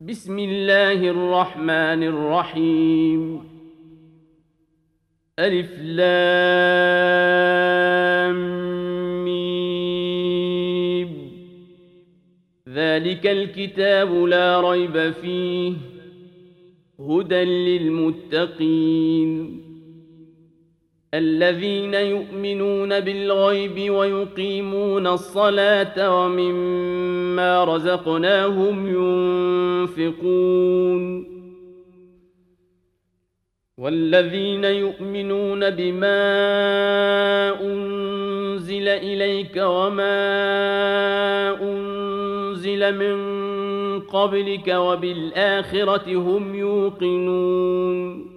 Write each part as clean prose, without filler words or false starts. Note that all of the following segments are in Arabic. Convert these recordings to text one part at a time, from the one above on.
بسم الله الرحمن الرحيم. ألف لام ميم. ذلك الكتاب لا ريب فيه هدى للمتقين الذين يؤمنون بالغيب ويقيمون الصلاة ومما رزقناهم ينفقون والذين يؤمنون بما أنزل إليك وما أنزل من قبلك وبالآخرة هم يوقنون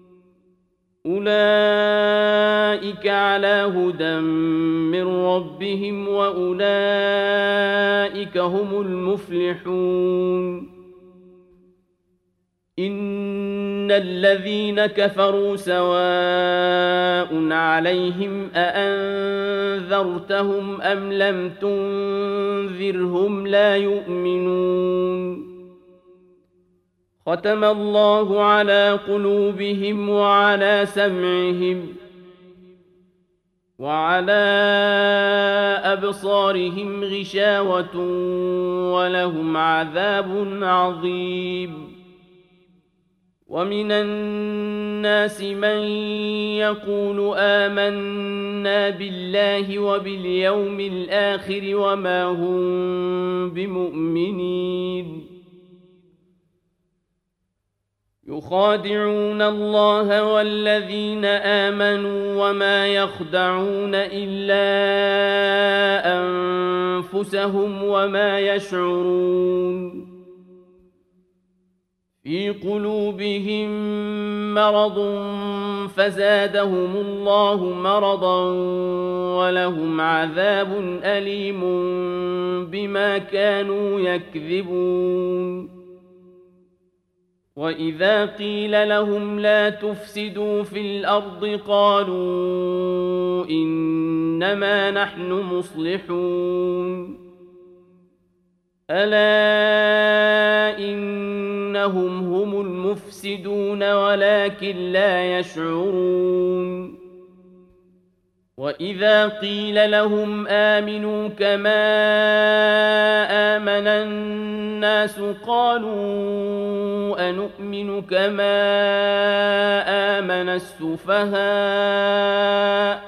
أولئك على هدى من ربهم وأولئك هم المفلحون. إن الذين كفروا سواء عليهم أأنذرتهم أم لم تنذرهم لا يؤمنون. ختم الله على قلوبهم وعلى سمعهم وعلى أبصارهم غشاوة ولهم عذاب عظيم. ومن الناس من يقول آمنا بالله وباليوم الآخر وما هم بمؤمنين. يخادعون الله والذين آمنوا وما يخدعون إلا أنفسهم وما يشعرون. في قلوبهم مرض فزادهم الله مرضا ولهم عذاب أليم بما كانوا يكذبون. وإذا قيل لهم لا تفسدوا في الأرض قالوا إنما نحن مصلحون. ألا إنهم هم المفسدون ولكن لا يشعرون. وإذا قيل لهم آمنوا كما آمن الناس قالوا أنؤمن كما آمن السفهاء.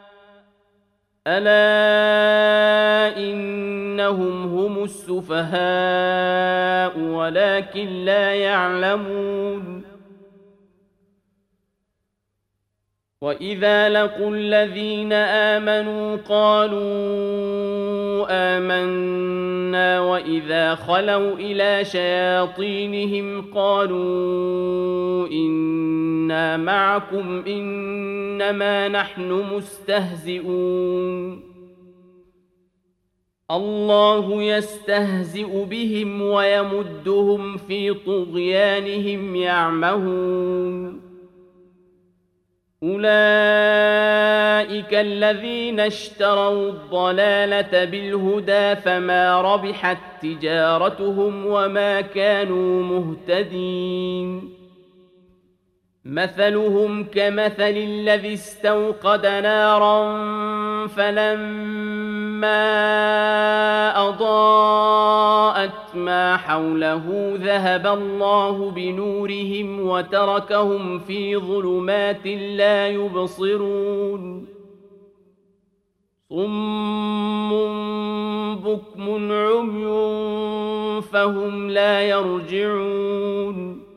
ألا إنهم هم السفهاء ولكن لا يعلمون. وإذا لقوا الذين آمنوا قالوا آمنا وإذا خلوا إلى شياطينهم قالوا إنا معكم إنما نحن مستهزئون. الله يستهزئ بهم ويمدهم في طغيانهم يعمهون. أولئك الذين اشتروا الضلالة بالهدى فما ربحت تجارتهم وما كانوا مهتدين. مثلهم كمثل الذي استوقد نارا فلما أضاءت ما حوله ذهب الله بنورهم وتركهم في ظلمات لا يبصرون. صم بكم عمي فهم لا يرجعون.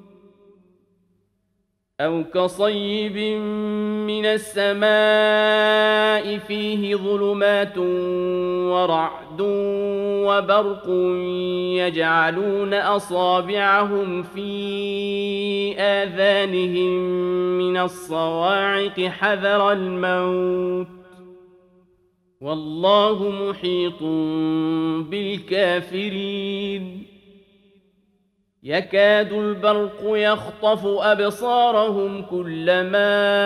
أو كصيب من السماء فيه ظلمات ورعد وبرق يجعلون أصابعهم في آذانهم من الصواعق حذر الموت والله محيط بالكافرين. يكاد البرق يخطف أبصارهم كلما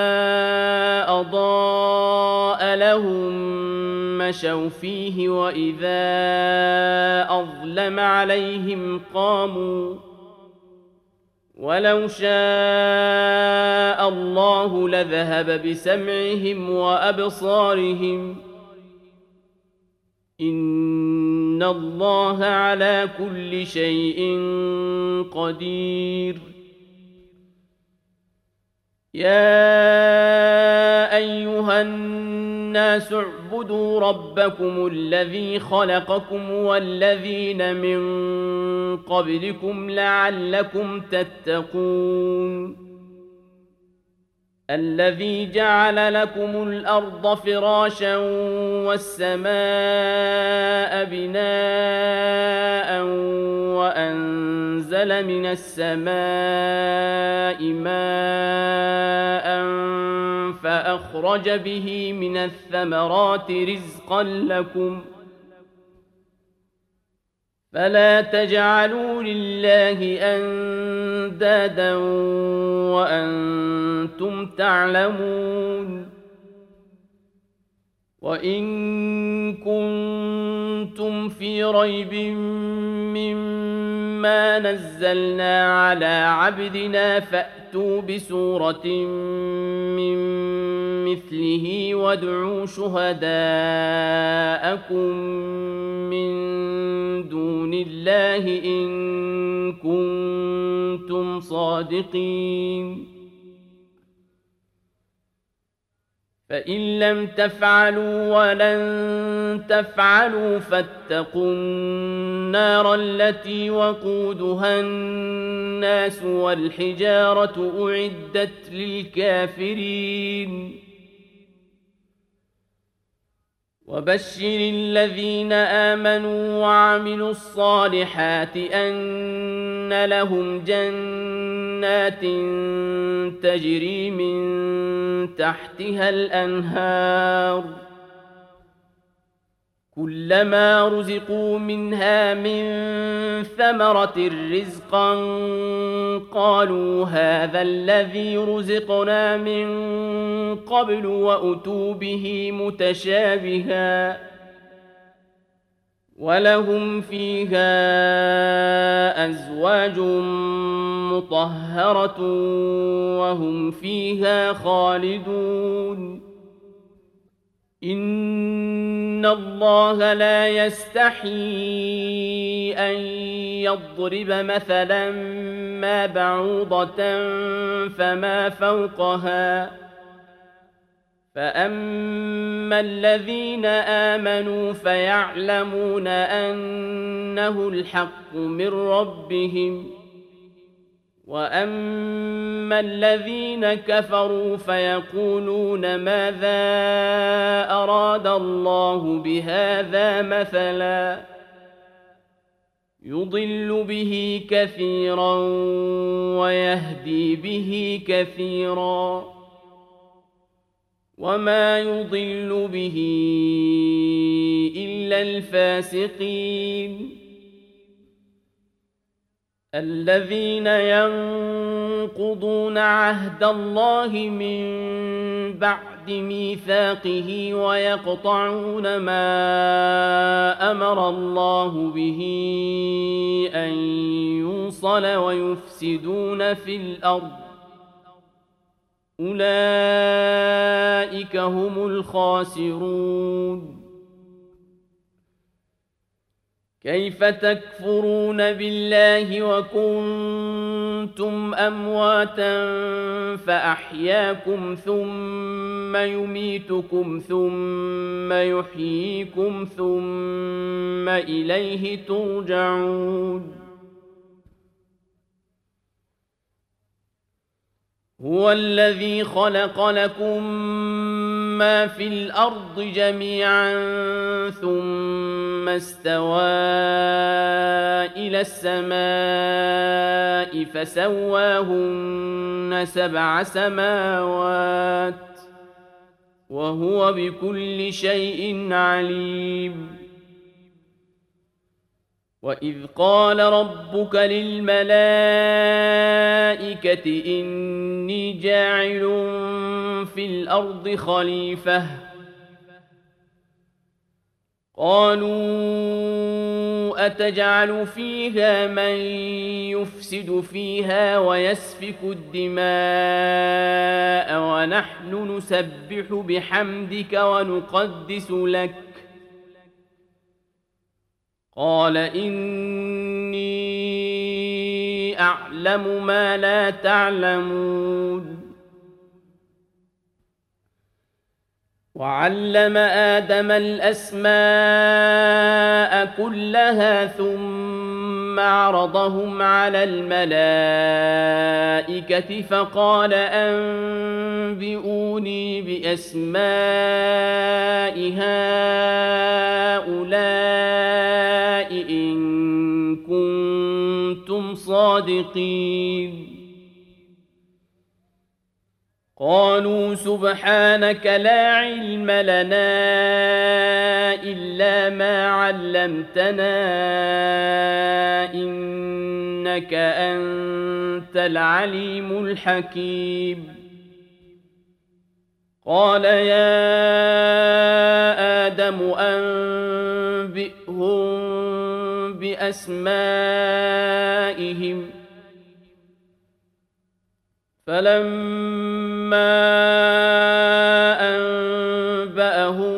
أضاء لهم مشوا فيه وإذا أظلم عليهم قاموا ولو شاء الله لذهب بسمعهم وأبصارهم إن الله على كل شيء قدير يا أيها الناس اعبدوا ربكم الذي خلقكم والذين من قبلكم لعلكم تتقون الذي جعل لكم الأرض فراشا والسماء بناء وأنزل من السماء ماء فأخرج به من الثمرات رزقا لكم فلا تجعلوا لله أندادا وأنتم تعلمون وإن كنتم في ريب مما نزلنا على عبدنا فأتوا بسورة من مثله وادعوا شهداءكم من دون الله إن كنتم صادقين فإن لم تفعلوا ولن تفعلوا فاتقوا النار التي وقودها الناس والحجارة أعدت للكافرين وبشر الذين آمنوا وعملوا الصالحات أن لهم جنات تجري من تحتها الأنهار كلما رزقوا منها من ثمرة رزقا قالوا هذا الذي رزقنا من قبل وأتوا به متشابها ولهم فيها أزواج مطهرة وهم فيها خالدون إن الله لا يستحيي أن يضرب مثلا ما بعوضة فما فوقها فأما الذين آمنوا فيعلمون أنه الحق من ربهم وأما الذين كفروا فيقولون ماذا أراد الله بهذا مثلا يضل به كثيرا ويهدي به كثيرا وما يضل به إلا الفاسقين الذين ينقضون عهد الله من بعد ميثاقه ويقطعون ما أمر الله به أن يوصل ويفسدون في الأرض أولئك هم الخاسرون كيف تكفرون بالله وكنتم أمواتا فأحياكم ثم يميتكم ثم يحييكم ثم إليه ترجعون هو الذي خلق لكم ما في الأرض جميعا ثم استوى إلى السماء فسواهن 7 سماوات وهو بكل شيء عليم وإذ قال ربك للملائكة إني جاعل في الأرض خليفة قالوا أتجعل فيها من يفسد فيها ويسفك الدماء ونحن نسبح بحمدك ونقدس لك قال إني أعلم ما لا تعلمون وعلم آدم الأسماء كلها ثم عرضهم على الملائكة فقال أنبئوني بأسماء هؤلاء إن كنتم صادقين قالوا سبحانك لا علم لنا إلا ما علمتنا إنك أنت العليم الحكيم قال يا آدم أنبئهم بأسمائهم فلما أنبأهم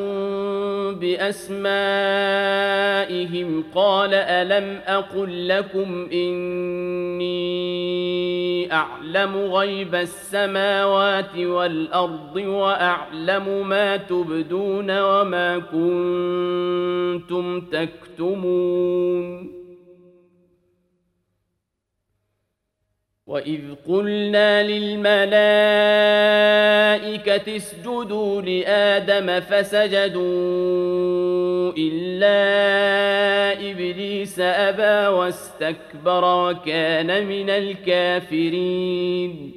بأسمائهم قال ألم أقل لكم إني أعلم غيب السماوات والأرض وأعلم ما تبدون وما كنتم تكتمون وإذ قلنا للملائكة اسجدوا لآدم فسجدوا إلا إبليس أبى واستكبر وكان من الكافرين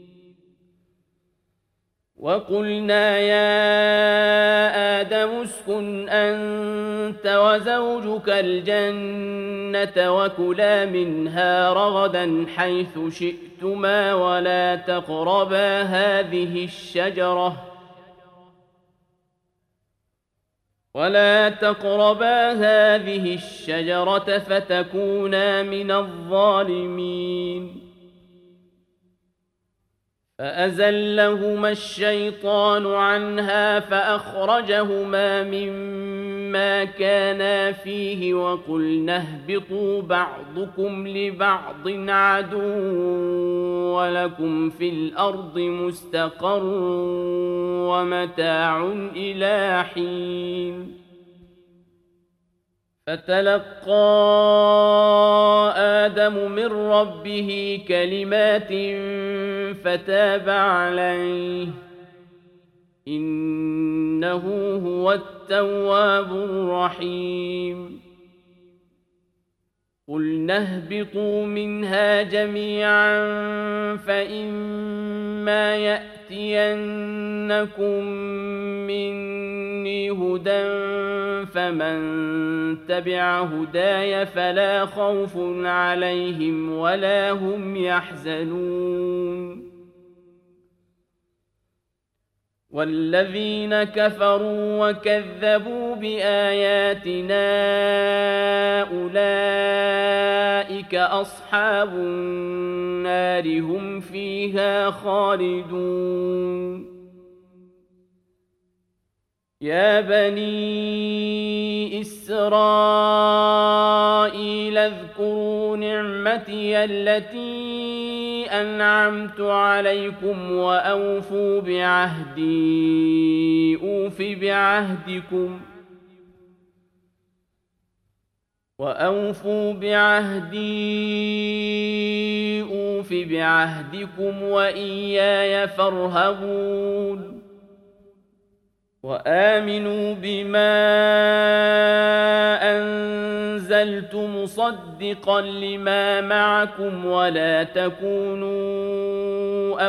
وقلنا يا آدم اسكن أنت وزوجك الجنة وكلا منها رغدا حيث شئتما ولا تقربا هذه الشجرة فتكونا من الظالمين فأزلهما الشيطان عنها فأخرجهما مما كانا فيه وقلنا اهبطوا بعضكم لبعض عدو ولكم في الأرض مستقر ومتاع إلى حين فتلقى آدم من ربه كلمات فتاب عليه إنه هو التواب الرحيم قلنا اهبطوا منها جميعا فإما يأتينكم مني هدى فمن تبع هداي فلا خوف عليهم ولا هم يحزنون والذين كفروا وكذبوا بآياتنا أولئك أصحاب النار هم فيها خالدون يا بني إسرائيل اذكروا نعمتي التي أنعمت عليكم وأوفوا بعهدي أوف بعهدكم وإياي فارهبون وآمنوا بما أنزلت مصدقا لما معكم ولا تكونوا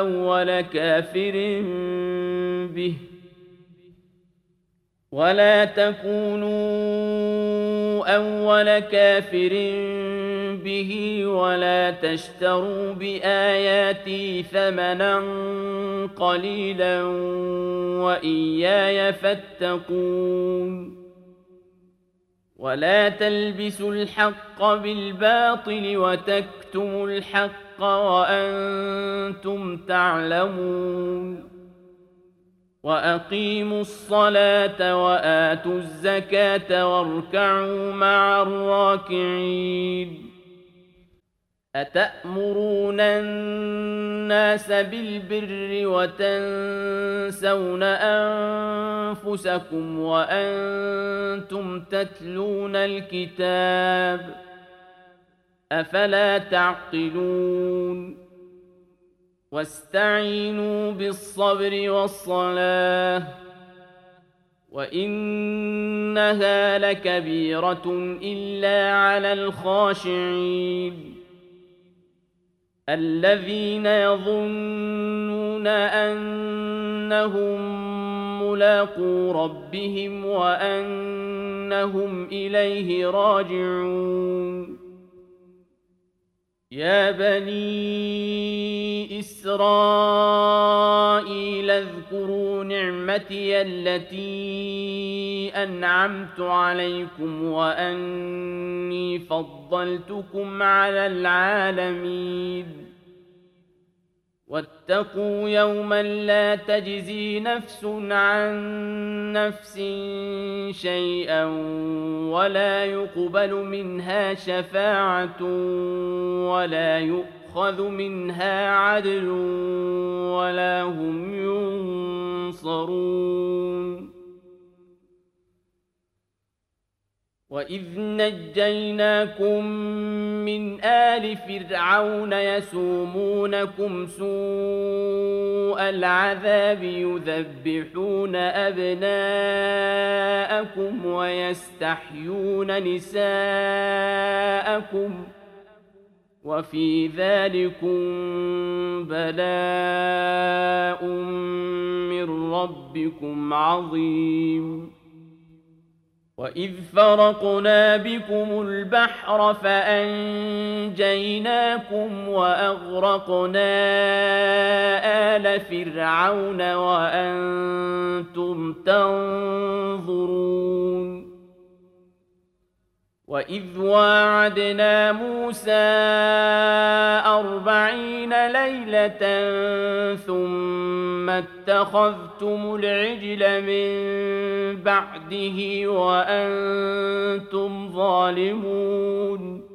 أول كافر به ولا تشتروا بآياتي ثمنا قليلا وإياي فاتقون ولا تلبسوا الحق بالباطل وتكتموا الحق وأنتم تعلمون وأقيموا الصلاة وآتوا الزكاة واركعوا مع الراكعين أتأمرون الناس بالبر وتنسون أنفسكم وأنتم تتلون الكتاب أفلا تعقلون واستعينوا بالصبر والصلاة وإنها لكبيرة إلا على الخاشعين الذين يظنون أنهم ملاقو ربهم وأنهم إليه راجعون يا بني إسرائيل اذكروا نعمتي التي أنعمت عليكم وأني فضلتكم على العالمين واتقوا يوما لا تجزي نفس عن نفس شيئا ولا يقبل منها شفاعة ولا يؤخذ منها عدل ولا هم ينصرون وإذ نجيناكم من آل فرعون يسومونكم سوء العذاب يذبحون أبناءكم ويستحيون نساءكم وفي ذلكم بلاء من ربكم عظيم وإذ فرقنا بكم البحر فأنجيناكم وأغرقنا آل فرعون وأنتم تنظرون وإذ واعدنا موسى 40 ليلة ثم اتخذتم العجل من بعده وأنتم ظالمون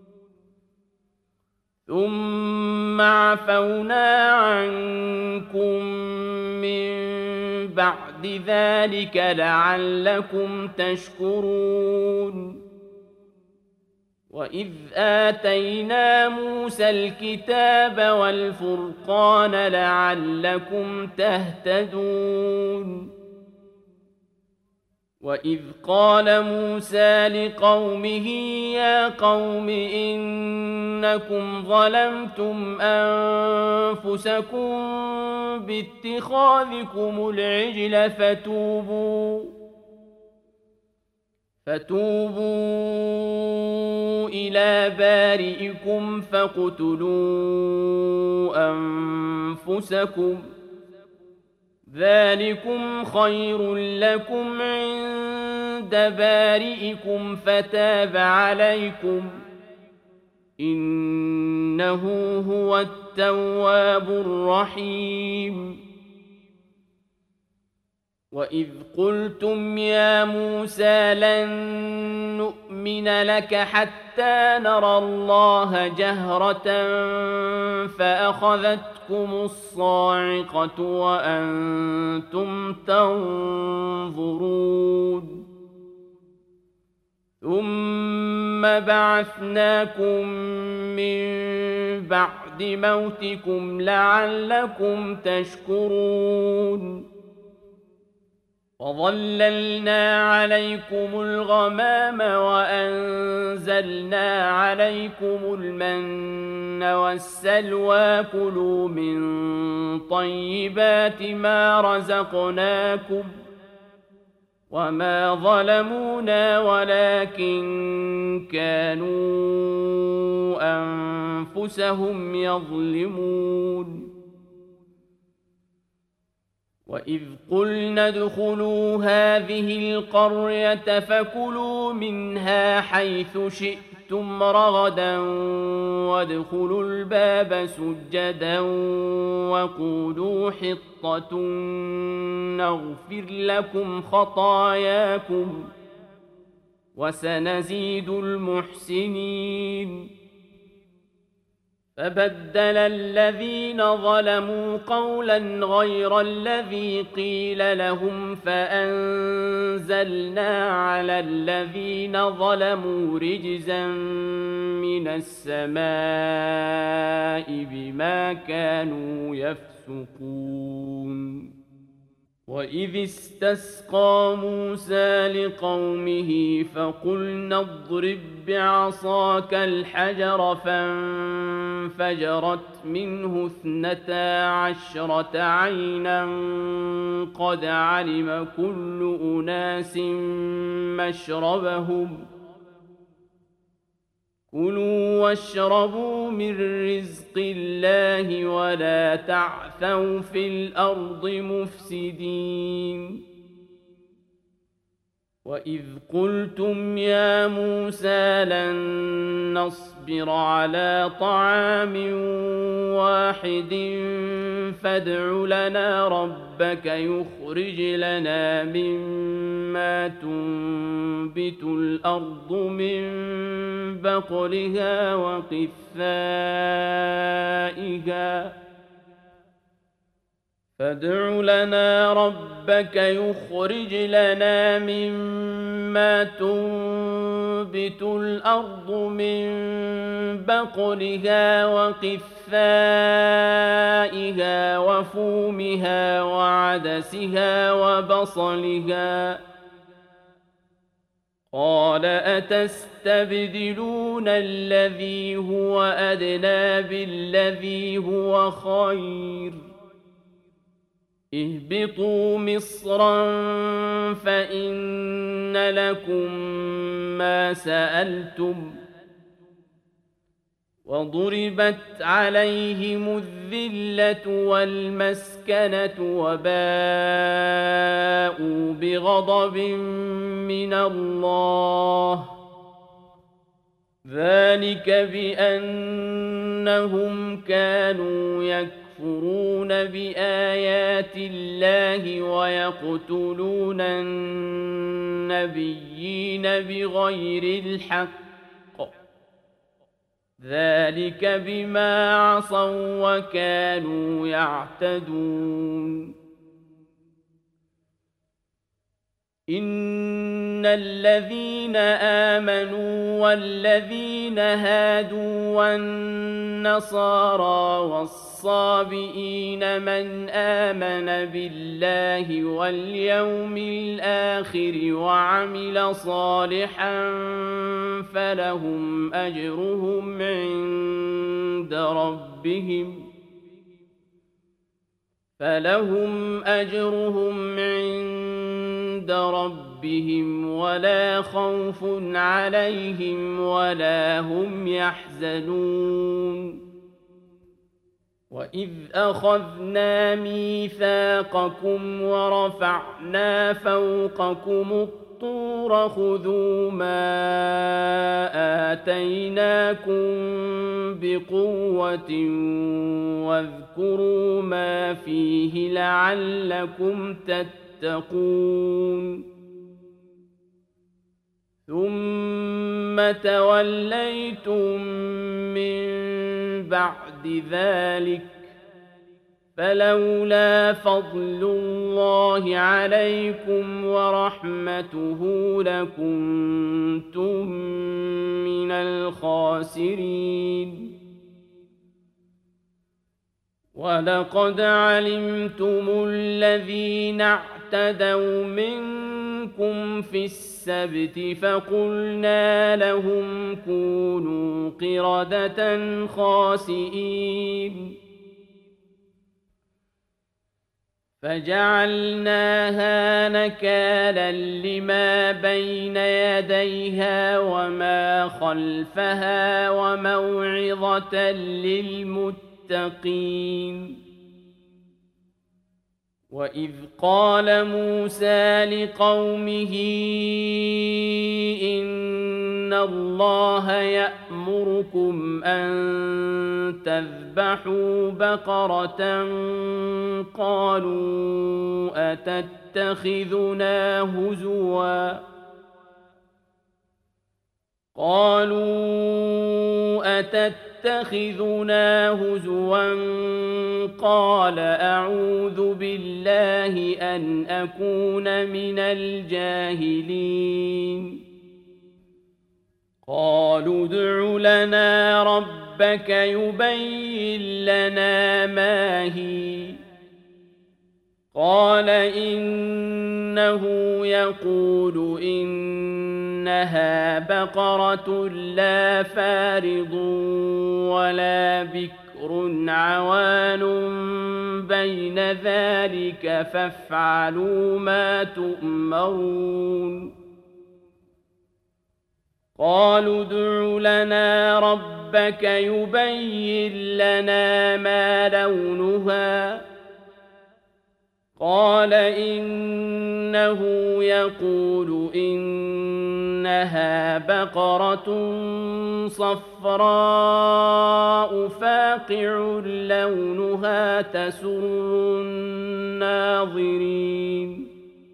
ثم عفونا عنكم من بعد ذلك لعلكم تشكرون وإذ آتينا موسى الكتاب والفرقان لعلكم تهتدون وإذ قال موسى لقومه يا قوم إنكم ظلمتم أنفسكم باتخاذكم العجل فتوبوا إلى بارئكم فاقتلوا أنفسكم ذلكم خير لكم عند بارئكم فتاب عليكم إنه هو التواب الرحيم وإذ قلتم يا موسى لن نؤمن لك حتى نرى الله جهرة فأخذتكم الصاعقة وأنتم تنظرون ثم بعثناكم من بعد موتكم لعلكم تشكرون وظللنا عليكم الغمام وأنزلنا عليكم المن والسلوى كلوا من طيبات ما رزقناكم وما ظلمونا ولكن كانوا أنفسهم يظلمون وإذ قلنا ادخلوا هذه القرية فكلوا منها حيث شئتم رغدا وادخلوا الباب سجدا وقولوا حطة نغفر لكم خطاياكم وسنزيد المحسنين. فبدل الذين ظلموا قولا غير الذي قيل لهم فأنزلنا على الذين ظلموا رجزا من السماء بما كانوا يفسقون. وإذ استسقى موسى لقومه فقلنا اضرب بعصاك الحجر فانفجرت منه 12 عينا قد علم كل أناس مشربهم كلوا واشربوا من رزق الله ولا تعثوا في الأرض مفسدين. وإذ قلتم يا موسى لن نصبر على طعام واحد فادع لنا ربك يخرج لنا مما تنبت الأرض من بقلها وقثائها فادع لنا ربك يخرج لنا مما تنبت الأرض من بقلها وقثائها وفومها وعدسها وبصلها قال أتستبدلون الذي هو أدنى بالذي هو خير اهبطوا مصرا فإن لكم ما سألتم وضربت عليهم الذلة والمسكنة وباءوا بغضب من الله ذلك بأنهم كانوا يكفرون بآيات الله ويقتلون النبيين بغير الحق ذلك بما عصوا وكانوا يعتدون. إن الذين آمنوا والذين هادوا والنصارى والصابئين من آمن بالله واليوم الآخر وعمل صالحا فلهم أجرهم عند ربهم ولا خوف عليهم ولا هم يحزنون. وإذ أخذنا ميثاقكم ورفعنا فوقكم الطور خذوا ما آتيناكم بقوة واذكروا ما فيه لعلكم تتقون. ثم توليتم من بعد ذلك فلولا فضل الله عليكم ورحمته لكنتم من الخاسرين. ولقد علمتم الذين اعتدوا منكم في السبت فقلنا لهم كونوا قردة خاسئين فجعلناها نكالا لما بين يديها وما خلفها وموعظة للمتقين. وإذ قال موسى لقومه إن الله يأمركم أن تذبحوا بقرة قالوا أتتخذنا هزوا قال أعوذ بالله أن أكون من الجاهلين قالوا ادع لنا ربك يبين لنا ما هي قال إنه يقول إنها بقرة لا فارض ولا بكر عوان بين ذلك فافعلوا ما تؤمرون قالوا ادع لنا ربك يبين لنا ما لونها قال إنه يقول إنها بقرة صفراء فاقع لونها تسر الناظرين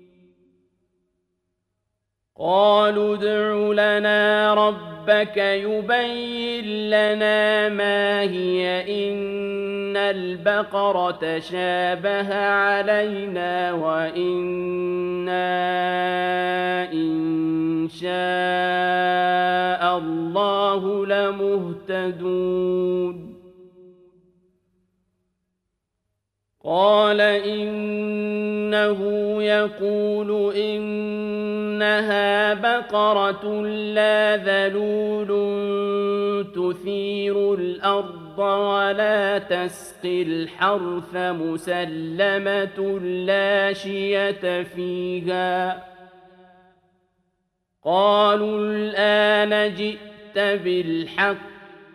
قالوا ادع لنا ربك يبين لنا ما هي إن البقرة شابه علينا وإنا إن شاء الله لمهتدون قال إنه يقول إنها بقرة لا ذلول تثير الأرض ولا تسقي الحرث مسلمة لا شية فيها قالوا الآن جئت بالحق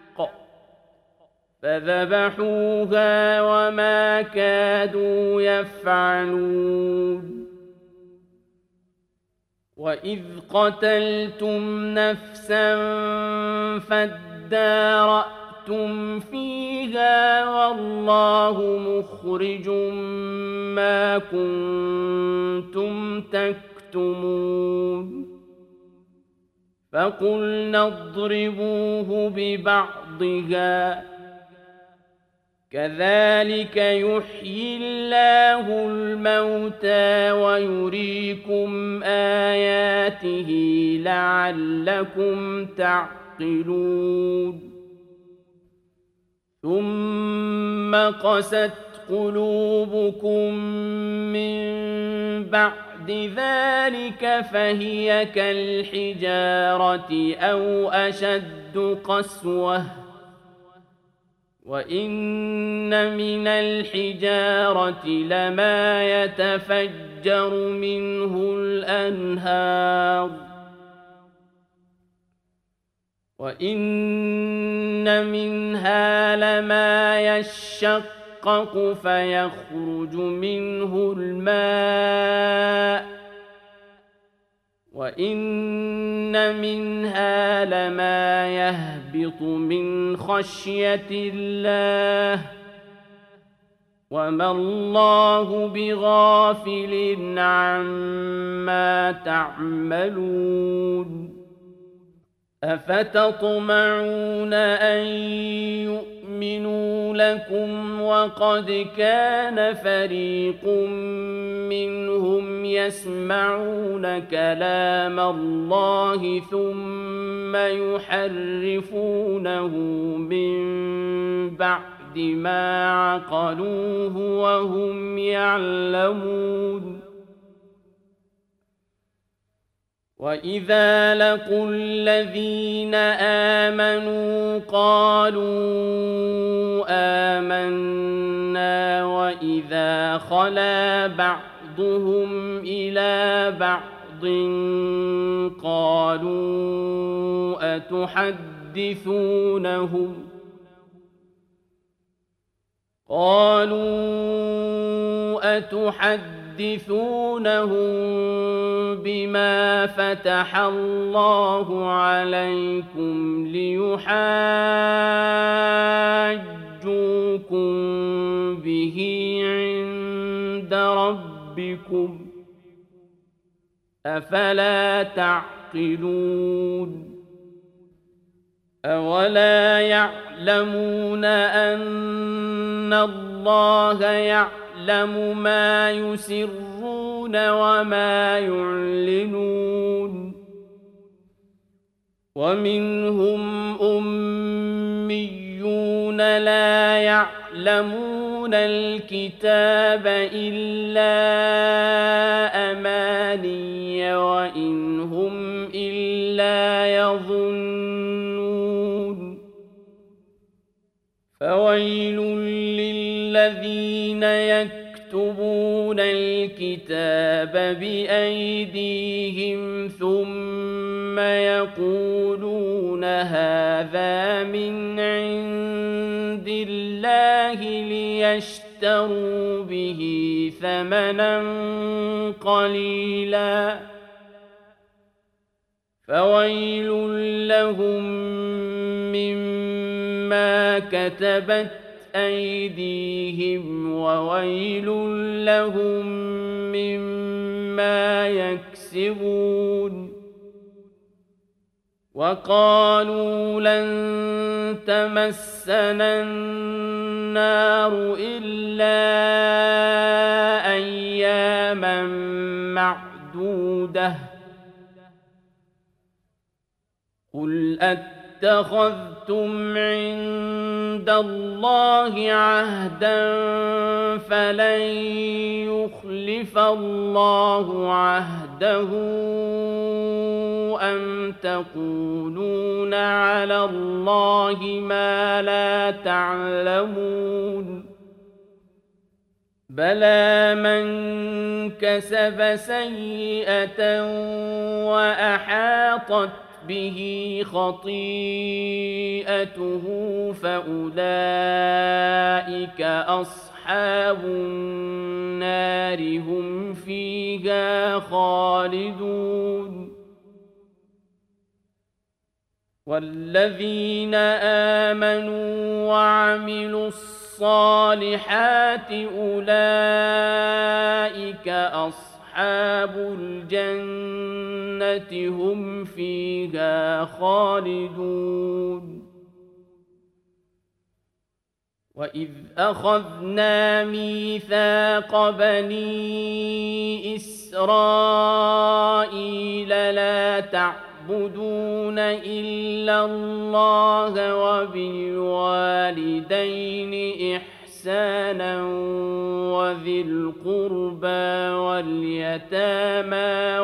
فذبحوها وما كادوا يفعلون وإذ قتلتم نفسا فادارأتم فيها والله مخرج ما كنتم تكتمون فقلنا اضربوه ببعضها كذلك يحيي الله الموتى ويريكم آياته لعلكم تعقلون ثم قست قلوبكم من بعد ذلك فهي كالحجارة أو أشد قسوة وإن من الحجارة لما يتفجر منه الأنهار وإن منها لما يشقق فيخرج منه الماء وإن منها لما يهبط من خشية الله وما الله بغافل عما تعملون أفتطمعون أن يؤمنوا لكم وقد كان فريق منهم يسمعون كلام الله ثم يحرفونه من بعد ما عقلوه وهم يعلمون وإذا لقوا الذين آمنوا قالوا آمنا وإذا خلا بعضهم إلى بعض قالوا أفتحدثونهم بما فتح الله عليكم ليحاجوكم به عند ربكم أفلا تعقلون أولا يعلمون أن الله يعلم ما يسرون وما يعلنون ومنهم أميون لا يعلمون الكتاب إلا أماني وإن هم إلا يظنون فويل للذين يكتبون الكتاب بأيديهم ثم يقولون هذا من عند الله ليشتروا به ثمنا قليلا فويل لهم مما كتبت أيديهم وويل لهم مما يكسبون وقالوا لن تمسنا النار إلا أياما معدودة قل اتخذتم عند الله عهدا فلن يخلف الله عهده أم تقولون على الله ما لا تعلمون بلى من كسب سيئة وأحاطت به خطيئته فأولئك أصحاب النار هم فيها خالدون والذين آمنوا وعملوا الصالحات أولئك أصحاب الجنة هم فيها خالدون وإذ أخذنا ميثاق بني إسرائيل لا تعبدون إلا الله وبالوالدين إحسانا وذي القربى واليتامى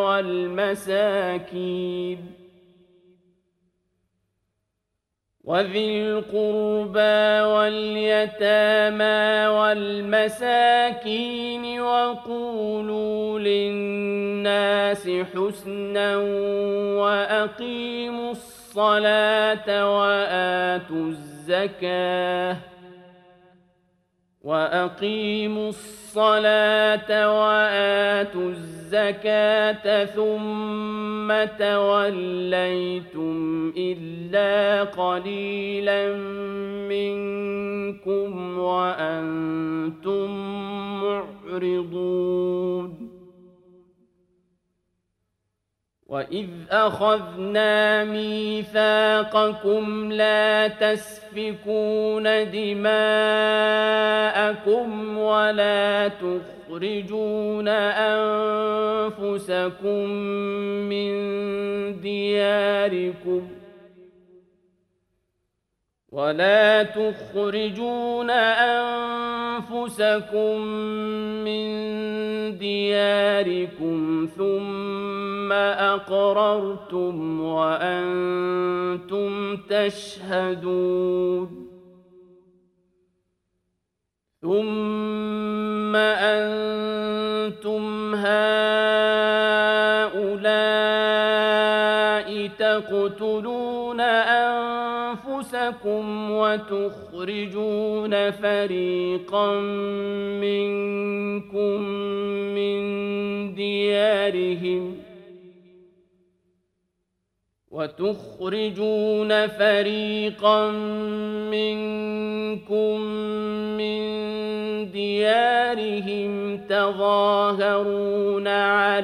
والمساكين وقولوا للناس حسنا وأقيموا الصلاة وآتوا الزكاة ثم توليتم إلا قليلا منكم وأنتم معرضون وإذ أخذنا ميثاقكم لا تسفكون دماءكم ولا تخرجون أنفسكم من دياركم ثم أقررتم وأنتم تشهدون ثم أنتم هؤلاء تقتلون أنفسكم أنفسكم وتخرجون فريقا منكم من ديارهم تظاهرون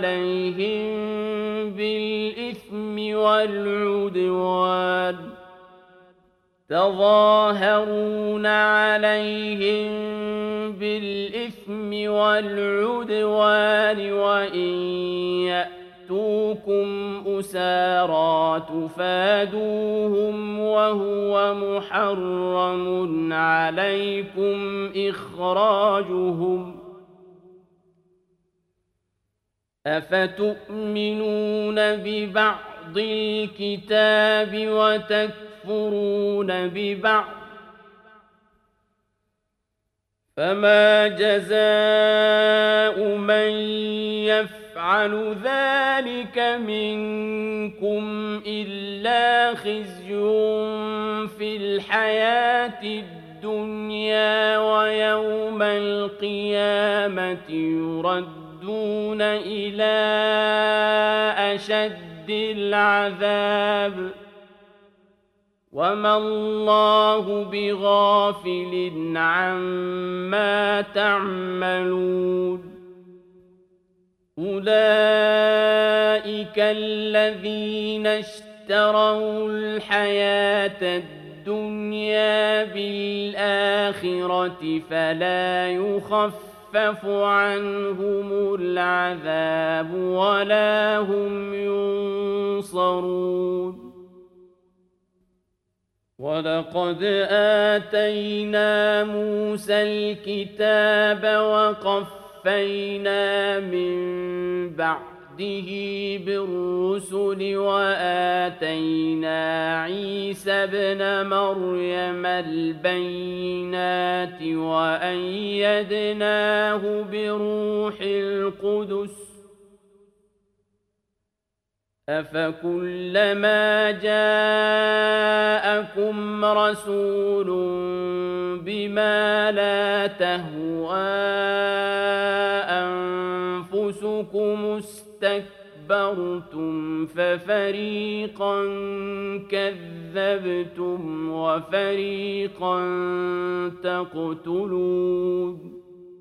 عليهم بالإثم والعدوان وإن يأتوكم أسارى تفادوهم وهو محرم عليكم إخراجهم أفتؤمنون ببعض الكتاب وتكفرون ببعض فما جزاء من يفعل ذلك منكم إلا خزي في الحياة الدنيا ويوم القيامة يردون إلى أشد العذاب وما الله بغافل عما تعملون أولئك الذين اشتروا الحياة الدنيا بالآخرة فلا يخفف عنهم العذاب ولا هم ينصرون ولقد آتينا موسى الكتاب وقفينا من بعده بالرسل وآتينا عيسى ابن مريم البينات وأيدناه بروح القدس أفكلما جاءكم رسول بما لا تهوى أنفسكم استكبرتم ففريقا كذبتم وفريقا تقتلون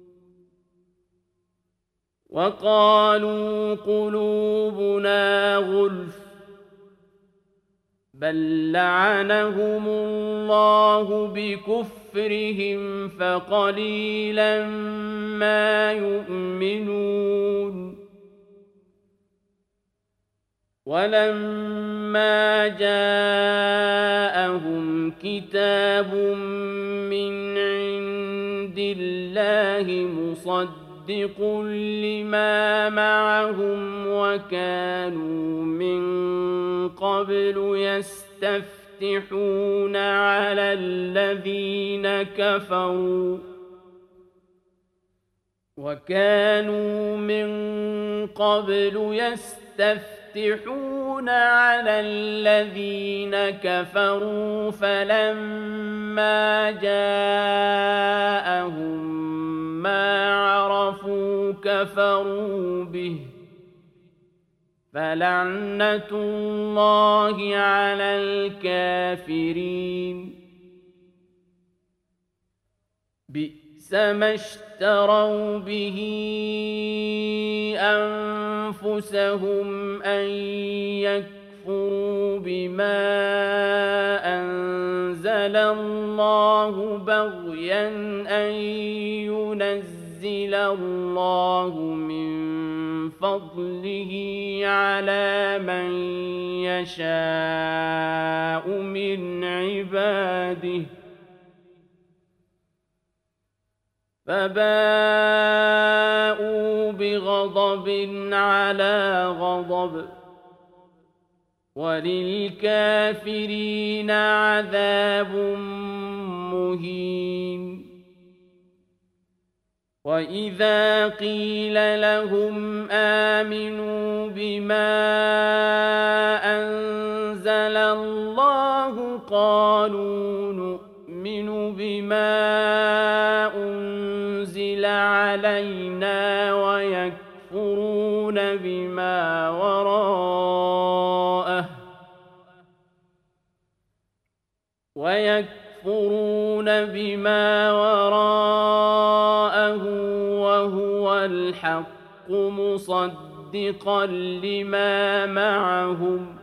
وقالوا قلوبنا غلف بل لعنهم الله بكفرهم فقليلا ما يؤمنون ولما جاءهم كتاب من عند الله مصدق لما معهم وكانوا من قبل يستفتحون على الذين كفروا فلما جاءهم ما عرفوا كفروا به فلعنة الله على الكافرين بئس ما اشتروا به أنفسهم أن يكفروا بما أنزل الله بغيا أن ينزل الله من فضله على من يشاء من عباده فباءوا بغضب على غضب وللكافرين عذاب مهين وإذا قيل لهم آمنوا بما أنزل الله قالوا قالوا نؤمن بما أنزل علينا ويكفرون بما وراءه وهو الحق مصدقا لما معهم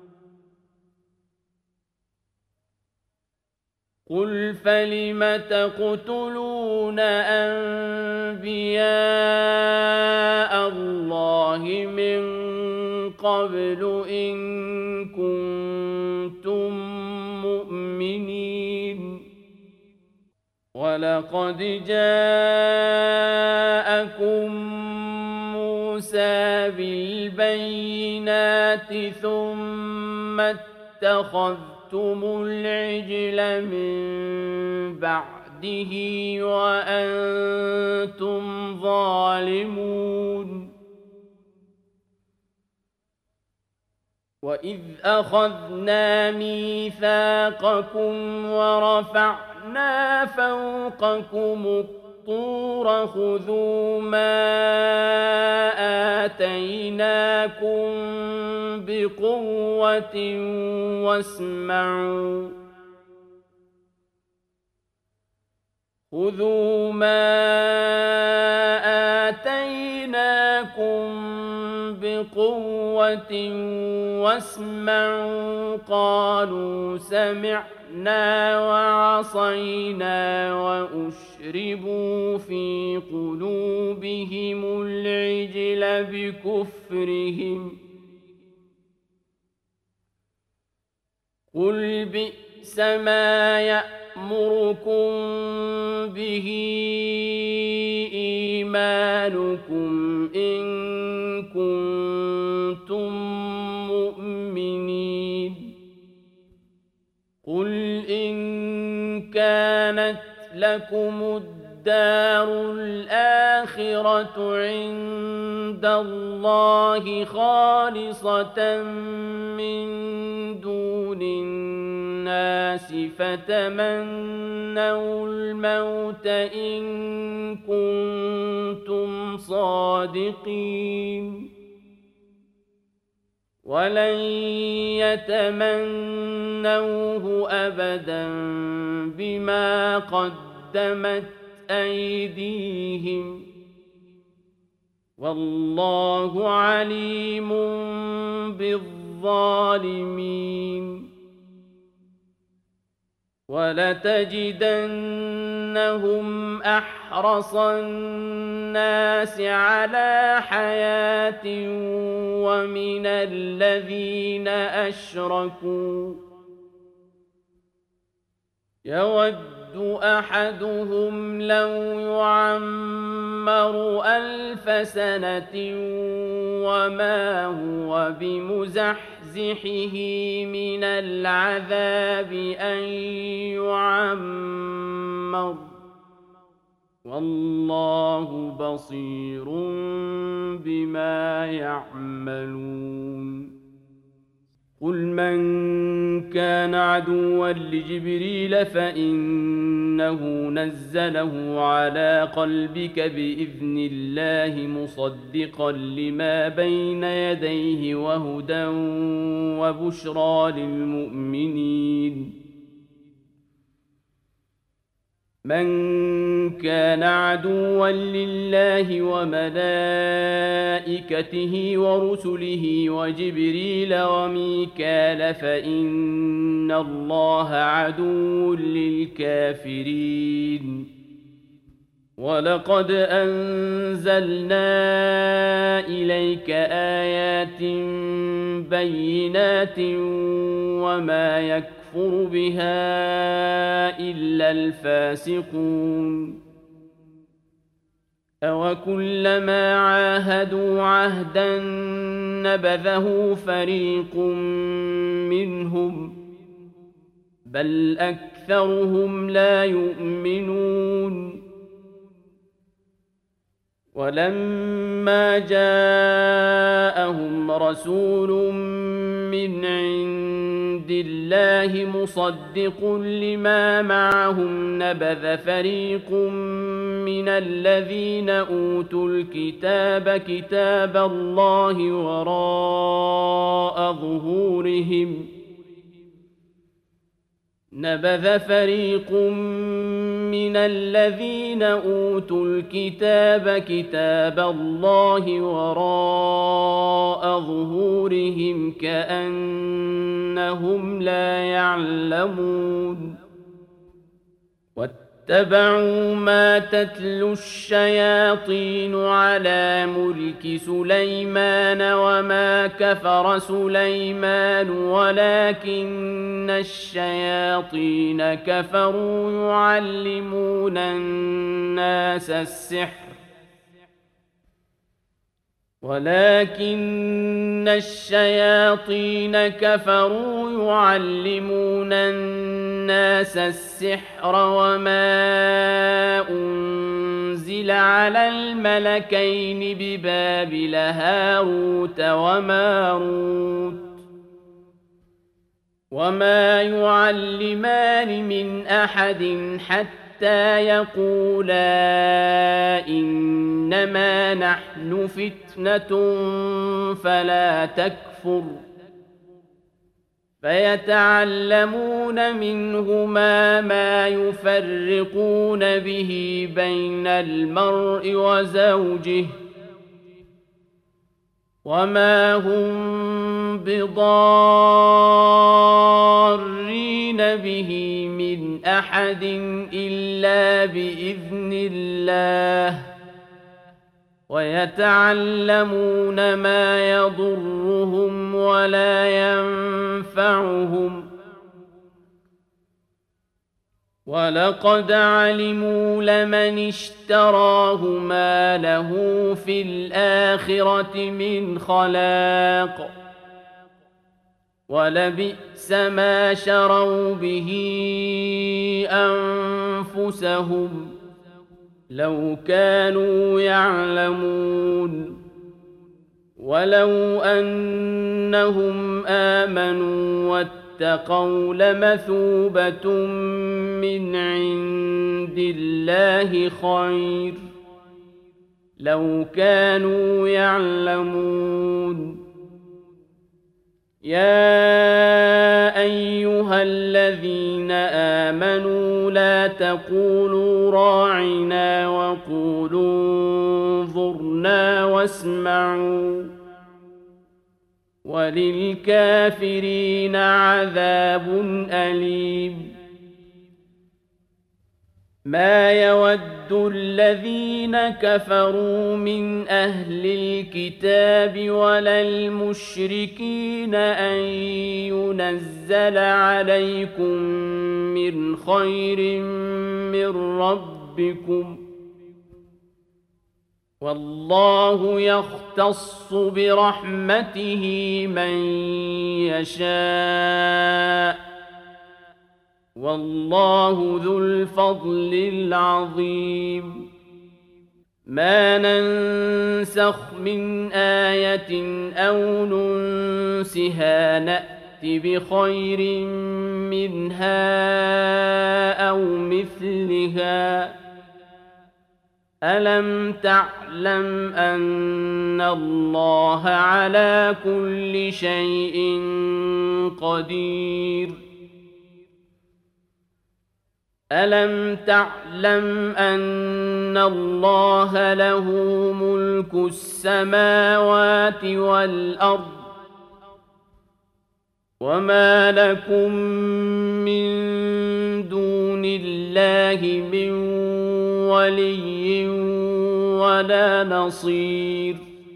قل فلم تقتلون أنبياء الله من قبل إن كنتم مؤمنين ولقد جاءكم موسى بالبينات ثم اتخذتم العجل من بعده وأنتم ظالمون وإذ أخذنا ميثاقكم ورفعنا فوقكم الطور خذوا ما آتيناكم بقوة واسمعوا خذوا ما آتيناكم بقوة واسمعوا قالوا سمعنا وعصينا وأشربوا في قلوبهم العجل بكفرهم قل بئس ما يأمركم به إيمانكم إن كنتم مؤمنين قل إن كانت لكم الدار الآخرة عند الله خالصة من دون الناس فتمنوا الموت إن كنتم صادقين ولن يتمنوه أبدا بما قدمت أيديهم والله عليم بالظالمين ولتجدنهم أحرص الناس على حياة ومن الذين أشركوا يود أحدهم لو يعمر 1000 سنة وما هو بمزحزحه من العذاب أن يعمر والله بصير بما يعملون قل من كان عدوا لجبريل فإنه نزله على قلبك بإذن الله مصدقا لما بين يديه وهدى وبشرى للمؤمنين من كان عدوا لله وملائكته ورسله وجبريل وميكال فإن الله عدو للكافرين ولقد أنزلنا إليك آيات بينات وما يكفر بها إلا الفاسقون أوكلما عاهدوا عهدا نبذه فريق منهم بل أكثرهم لا يؤمنون ولما جاءهم رسول من عند الله مصدق لما معهم نبذ فريق من الذين أوتوا الكتاب كتاب الله وراء ظهورهم نبذ فريق من الذين أوتوا الكتاب كتاب الله وراء ظهورهم كأنهم لا يعلمون واتبعوا ما تتلو الشياطين على ملك سليمان وما كفر سليمان ولكن الشياطين كفروا يعلمون الناس السحر وما أنزل على الملكين ببابل هاروت وماروت وما يعلمان من أحد حتى يقولا إنما نحن فتنة فلا تكفر فيتعلمون منهما ما يفرقون به بين المرء وزوجه وما هم بضارين به من أحد إلا بإذن الله ويتعلمون ما يضرهم ولا ينفعهم ولقد علموا لمن اشتراه ما له في الآخرة من خلاق ولبئس ما شروا به أنفسهم لو كانوا يعلمون ولو أنهم آمنوا واتقوا لمثوبة من عند الله خير لو كانوا يعلمون يا أيها الذين آمنوا لا تقولوا راعنا وقولوا انظرنا واسمعوا وللكافرين عذاب أليم ما يود الذين كفروا من أهل الكتاب ولا المشركين أن ينزل عليكم من خير من ربكم والله يختص برحمته من يشاء والله ذو الفضل العظيم ما ننسخ من آية أو ننسها نأت بخير منها أو مثلها ألم تعلم أن الله على كل شيء قدير ألم تعلم أن الله له ملك السماوات والأرض وما لكم من دون الله من ولي ولا نصير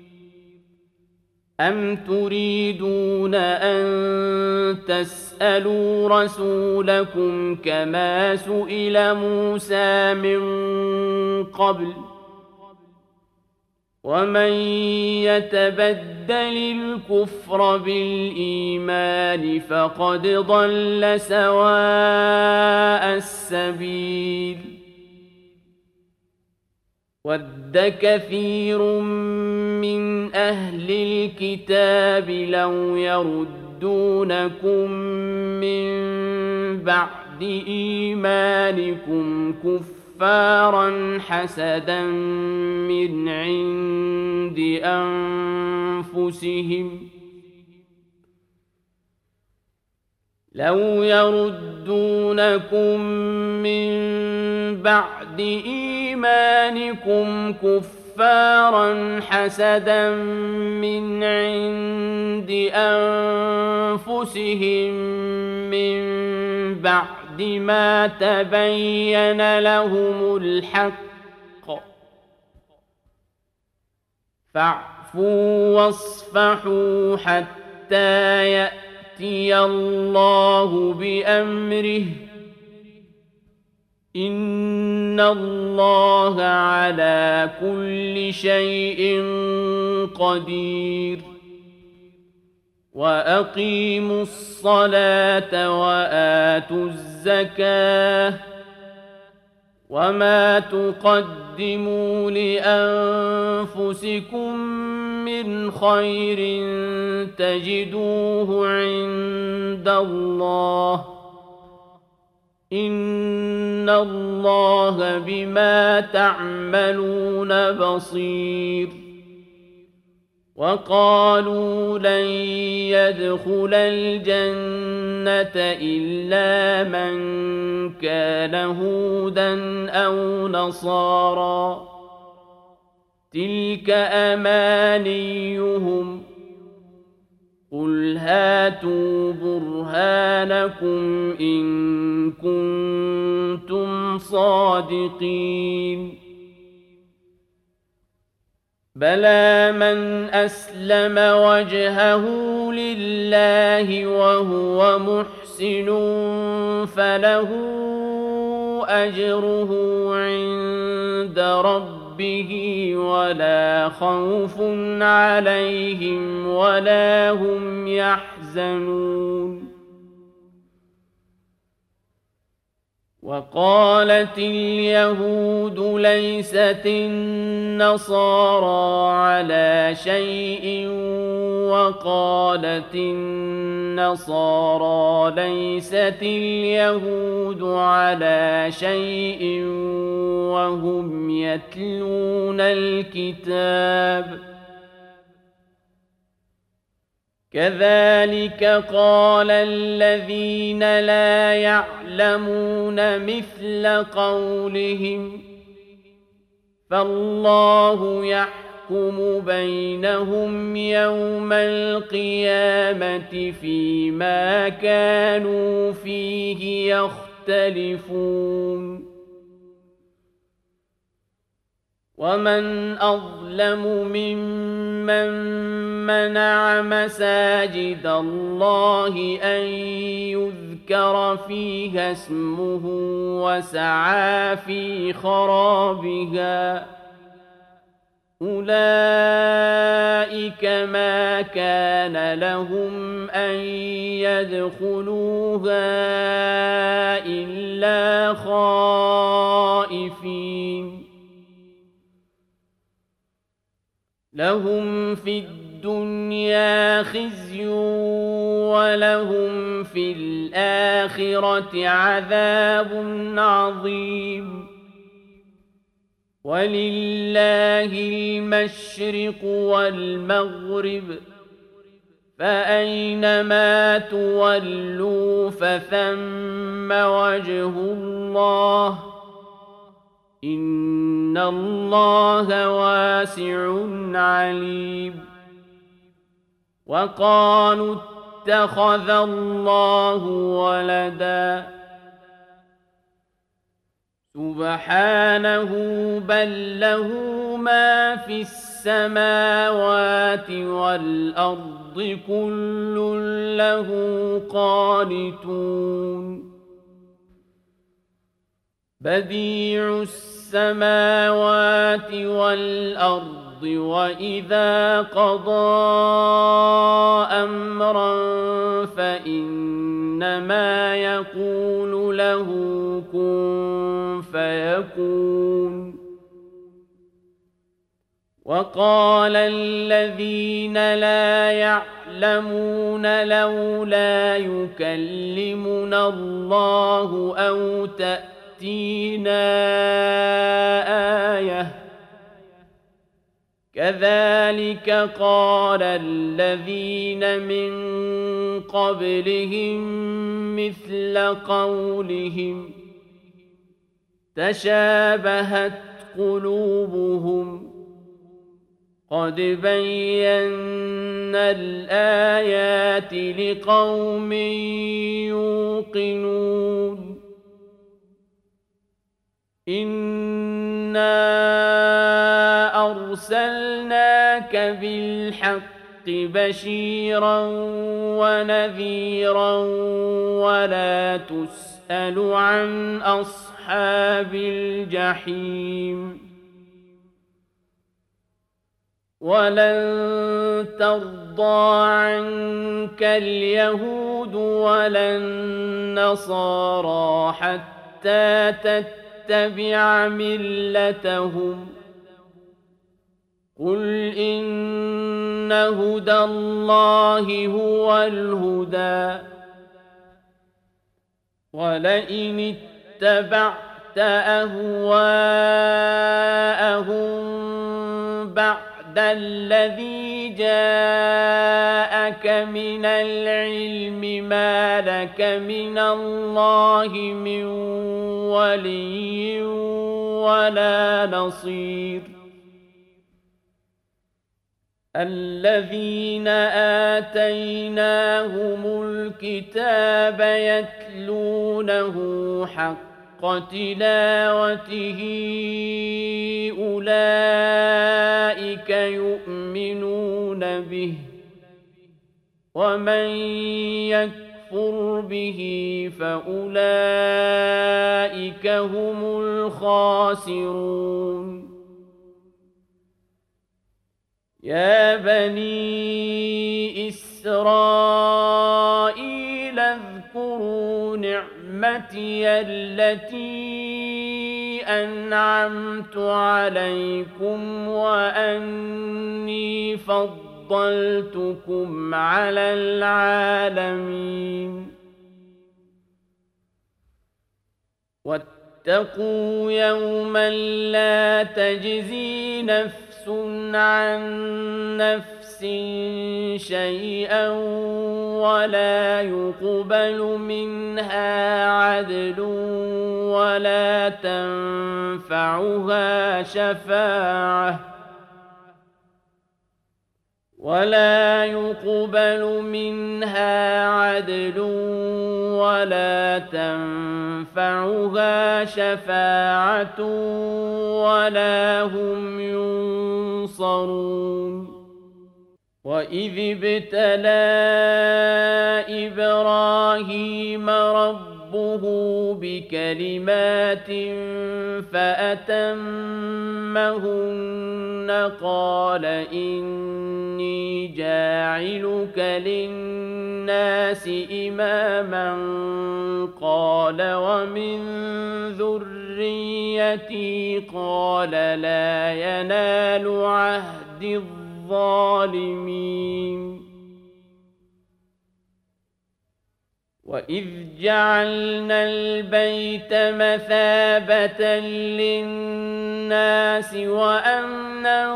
أم تريدون أن تسألوا رسولكم كما سئل موسى من قبل ومن يتبدل الكفر بالإيمان فقد ضل سواء السبيل وَدَّ كَثِيرٌ مِّنْ أَهْلِ الْكِتَابِ لَوْ يَرُدُّونَكُم مِّن بَعْدِ إِيمَانِكُمْ كُفَّارًا حَسَدًا مِّنْ عِندِ أَنفُسِهِمْ مِّن بَعْدِ مَا تَبَيَّنَ لَهُمُ الْحَقُّ فَاعْفُوا وَاصْفَحُوا حَتَّىٰ يَأْتِيَ اللَّهُ بِأَمْرِهِ ۗ إِنَّ اللَّهَ عَلَىٰ كُلِّ شَيْءٍ قَدِيرٌ وَأَقِيمُوا الصَّلَاةَ وَآتُوا الزَّكَاةَ وَمَا تُقَدِّمُوا لِأَنفُسِكُم مِّنْ خَيْرٍ تَجِدُوهُ عِندَ اللَّهِ إِنَّ اللَّهَ بِمَا تَعْمَلُونَ بَصِيرٌ وَقَالُوا لَن يَدْخُلَ الْجَنَّةَ إِلَّا مَن كَانَ هُودًا أَوْ نَصَارَىٰ ۗ تِلْكَ أَمَانِيُّهُمْ ۗ قُلْ هَاتُوا بُرْهَانَكُمْ إِن كُنتُمْ صَادِقِينَ بَلَىٰ مَنْ أَسْلَمَ وَجْهَهُ لِلَّهِ وَهُوَ مُحْسِنٌ فَلَهُ أَجْرُهُ عِندَ رَبِّهِ وَلَا خَوْفٌ عَلَيْهِمْ وَلَا هُمْ يَحْزَنُونَ وَقَالَتِ الْيَهُودُ لَيْسَتِ النَّصَارَىٰ عَلَىٰ شَيْءٍ وَقَالَتِ النَّصَارَىٰ لَيْسَتِ الْيَهُودُ عَلَىٰ شَيْءٍ وَهُمْ يَتْلُونَ الْكِتَابَ كَذَٰلِكَ قَالَ الَّذِينَ لَا يَعْلَمُونَ مِثْلَ قَوْلِهِمْ ۚ فَاللَّهُ يَحْكُمُ بَيْنَهُمْ يَوْمَ الْقِيَامَةِ فِيمَا كَانُوا فِيهِ يَخْتَلِفُونَ وَمَنْ أَظْلَمُ مِمَّن مَّنَعَ مَسَاجِدَ اللَّهِ أَن يُذْكَرَ فِيهَا اسْمُهُ وَسَعَىٰ فِي خَرَابِهَا ۚ أُولَٰئِكَ مَا كَانَ لَهُمْ أَن يَدْخُلُوهَا إِلَّا خَائِفِينَ لَهُمْ فِي الدُّنْيَا خِزْيٌ وَلَهُمْ فِي الْآخِرَةِ عَذَابٌ عَظِيمٌ وَلِلَّهِ الْمَشْرِقُ وَالْمَغْرِبُ ۚ فَأَيْنَمَا تُوَلُّوا فَثَمَّ وَجْهُ اللَّهِ ۚ إِنَّ اللَّهَ وَاسِعٌ عَلِيمٌ وَقَالُوا اتَّخَذَ اللَّهُ وَلَدًا سُبْحَانَهُ بَل لَّهُ مَا فِي السَّمَاوَاتِ وَالْأَرْضِ كُلٌّ لَّهُ قَانِتُونَ بَدِيعُ السَّمَاوَاتِ وَالْأَرْضِ وَإِذَا قَضَىٰ أَمْرًا فَإِنَّمَا يَقُولُ لَهُ كُن فَيَكُونُ وقال الذين لا يعلمون لولا يكلمنا الله أو تأتينا آية كذلك قال الذين من قبلهم مثل قولهم تشابهت قلوبهم قد بينا الآيات لقوم يوقنون إنا أرسلناك بالحق بشيرا ونذيرا ولا تسأل عن أصحاب الجحيم ولن ترضى عنك اليهود ولا النصارى حتى تتبع ملتهم قل إن هدى الله هو الهدى ولئن اتبعت أهواءهم بعد الذي جاءك من العلم ما لك من الله من ولي ولا نصير الذين آتيناهم الكتاب يتلونه حق تلاوته أولئك يؤمنون به ومن يكفر به فأولئك هم الخاسرون يا بني إسرائيل اذكروا نعمتي التي أنعمت عليكم وأني فضلتكم على العالمين واتقوا يوما لا تجزي نفس عن نفس شيئا ولا يقبل منها عدل ولا يقبل منها عدل ولا تنفعها شفاعة ولا هم ينصرون وإذ ابتلى إبراهيم ربه بكلمات فأتمهن قال إني جاعلك للناس إماما قال ومن ذريتي قال لا ينال عهد الظالمين وإذ جعلنا البيت مثابة للناس وأمنا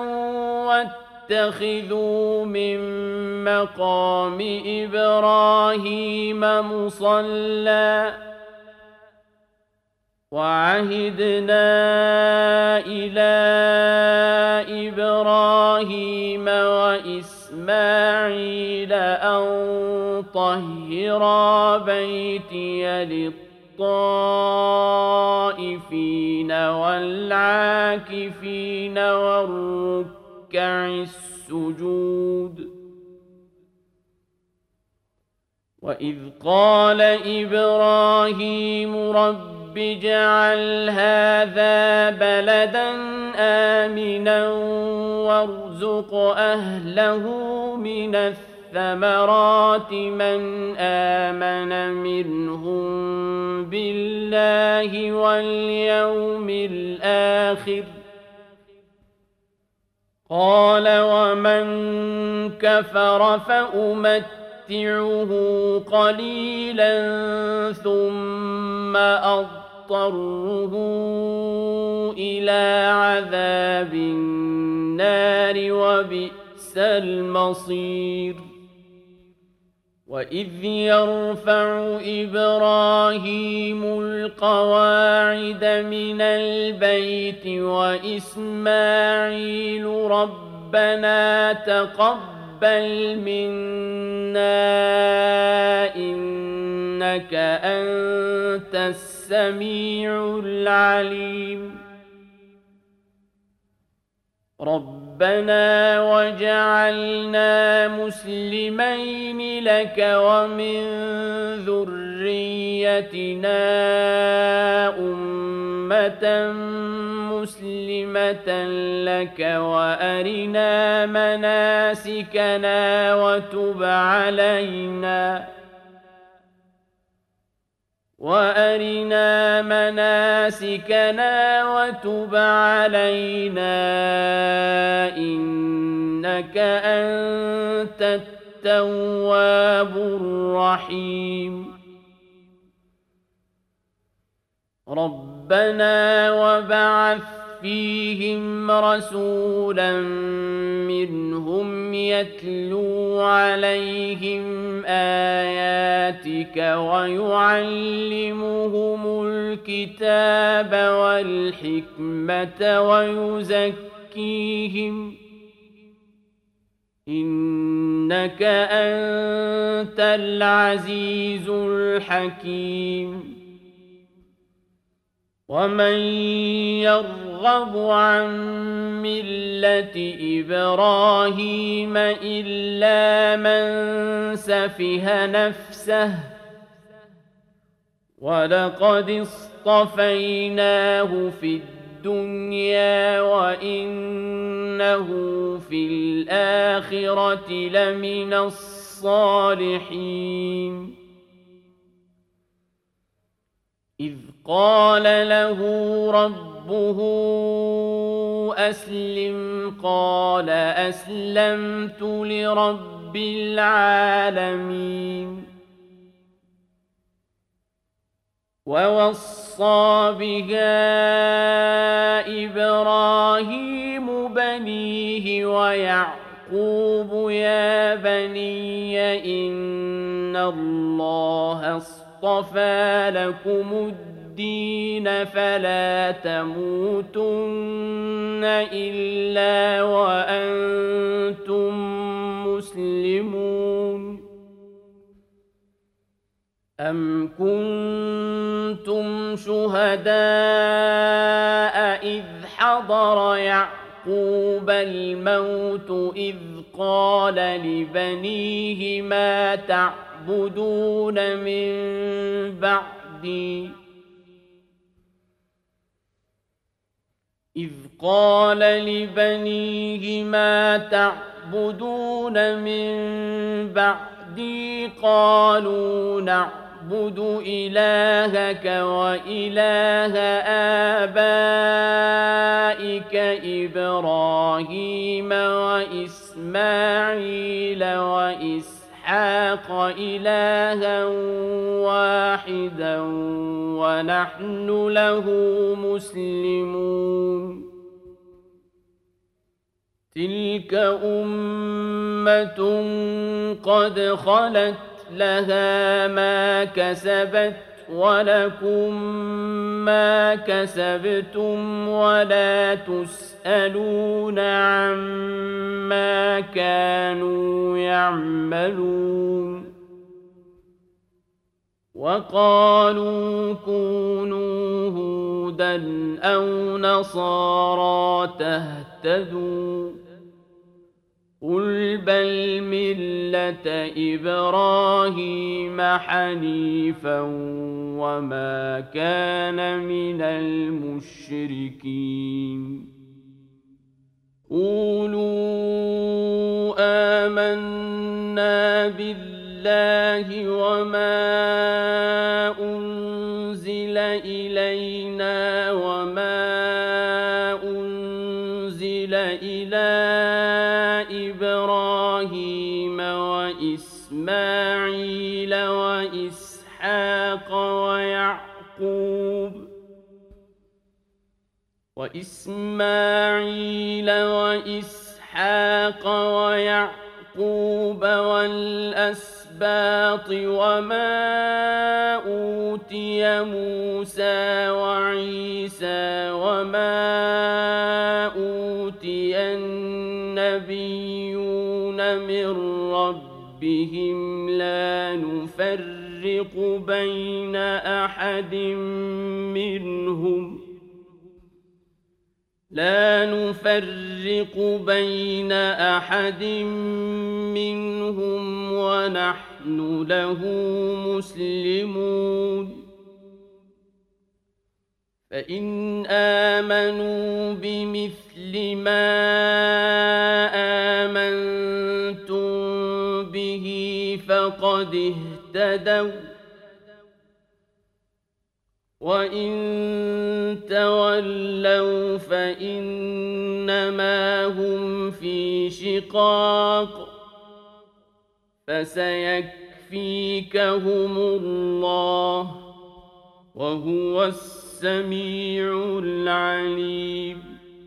واتخذوا من مقام إبراهيم مصلى وعهدنا إلى إبراهيم وإسماعيل أن طهرا بيتي للطائفين والعاكفين والركع السجود وإذ قال إبراهيم رب اجعل هذا بلدا آمنا وارزق أهله من الثمرات من آمن منهم بالله واليوم الآخر قال ومن كفر فأمتعه قليلا ثم أضطره إلى عذاب النار وبئس المصير وإذ يرفع إبراهيم القواعد من البيت وإسماعيل ربنا تقبل منا إنك أنت السميع العليم ربنا وجعلنا مسلمين لك ومن ذريتنا أمة مسلمة لك وأرنا مناسكنا وتب علينا إنك أنت التواب الرحيم ربنا وبعث فيهم رسولا منهم يتلو عليهم آياتك ويعلمهم الكتاب والحكمة ويزكيهم إنك أنت العزيز الحكيم ومن يرغب عن ملة إبراهيم إلا من سفه نفسه ولقد اصطفيناه في الدنيا وإنه في الآخرة لمن الصالحين إذ قال له ربه أسلم قال أسلمت لرب العالمين ووصى بها إبراهيم بنيه ويعقوب يا بني إن الله اصطفى لكم الدين فلا تموتن إلا وأنتم مسلمون أم كنتم شهداء إذ حضر يعقوب الموت إذ قال لبنيه ما تعبدون من بعدي قالوا نعبد إلهك وإله آبائك إبراهيم وإسماعيل وإسحاق إلها واحدا ونحن له مسلمون تلك أمة قد خلت لها ما كسبت ولكم ما كسبتم ولا تسألون عما كانوا يعملون وقالوا كونوا هودا أو نصارى تهتدوا قل بل ملة إبراهيم حنيفا وما كان من المشركين قولوا آمنا بالله وما أنزل إلينا وما أنزل إلى إبراهيم وإسماعيل وإسحاق ويعقوب والأسباط وما أوتي موسى وعيسى وما أوتي النبيون من ربهم لا نفرق بين أحد منهم ونحن له مسلمون فإن آمنوا بمثل ما آمنتم به فقد اهتدوا وإن تولوا فإنما هم في شقاق فسيكفيكهم الله وهو السميع العليم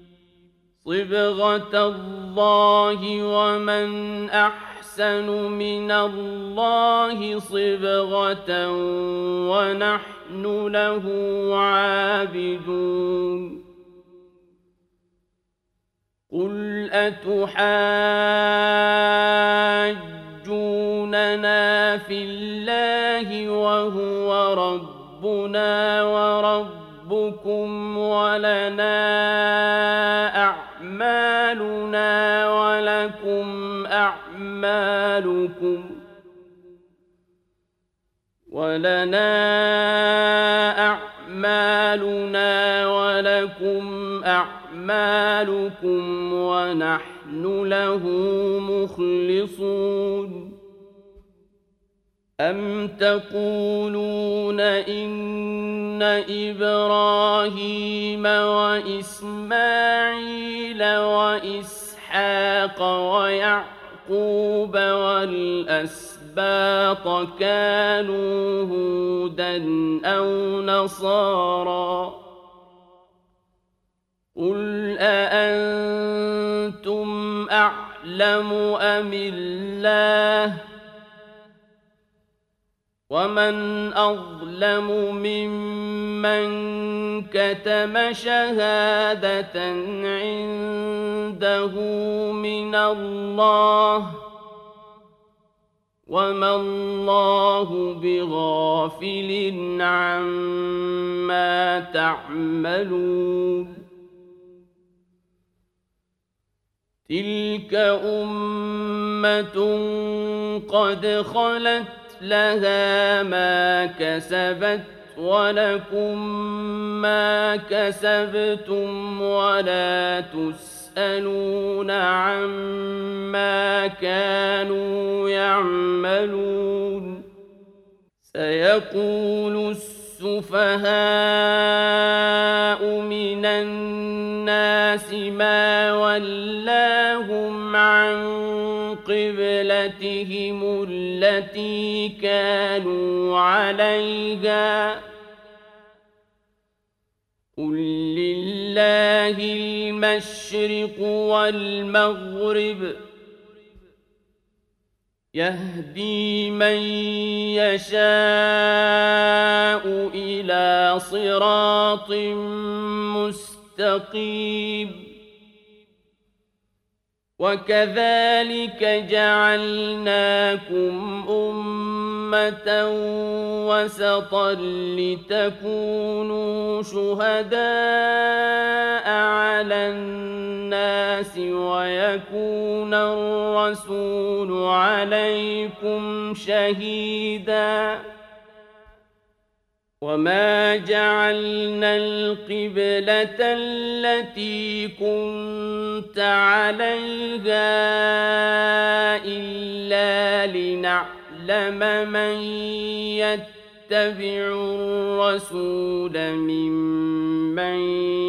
صبغة الله ومن أحسن من الله صبغة ونحن له عابدون قل أتحاجوننا في الله وهو ربنا وربكم ولنا أعمالنا ولكم أعمالكم ونحن له مخلصون أم تقولون إن إبراهيم وإسماعيل وإسحاق ويعقوب والأسباط كانوا هودا أو نصارى قل أأنتم أعلم أم الله ومن أظلم ممن كتم شهادة عنده من الله وما الله بغافل عما تعملون تلك أمة قد خلت لها ما كسبت ولكم ما كسبتم ولا تسألون عما كانوا يعملون سيقول السفهاء من الناس ما ولاهم عن قبلتهم التي كانوا عليها قل لله المشرق والمغرب يهدي من يشاء إلى صراط مستقيم وكذلك جعلناكم أمة وسطا لتكونوا شهداء على الناس ويكون الرسول عليكم شهيدا وما جعلنا القبلة التي كنت عليها إلا لنعلم من يتبعوا الرسول ممن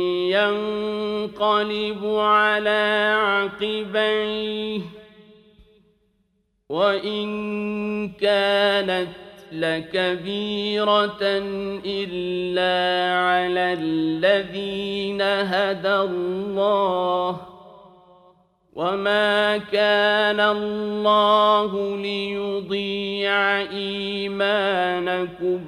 ينقلب على عقبيه وإن كانت لكبيرة إلا على الذين هدى الله وما كان الله ليضيع إيمانكم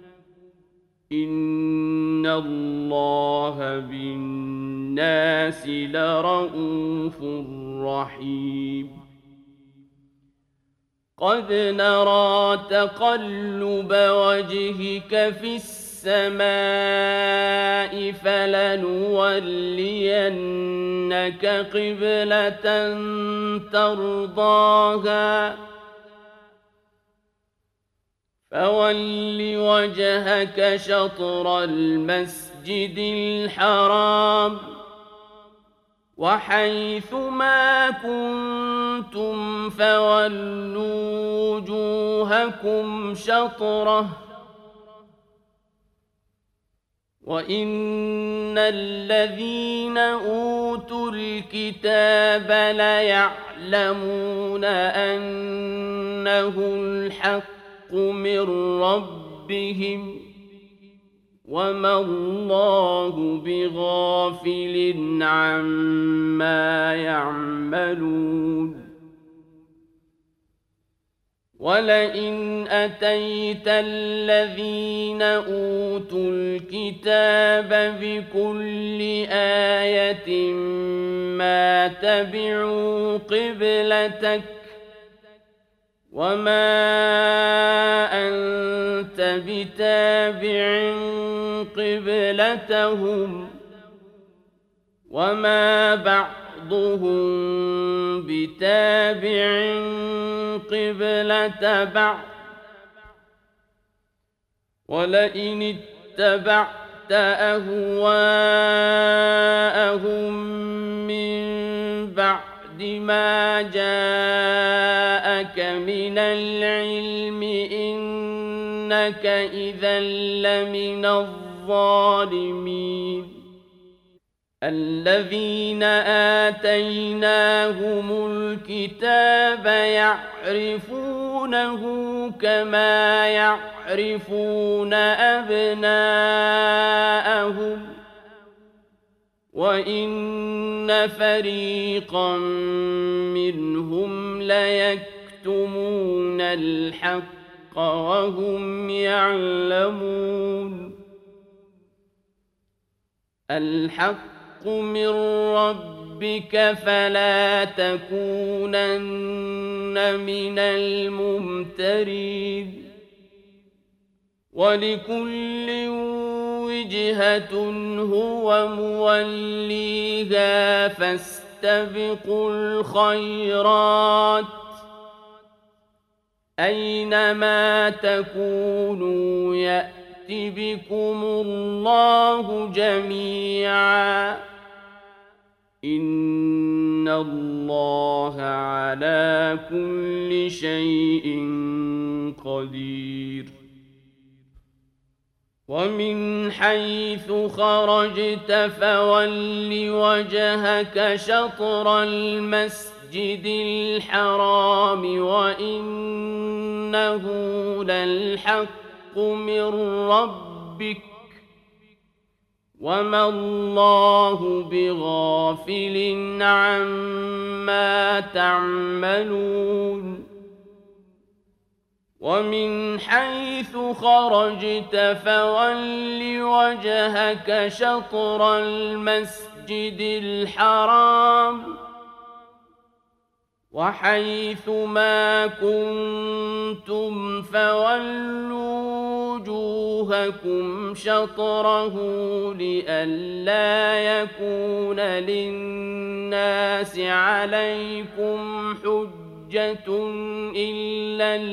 إن الله بالناس لرءوف رحيم قد نرى تقلب وجهك في السماء فلنولينك قبلة ترضاها فول وجهك شطر المسجد الحرام وحيث ما كنتم فولوا وجوهكم شطره وإن الذين أوتوا الكتاب ليعلمون أنه الحق من ربهم وما الله بغافل عما يعملون ولئن أتيت الذين أوتوا الكتاب بكل آية ما تبعوا قبلتك وما أنت بتابع قبلتهم وما بعضهم بتابع قبلة بعض ولئن اتبعت أهواءهم من بعد ما جاءك من العلم إنك إذا لمن الظالمين الذين آتيناهم الكتاب يعرفونه كما يعرفون أبناءهم وإن فريقا منهم ليكتمون الحق وهم يعلمون الحق من ربك فلا تكونن من الممترين ولكل وجهة هو موليها فاستبقوا الخيرات أينما تكونوا يأت بكم الله جميعا إن الله على كل شيء قدير ومن حيث خرجت فول وجهك شطر المسجد الحرام وإنه للحق من ربك وما الله بغافل عما تعملون ومن حيث خرجت فول وجهك شطر المسجد الحرام وحيث ما كنتم فولوا وجوهكم شطره لئلا يكون للناس عليكم حجة إلا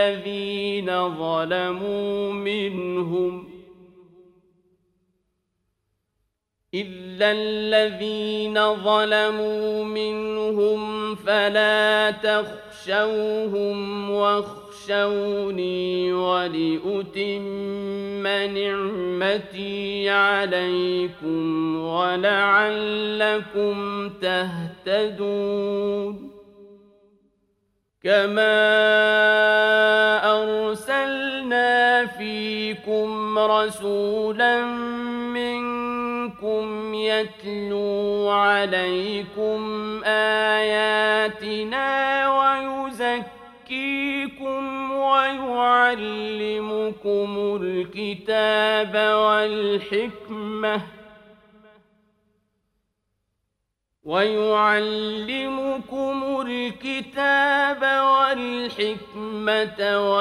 الذين ظلموا منهم فلا تخشوهم واخشوني واخشوني ولأتم نعمتي عليكم ولعلكم تهتدون كما أرسلنا فيكم رسولا منكم يتلو عليكم آياتنا ويزكيكم ويعلمكم الكتاب والحكمة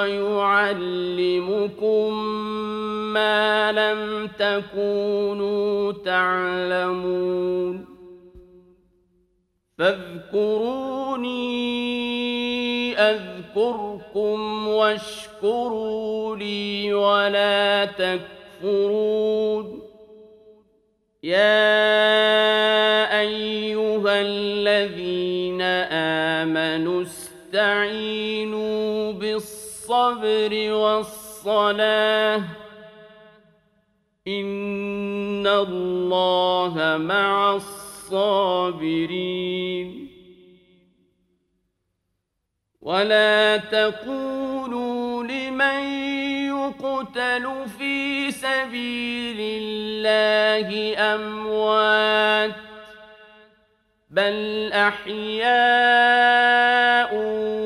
ويعلمكم ما لم تكونوا تعلمون فاذكروني أذكركم واشكروا لي ولا تكفرون يا أيها الذين آمنوا استعينوا بالصبر والصلاة إن الله مع الصابرين ولا تقولوا لمن يقتل في سبيل الله أموات بل أحياء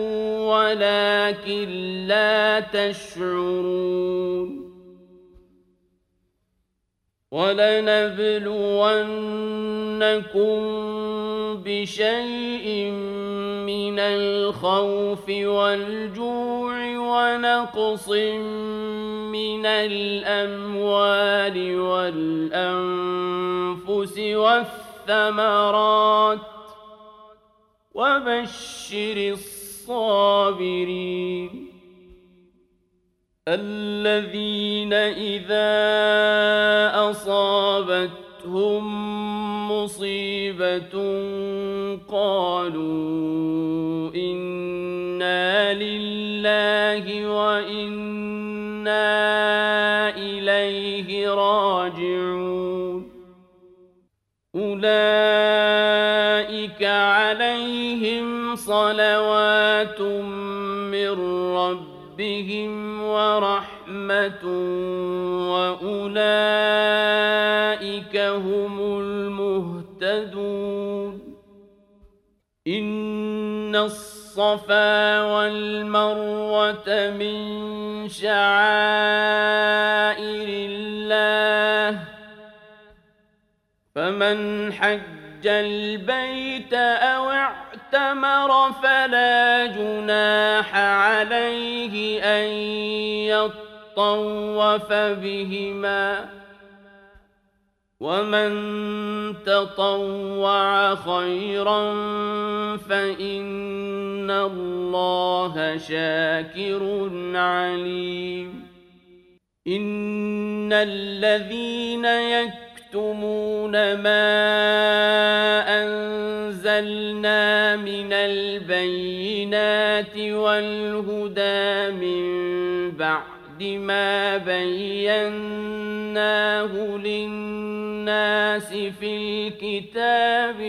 ولكن لا تشعرون ولنبلونكم بشيء من الخوف والجوع ونقص من الأموال والأنفس والثمرات وبشر الصابرين الذين إذا أصابتهم مصيبة قالوا إنا لله وإنا إليه راجعون أولئك عليهم صلوات من ربهم ورحمة وأولئك هم المهتدون إن الصفا والمروة من شعائر الله فمن حج البيت أو اعتمر فلا جناح عليه أن يطوف بهما ومن تطوع خيرا فإن الله شاكر عليم إن الذين يكتمون ما أنزلنا من البينات والهدى من بعد ما بيناه للناس في الكتاب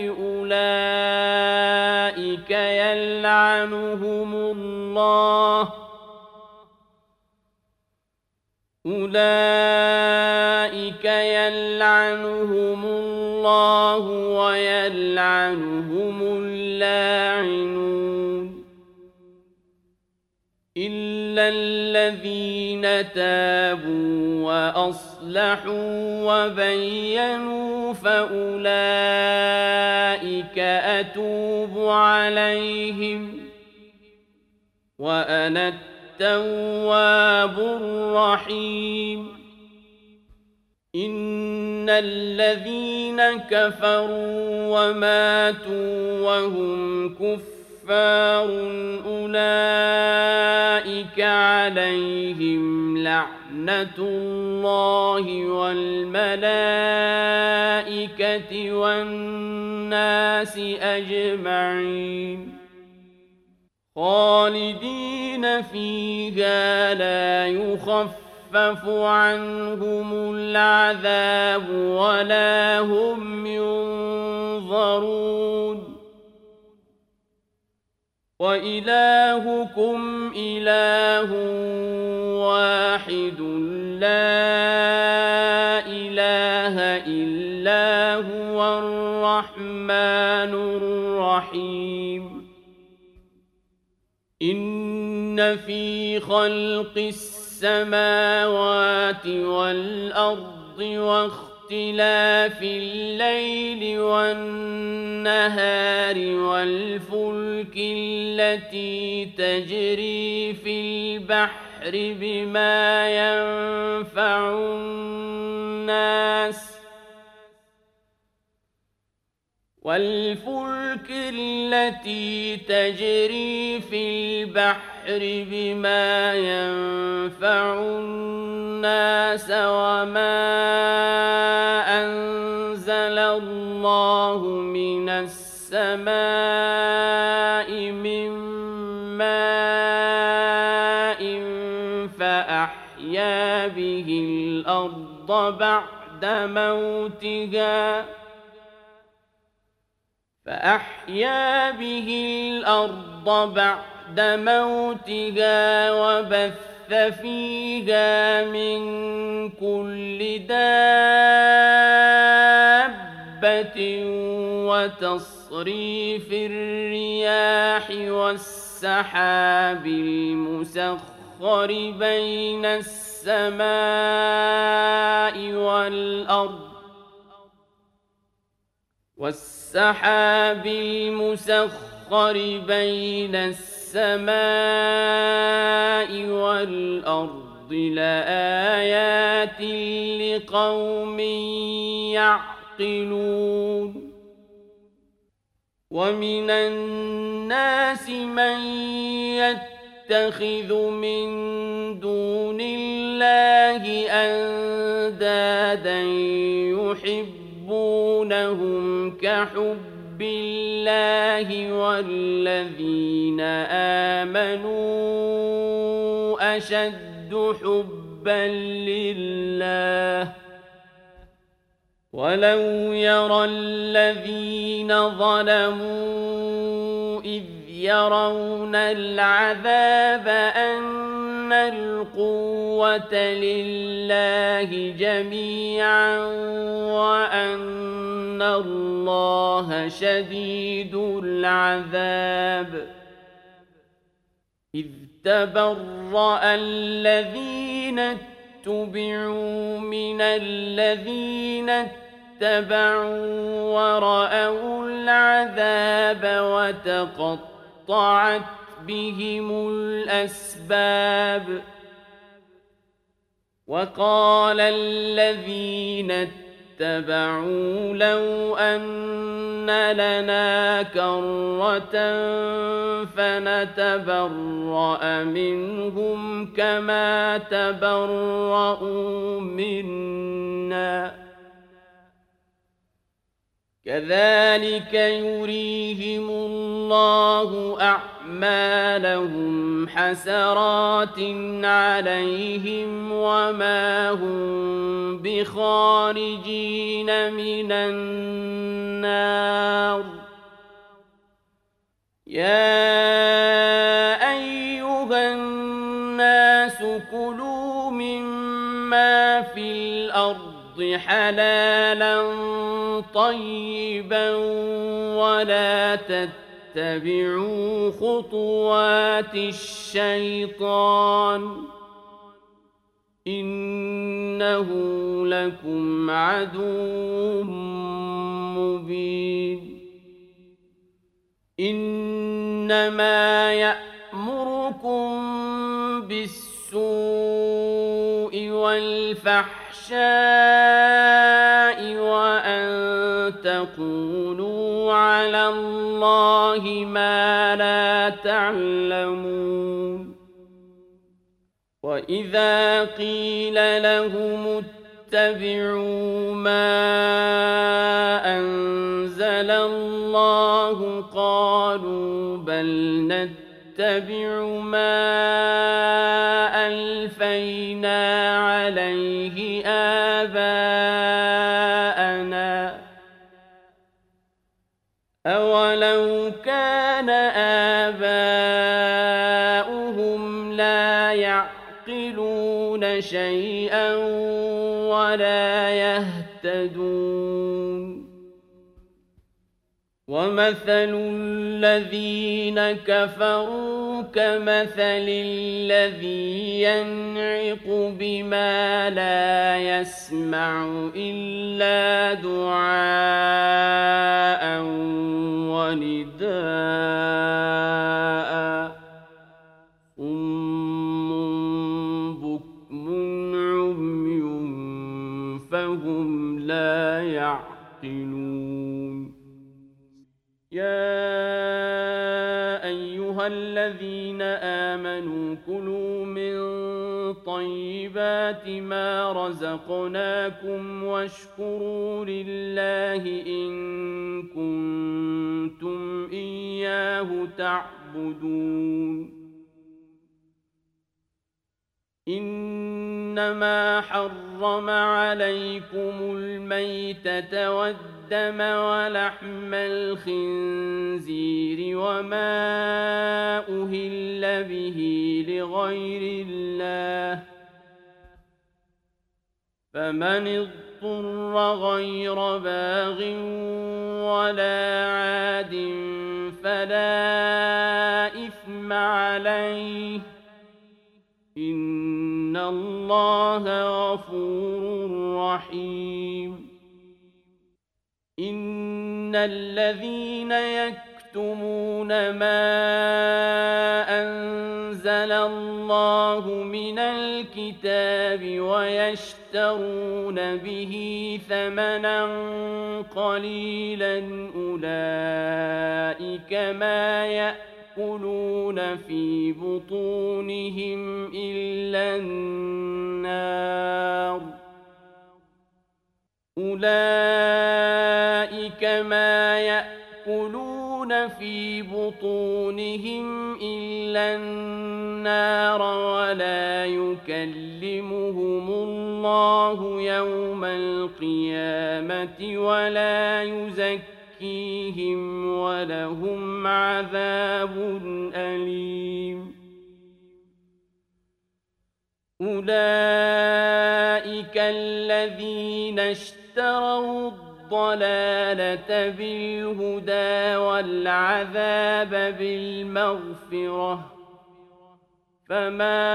أولئك يلعنهم الله ويلعنهم اللاعنون إلا الذين تابوا وأصلحوا وبينوا فأولئك أتوب عليهم وأنا التواب الرحيم إن الذين كفروا وماتوا وهم كفار أولئك عليهم لعنة الله والملائكة والناس أجمعين خالدين فيها لا يخفف عنهم العذاب ولا هم ينظرون وإلهكم إله واحد لا إله إلا هو الرحمن الرحيم إن في خلق السماوات والأرض واختلاف الليل والنهار والفلك التي تجري في البحر بما ينفع الناس بما ينفع الناس وما أنزل الله من السماء من ماء فأحيا به الأرض بعد موتها وبث فيها من كل دابة وتصريف الرياح والسحاب المسخر بين السماء والأرض لآيات لقوم يعقلون ومن الناس من يتخذ من دون الله أندادا يحبونهم كحب الله والذين آمنوا أشد حبا لله ولو يرى الذين ظلموا إذ يرون العذاب أن القوة لله جميعا وأن الله شديد العذاب إذ تبرأ الذين اتبعوا من الذين اتبعوا ورأوا العذاب وتقطعت بهم الأسباب وقال الذين اتبعوا لو أن لنا كرة فنتبرأ منهم كما تبرأوا منا كذلك يريهم الله أعمالهم حسرات عليهم وما هم بخارجين من النار يا أيها الناس كلوا مما في الأرض حلالا طيبا ولا تتبعوا خطوات الشيطان إنه لكم عدو مبين إنما يأمركم بالسوء والفحشاء وأن تقولوا على الله ما لا تعلمون وإذا قيل لهم اتبعوا ما أنزل الله قالوا بل نتبع ما ألفينا عليه آباءنا أولو كان آباؤهم لا يعقلون شيئا ولا يهتدون ومثل الذين كفروا كمثل الذي ينعق بما لا يسمع إلا دعاء ونداء صم بكم عمي فهم لا يعقلون يا أيها الذين آمنوا كلوا من طيبات ما رزقناكم واشكروا لله إن كنتم إياه تعبدون إنما حرم عليكم الميتة والدم ولحم الخنزير وما أهل به لغير الله فمن اضطر غير باغ ولا عاد فلا إثم عليه إن الله غفور رحيم إن الذين يكتمون ما أنزل الله من الكتاب ويشترون به ثمنا قليلا أولئك ما يأكلون في بطونهم إلا النار أولئك ما يأكلون في بطونهم إلا النار ولا يكلمهم الله يوم القيامة ولا يزكيهم ولهم عذاب أليم أولئك الذين اشتروا الضلالة بالهدى والعذاب بالمغفرة فما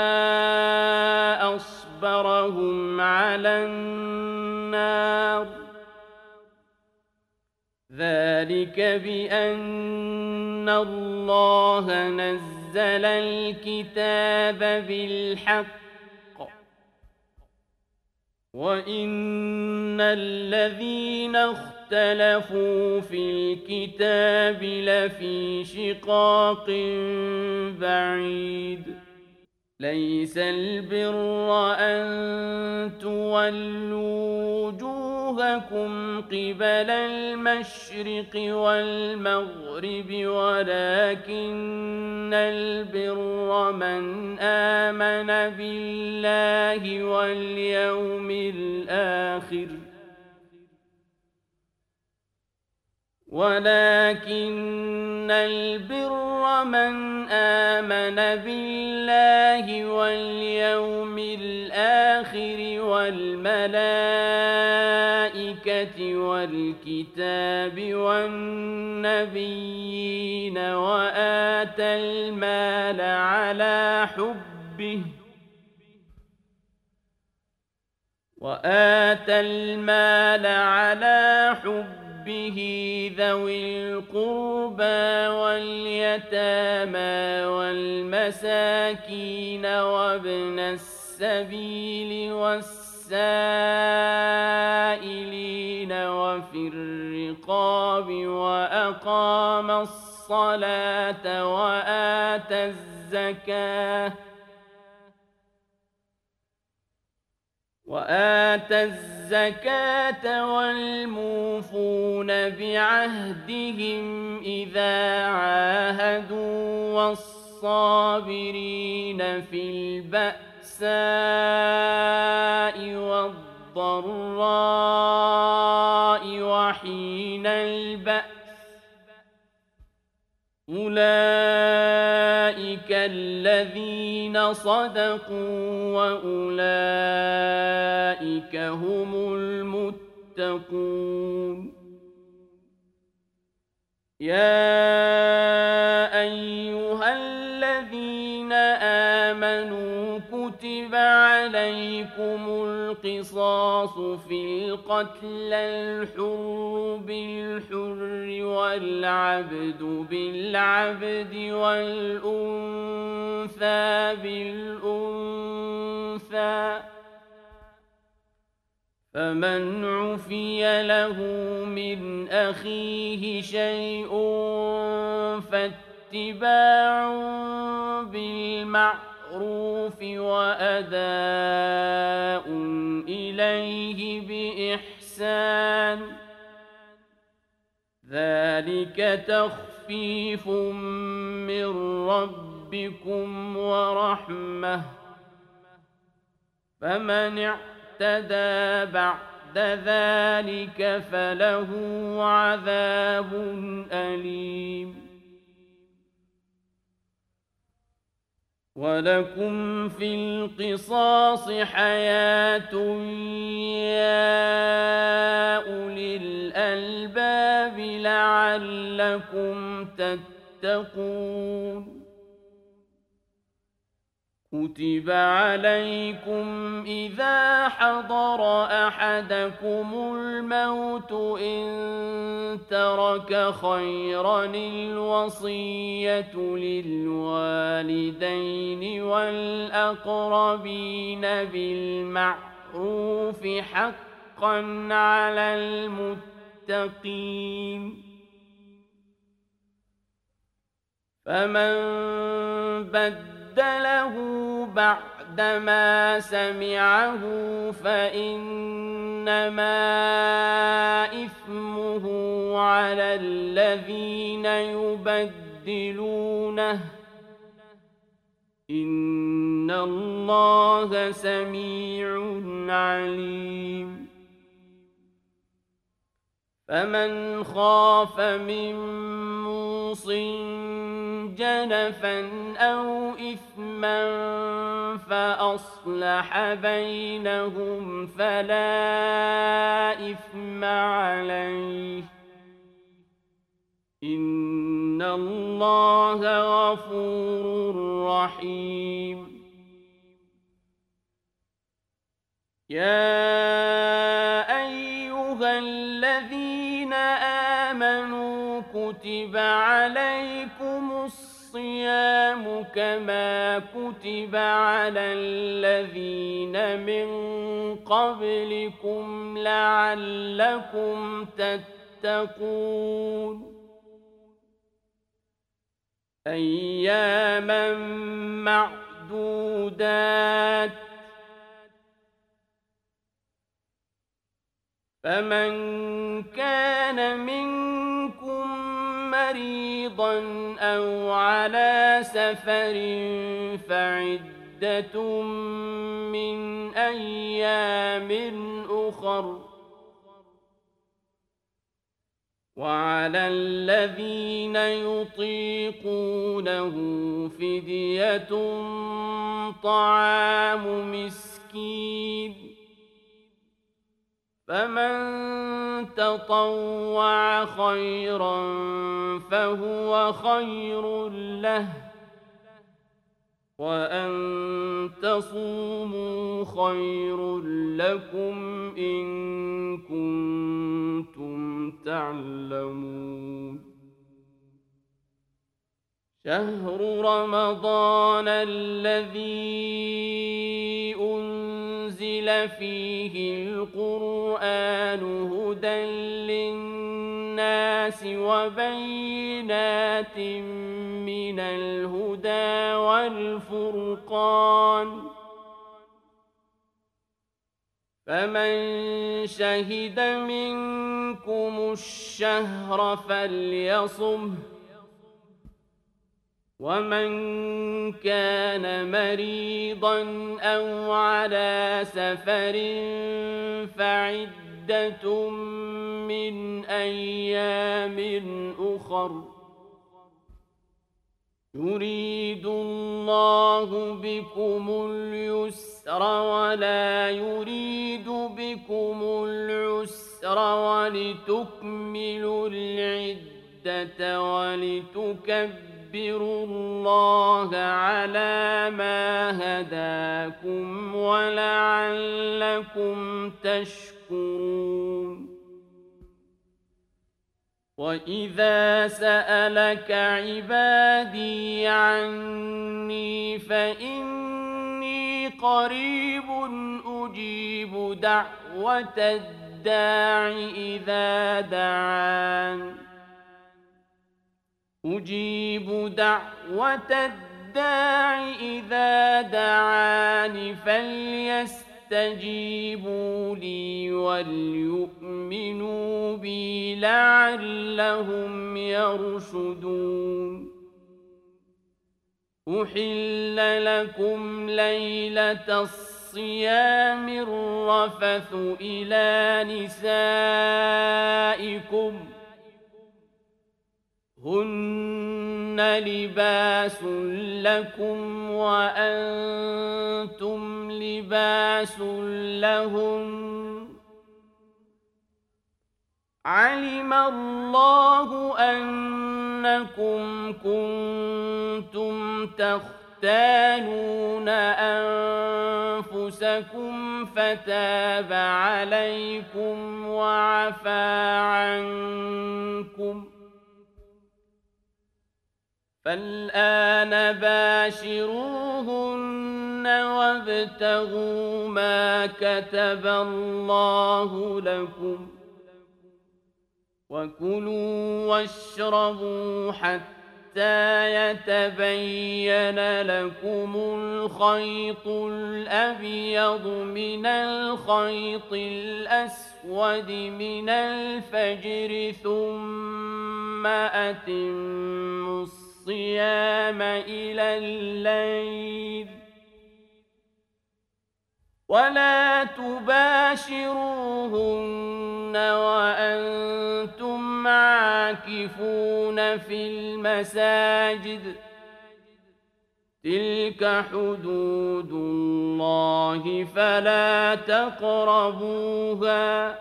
أصبرهم على النار ذلك بأن الله نزل الكتاب بالحق وإن الذين اختلفوا في الكتاب لفي شقاق بعيد ليس البر أن تولوا وجوهكم قبل المشرق والمغرب ولكن البر من آمن بالله واليوم الآخر ولكن البر من آمن بالله واليوم الآخر والملائكة والكتاب والنبيين وآتى المال على حبه ذوي القربى واليتامى والمساكين وابن السبيل والسائلين وفي الرقاب وأقام الصلاة وآتى الزكاة والموفون بعهدهم إذا عاهدوا والصابرين في البأساء والضراء وحين البأس أولئك الذين صدقوا وأولئك هم المتقون يا أيها الذين آمنوا كتب عليكم القصاص في القتل الحر بالحر والعبد بالعبد والأنثى بالأنثى فمن عفي له من أخيه شيء فاتباع بالمعروف وأداء إليه بإحسان ذلك تخفيف من ربكم ورحمة فمن اعتدى بعد ذلك فله عذاب أليم ولكم في القصاص حياة يا أولي الألباب لعلكم تتقون كتب عليكم إذا حضر أحدكم الموت إن ترك خيرا الوصية للوالدين والأقربين بالمعروف حقا على المتقين فمن بدله بعدما سمعه فإنما إثمه على الذين يبدلونه إن الله سميع عليم فمن خاف من موصٍ جنفا أو إثما فأصلح بينهم فلا إثم عليه إن الله غفور رحيم يا أيها الذين آمنوا كتب عليكم الصيام كما كتب على الذين من قبلكم لعلكم تتقون أياما معدودات فمن كان منكم مريضا أو على سفر فعدة من أيام أخر وعلى الذين يطيقونه فدية طعام مسكين فمن تطوع خيرا فهو خير له وأن تصوموا خير لكم إن كنتم تعلمون شهر رمضان الذي أنزل فيه القرآن هدى للناس وبينات من الهدى والفرقان فمن شهد منكم الشهر فليصمه ومن كان مريضا أو على سفر فعدة من أيام أخر يريد الله بكم اليسر ولا يريد بكم العسر ولتكملوا العدة ولتكبروا الله على ما هداكم ولعلكم تشكرون. وَإِذَا سَأَلَكَ عِبَادِي عَنِّي فَإِنِّي قَرِيبٌ أُجِيبُ دَعْوَةَ الدَّاعِ إِذَا دَعَانِ فَلْيَسْتَجِيبُوا لِي وَلْيُؤْمِنُوا بِي لَعَلَّهُمْ يَرْشُدُونَ. أُحِلَّ لَكُمْ لَيْلَةَ الصِّيَامِ الرَّفَثُ إِلَىٰ نِسَائِكُمْ هُنَّ لِبَاسٌ لَكُمْ وَأَنتُمْ لِبَاسٌ لَهُنَّ عَلِمَ اللَّهُ أَنَّكُمْ كُنتُمْ تَخْتَانُونَ أَنفُسَكُمْ فَتَابَ عَلَيْكُمْ وَعَفَا عَنكُمْ فَالْآنَ بَاشِرُوهُنَّ وَابْتَغُوا مَا كَتَبَ اللَّهُ لَكُمْ وَكُلُوا وَاشْرَبُوا حَتَّىٰ يَتَبَيَّنَ لَكُمُ الْخَيْطُ الْأَبْيَضُ مِنَ الْخَيْطِ الْأَسْوَدِ مِنَ الْفَجْرِ ثُمَّ أَتِمُّوا الصِّيَامَ إِلَى اللَّيْلِ وَلَا تُبَاشِرُوهُنَّ وَأَنتُمْ عَاكِفُونَ فِي الْمَسَاجِدِ ۗ تِلْكَ حُدُودُ اللَّهِ فَلَا تَقْرَبُوهَا ۗ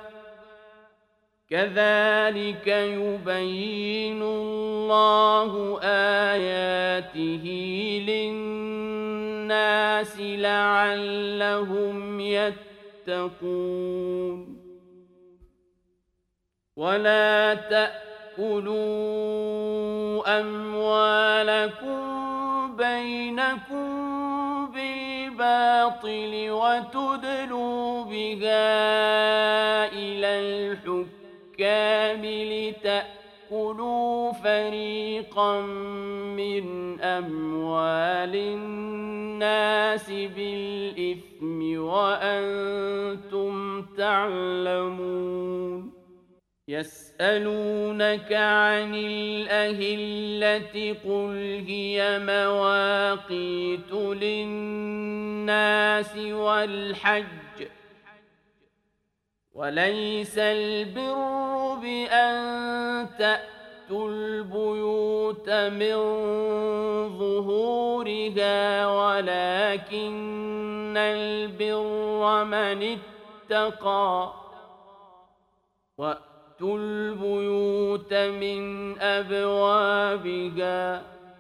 كَذَٰلِكَ يُبَيِّنُ اللَّهُ آيَاتِهِ لِلنَّاسِ لَعَلَّهُمْ يَتَّقُونَ. وَلَا تَأْكُلُوا أَمْوَالَكُم بَيْنَكُم بِالْبَاطِلِ وَتُدْلُوا بِهَا إِلَى الْحُكَّامِ لِتَأْكُلُوا فَرِيقًا مِّنْ أَمْوَالِ النَّاسِ بِالْإِثْمِ وَأَنتُمْ تعلمون. يَسْأَلُونَكَ عَنِ الْأَهِلَّةِ قُلْ هِيَ مَوَاقِيتُ لِلنَّاسِ وَالْحَجِّ ۗ وَلَيْسَ الْبِرُّ بِأَن تَأْتُوا الْبُيُوتَ مِن ظُهُورِهَا وَلَٰكِنَّ الْبِرَّ مَنِ اتَّقَىٰ. وَأْتُوا الْبُيُوتَ مِنْ أَبْوَابِهَا ۚ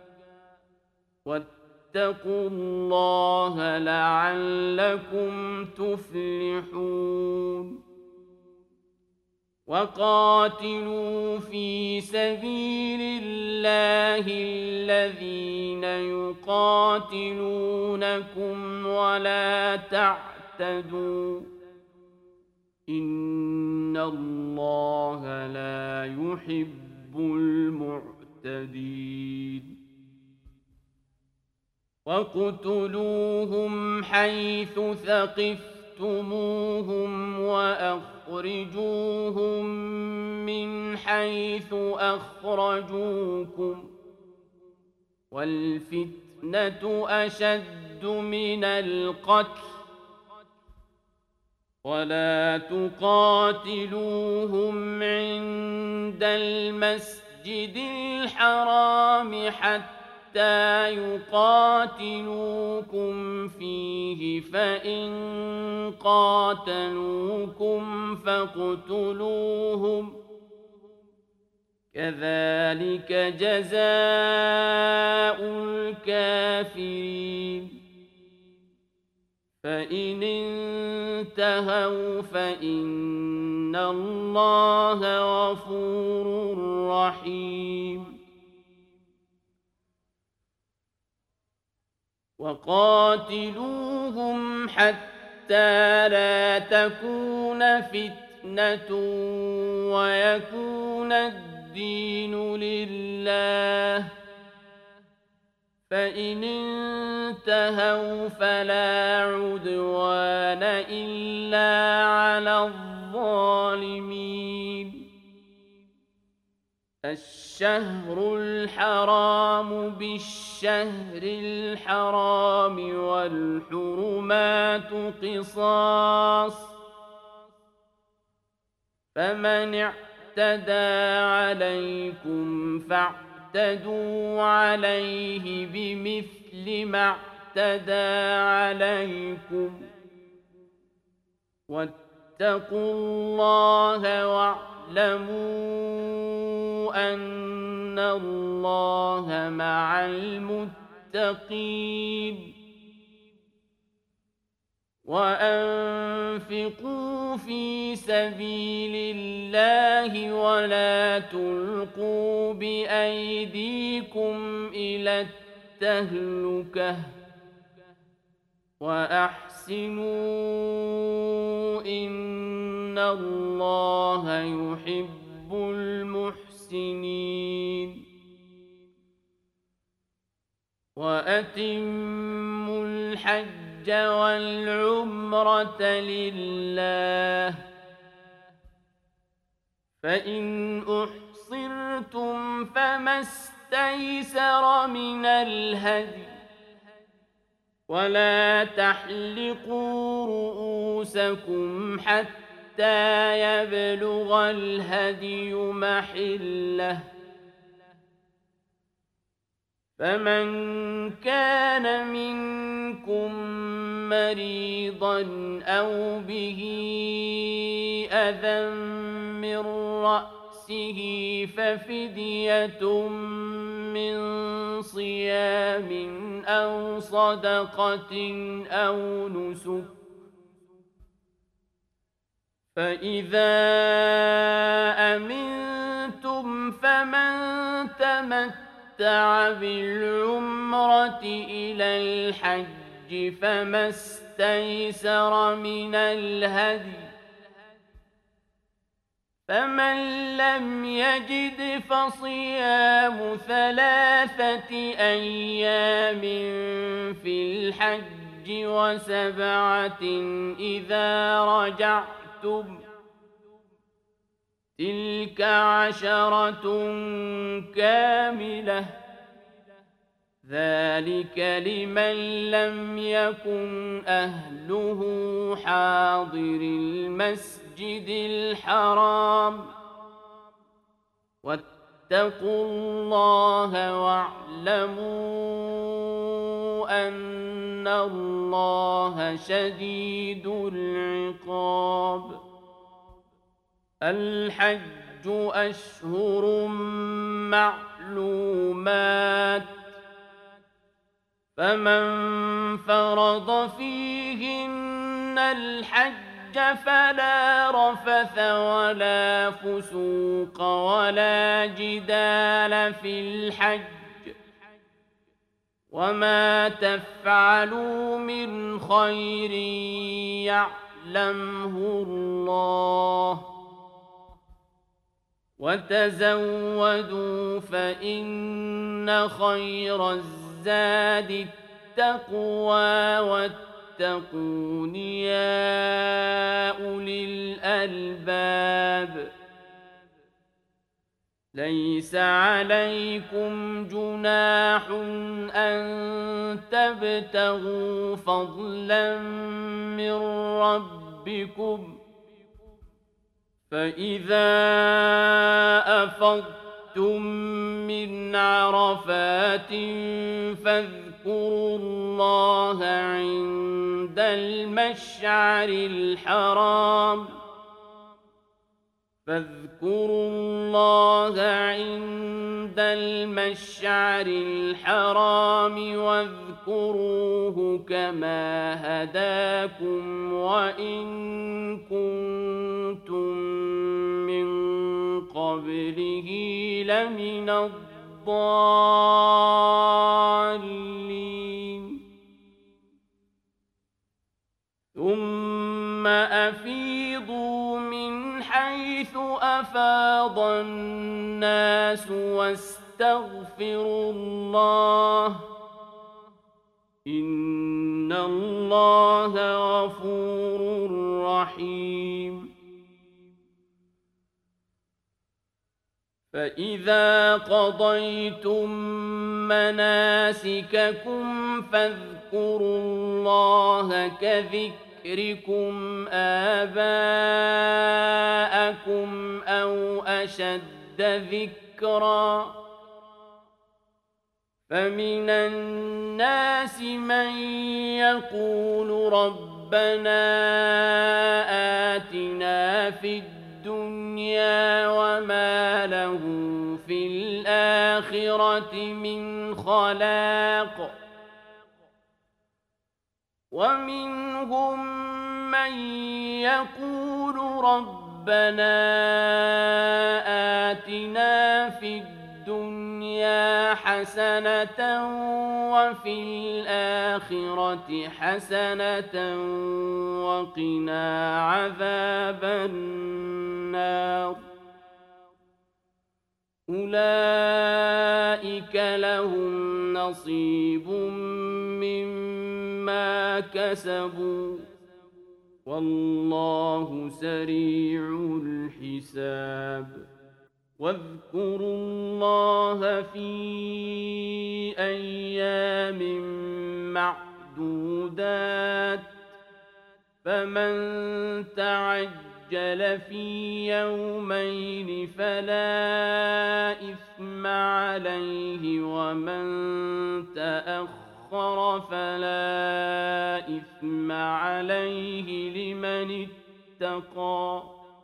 وَاتَّقُوا اللَّهَ لَعَلَّكُمْ تُفْلِحُونَ. وَقَاتِلُوا فِي سَبِيلِ اللَّهِ الَّذِينَ يُقَاتِلُونَكُمْ وَلَا تَعْتَدُوا ۚ إِنَّ اللَّهَ لَا يُحِبُّ الْمُعْتَدِينَ. وَاقْتُلُوهُمْ حَيْثُ ثَقِفْتُمُوهُمْ وَأَخْرِجُوهُم مِّنْ حَيْثُ أَخْرَجُوكُمْ ۚ والفتنة أشد من القتل ولا تقاتلوهم عند المسجد الحرام حتى يقاتلوكم فيه فإن قاتلوكم فاقتلوهم كذلك جزاء الكافرين فإن انتهوا فإن الله غفور رحيم وقاتلوهم حتى لا تكون فتنة ويكون الدين لله فإن انتهوا فلا عدوان إلا على الظالمين الشهر الحرام بالشهر الحرام والحرمات قصاص فمن اعتدى عليكم فاعتدوا عليه بمثل ما اعتدى عليكم واتقوا الله واعلموا أن الله مع المتقين وأنفقوا في سبيل الله ولا تلقوا بأيديكم إلى التهلكة وأحسنوا إن الله يحب المحسنين وأتموا الحج والعمرة لله فإن أحصرتم فما استيسر من الهدي ولا تحلقوا رؤوسكم حتى يبلغ الهدي محله فمن كان منكم مريضا أو به أذى من رأسه ففدية من صيام أو صدقة أو نسك فإذا أمنتم فمن تمتع بالعمرة إلى الحج فما استيسر من الهدي فمن لم يجد فصيام 3 أيام في الحج و7 إذا رجعتم تلك 10 كاملة ذلك لمن لم يكن أهله حاضر المسجد الحرام واتقوا الله واعلموا أن الله شديد العقاب الحج أشهر معلومات فمن فرض فيهن الحج فلا رفث ولا فسوق ولا جدال في الحج وما تفعلوا من خير يعلمه الله وتزودوا فإن خير الزاد التقوى واتقون يا أولي الألباب ليس عليكم جناح أن تبتغوا فضلا من ربكم فإذا أفضتم من عرفات فاذكروا الله عند المشعر الحرام واذكروه كما هداكم وإن كنتم من قبله لمن الضالين ثم أفيضوا من حيث أفاض الناس واستغفروا الله إن الله غفور رحيم فإذا قضيتم مناسككم فاذكروا الله كذكركم آباءكم أو أشد ذكرًا فمن الناس من يقول ربنا آتنا في الدنيا وما له في الآخرة من خلاق ومنهم من يقول ربنا آتنا في الدنيا حسنة وفي الآخرة حسنة وقنا عذاب النار أولئك لهم نصيب مما كسبوا والله سريع الحساب واذكروا الله في أيام معدودات فمن تعجل في يومين فلا إثم عليه ومن تأخر فلا إثم عليه لمن اتقى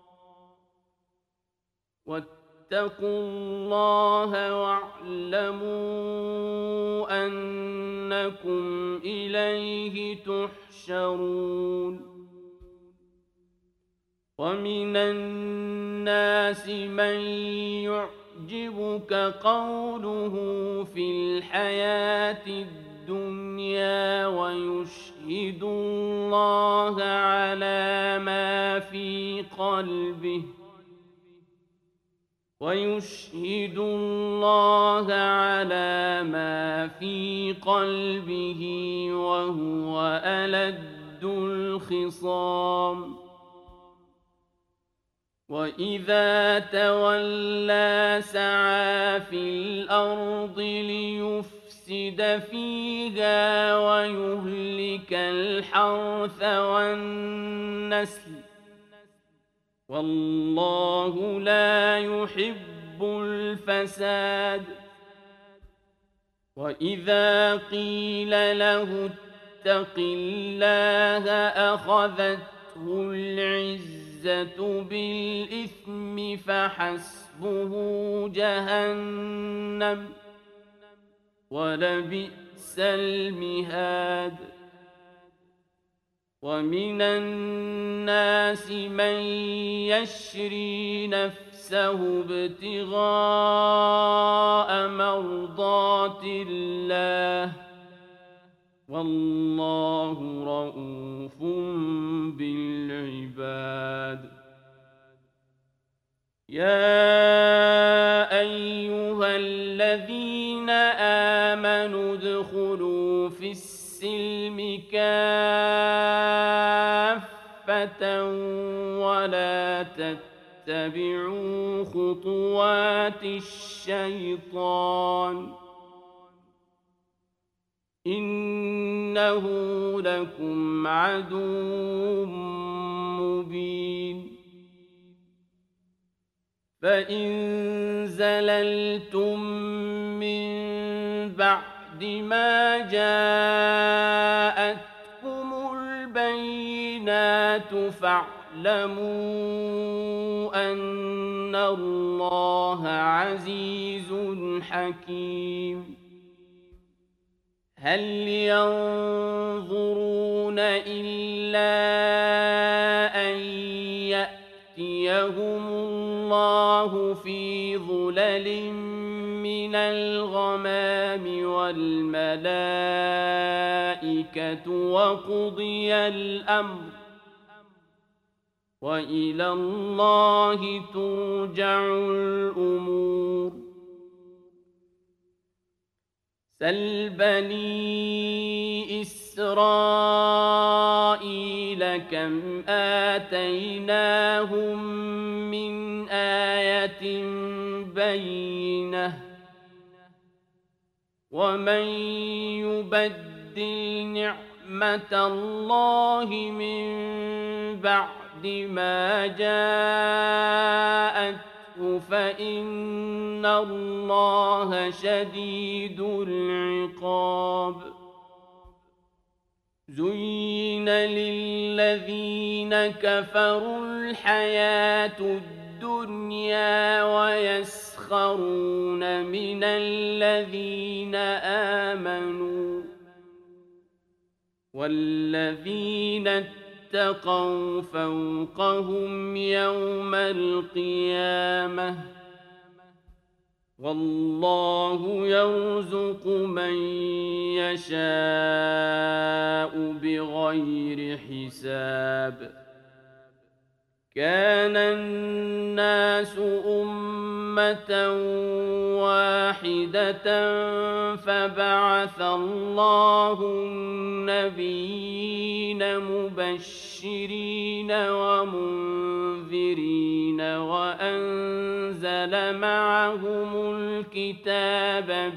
واتقوا الله واعلموا أنكم إليه تحشرون ومن الناس من يعجبك قوله في الحياة الدنيا ويشهد الله على ما في قلبه وهو ألد الخصام وإذا تولى سعى في الأرض ليفسد فيها ويهلك الحرث والنسل والله لا يحب الفساد وإذا قيل له اتق الله أخذته العزة بالإثم فحسبه جهنم ولبئس المهاد ومن الناس من يشري نفسه ابتغاء مرضات الله والله رؤوف بالعباد يا أيها الذين آمنوا ادخلوا في السلم كافة ولا تتبعوا تتبعوا خطوات الشيطان إنه لكم عدو مبين فإن زللتم من بعد ما جاءتكم البينات فاعلموا أن الله عزيز حكيم هل ينظرون إلا أن يأتيهم الله في ظلل من الغمام والملائكة وقضي الأمر وإلى الله ترجع الأمور سل بني إسرائيل كم آتيناهم من آية بينة ومن يبدل نعمة الله من بعد ما جاءته فإن الله شديد العقاب زين للذين كفروا الحياة الدنيا ويسخرون من الذين آمنوا والذين اتقوا فوقهم يوم القيامة والله يرزق من يشاء بغير حساب كان الناس أمة واحدة فبعث الله النبيين مبشرين ومنذرين وأنزل معهم الكتاب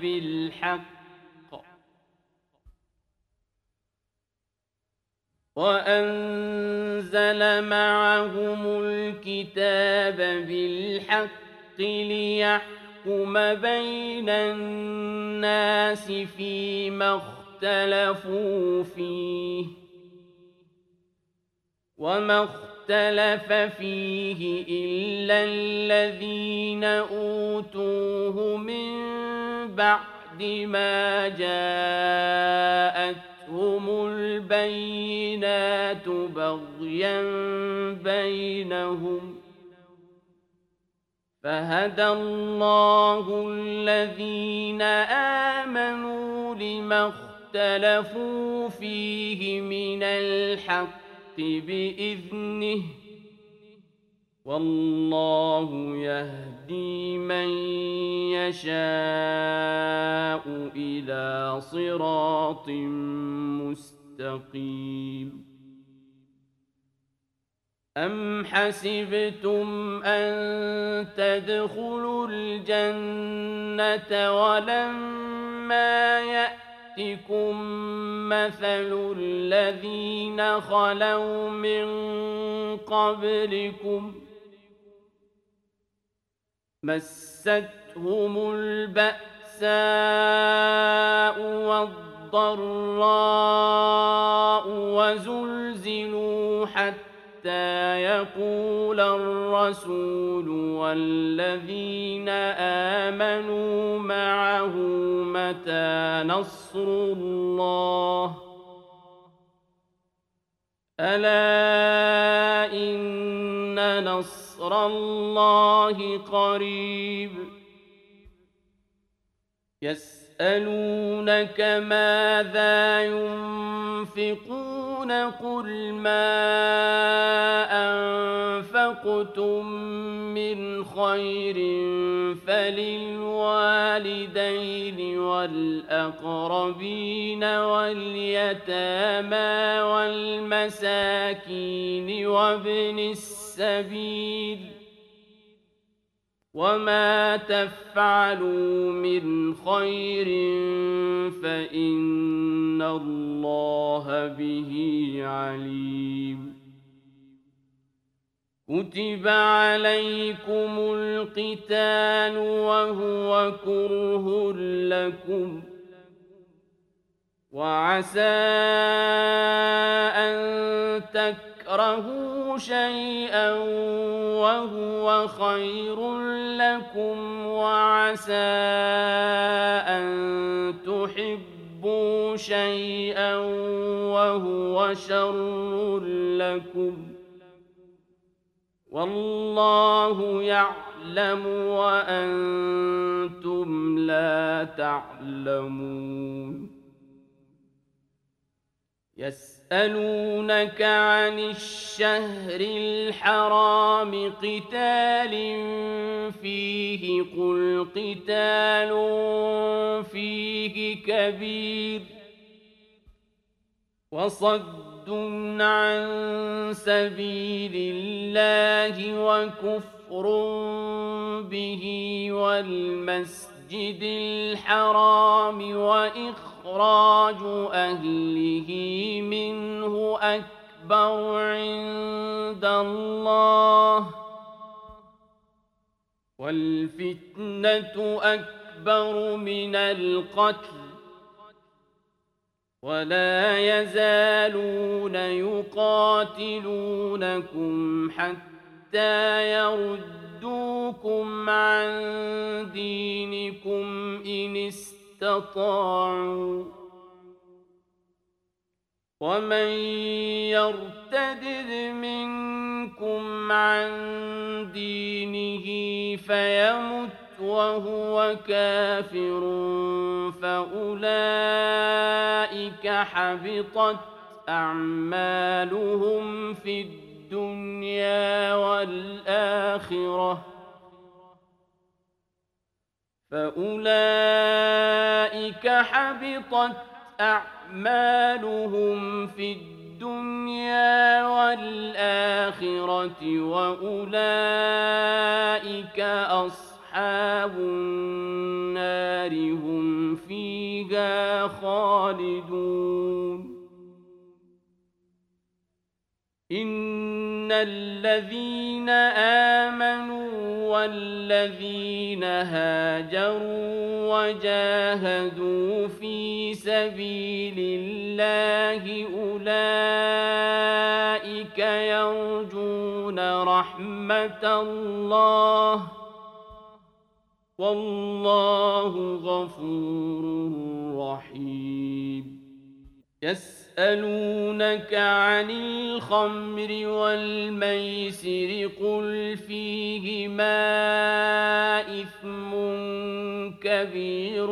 بالحق ليحكم بين الناس فيما اختلفوا فيه وما اختلف فيه إلا الذين أوتوه من بعد ما جاءتهم البينات بغيا بينهم فهدى الله الذين آمنوا لما اختلفوا فيه من الحق بإذنه والله يهدي من يشاء إلى صراط مستقيم أم حسبتم أن تدخلوا الجنة ولما يأتكم مثل الذين خلوا من قبلكم مستهم البأساء والضراء وزلزلوا حتى يقول الرسول والذين آمنوا معه متى نصر الله ألا إن نصر الله قريب يسألونك ماذا ينفقون قل ما أنفقتم من خير فللوالدين والأقربين واليتامى والمساكين وابن السبيل وما تفعلوا من خير فإن الله به عليم كتب عليكم القتال وهو كره لكم وعسى أن تكرهوا شيئا وهو خير لكم وعسى أن تحبوا شيئا وهو شر لكم والله يعلم وأنتم لا تعلمون يسألونك عن الشهر الحرام قتال فيه قل قتال فيه كبير وصد عن سبيل الله وكفر به والمسجد الحرام وإخراج أهله منه أكبر عند الله والفتنة أكبر من القتل ولا يزالون يقاتلونكم حتى يردوكم عن دينكم إن استطاعوا ومن يرتد منكم عن دينه فيمت وهو كافر فأولئك حبطت أعمالهم في الدنيا والآخرة وأولئك أصحاب النار هم فيها خالدون إن الذين آمنوا والذين هاجروا وجاهدوا في سبيل الله أولئك يرجون رحمة الله والله غفور رحيم يسألونك عن الخمر والميسر قل فيهما إثم كبير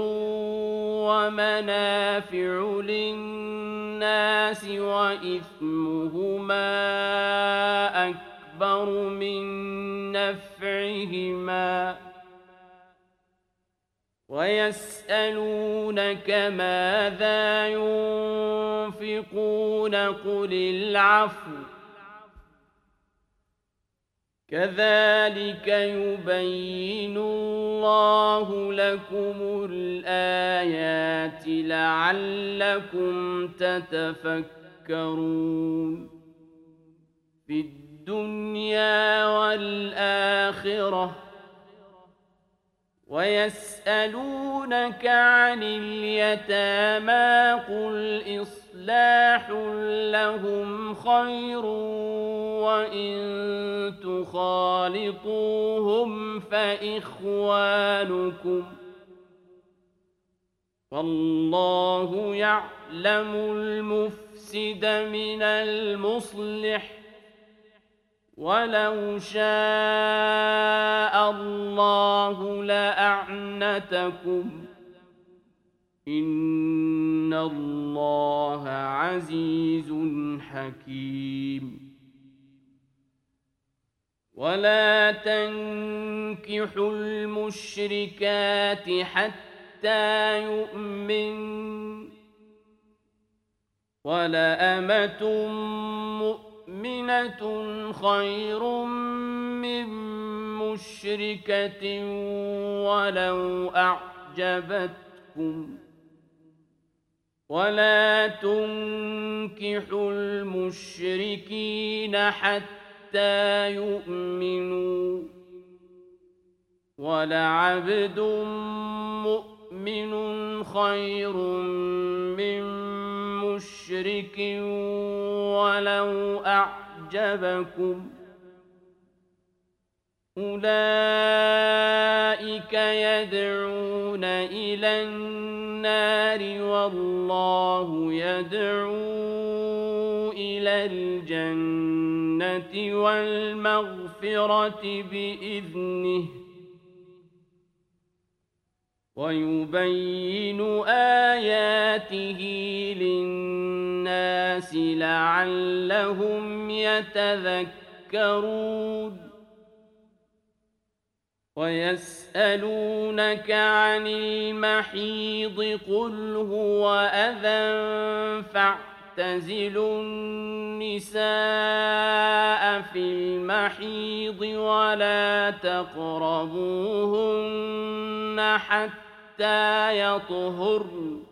ومنافع للناس وإثمهما أكبر من نفعهما ويسألونك ماذا ينفقون قل العفو كذلك يبين الله لكم الآيات لعلكم تتفكرون في الدنيا والآخرة ويسألونك عن اليتامى قل إصلاح لهم خير وإن تخالطوهم فإخوانكم والله يعلم المفسد من المصلح ولو شاء الله لأعنتكم إن الله عزيز حكيم ولا تنكحوا المشركات حتى يؤمن ولأمة مؤمنة خير من مشركة ولو أعجبتكم ولا تنكحوا المشركين حتى يؤمنوا ولعبد مؤمن خير من مشرك ولو أعجبكم أولئك يدعون إلى النار والله يدعو إلى الجنة والمغفرة بإذنه ويبين آياته للناس لعلهم يتذكرون ويسألونك عن المحيض قل هو أذى فاعتزلوا النساء في المحيض ولا تقربوهن حتى يطهرن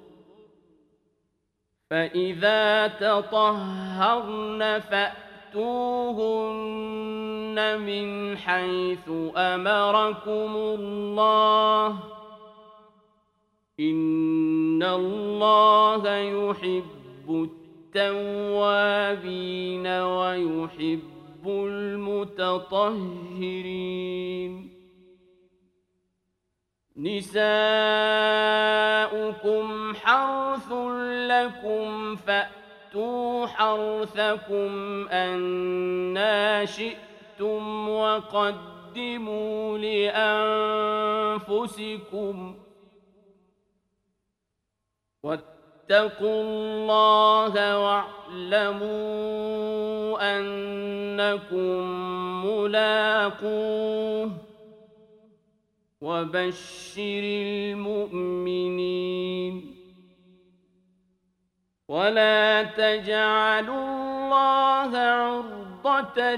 فإذا تطهرن فأتوهن من حيث أمركم الله إن الله يحب التوابين ويحب المتطهرين نساؤكم حرث لكم فأتوا حرثكم أنى شئتم وقدموا لأنفسكم واتقوا الله واعلموا أنكم ملاقوه وبشر المؤمنين ولا تجعلوا الله عرضة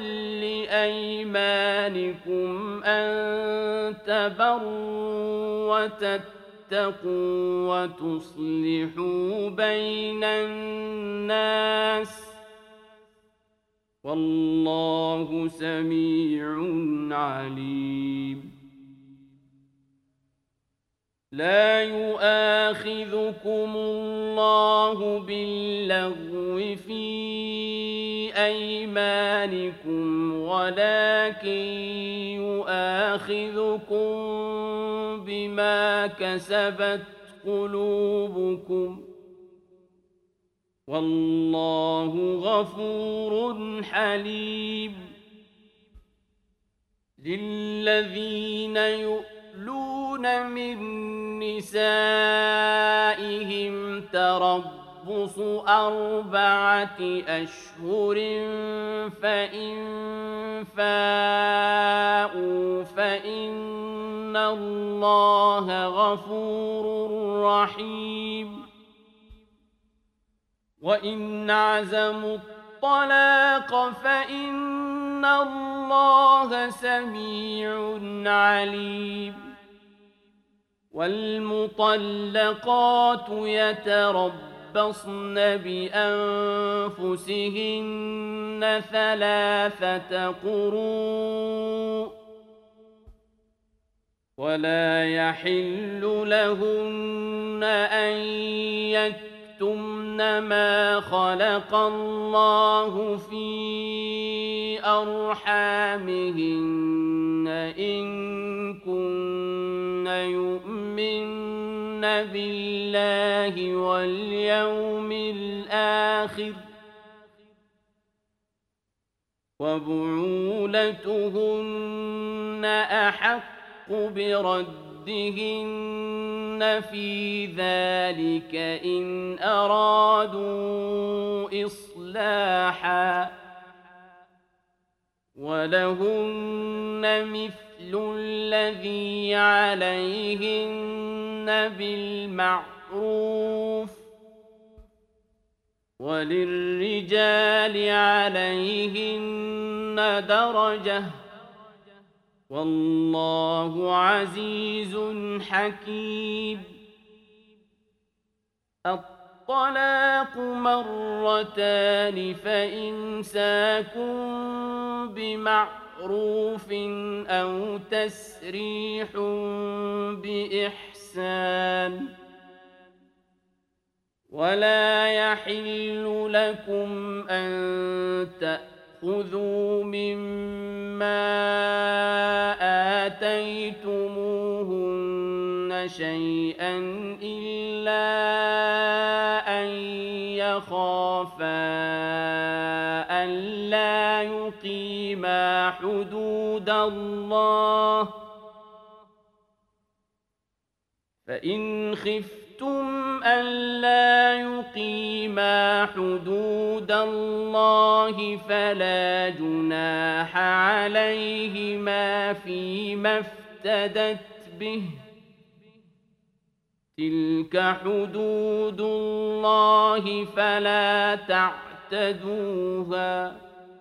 لأيمانكم أن تبروا وتتقوا وتصلحوا بين الناس والله سميع عليم لا يؤاخذكم الله باللغو في أيمانكم ولكن يؤاخذكم بما كسبت قلوبكم والله غفور حليم للذين يؤلون من نسائهم تربص 4 أشهر فإن فاءوا فإن الله غفور رحيم وإن عزموا الطلاق فإن الله سميع عليم والمطلقات يتربصن بأنفسهن 3 قروء ولا يحل لهن أن يكتمن ما خلق الله في أرحامهن إن كن يؤمن بالله واليوم الآخر وبعولتهن أحق بردهن في ذلك إن أرادوا إصلاحا ولهن مثل الذي عليهن بالمعروف وللرجال عليهن درجة والله عزيز حكيم. الطلاق مرتان فإمساك بمعروف أو تسريح بإحسان. ولا يحل لكم أن تأخذوا مما آتيتموهن شيئا إلا أن يخافا ألا يقيما حدود الله. فإن خفتم ألا يقيما حدود الله فلا جناح عليهما فيما افتدت به. تلك حدود الله فلا تعتدوها.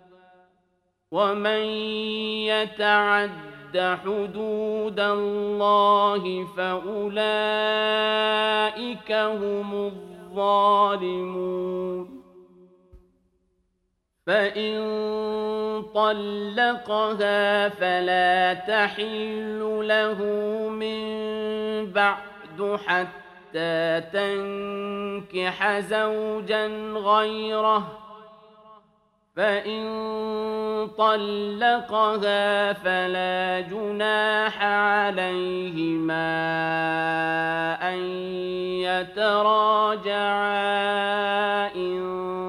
ومن يتعد حدود الله فأولئك هم الظالمون. فإن طلقها فلا تحل له من بعد حتى تنكح زوجا غيره. فإن طلقها فلا جناح عليهما أن يتراجعا إن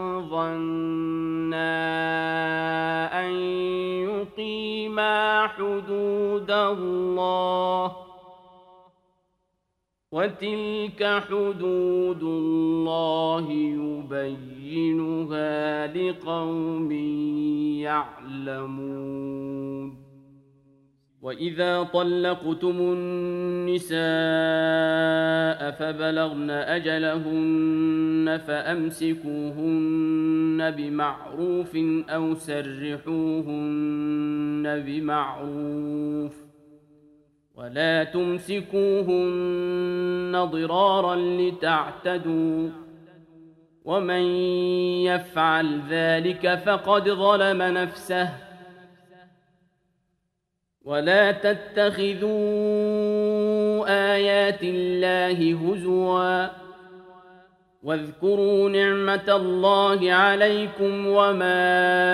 ظنا أن يقيما حدود الله. وتلك حدود الله يبينها لقوم يعلمون. وإذا طلقتم النساء فبلغن أجلهن فأمسكوهن بمعروف أو سرحوهن بمعروف. ولا تمسكوهن ضرارا لتعتدوا. ومن يفعل ذلك فقد ظلم نفسه. ولا تتخذوا آيات الله هزوا. واذكروا نعمة الله عليكم وما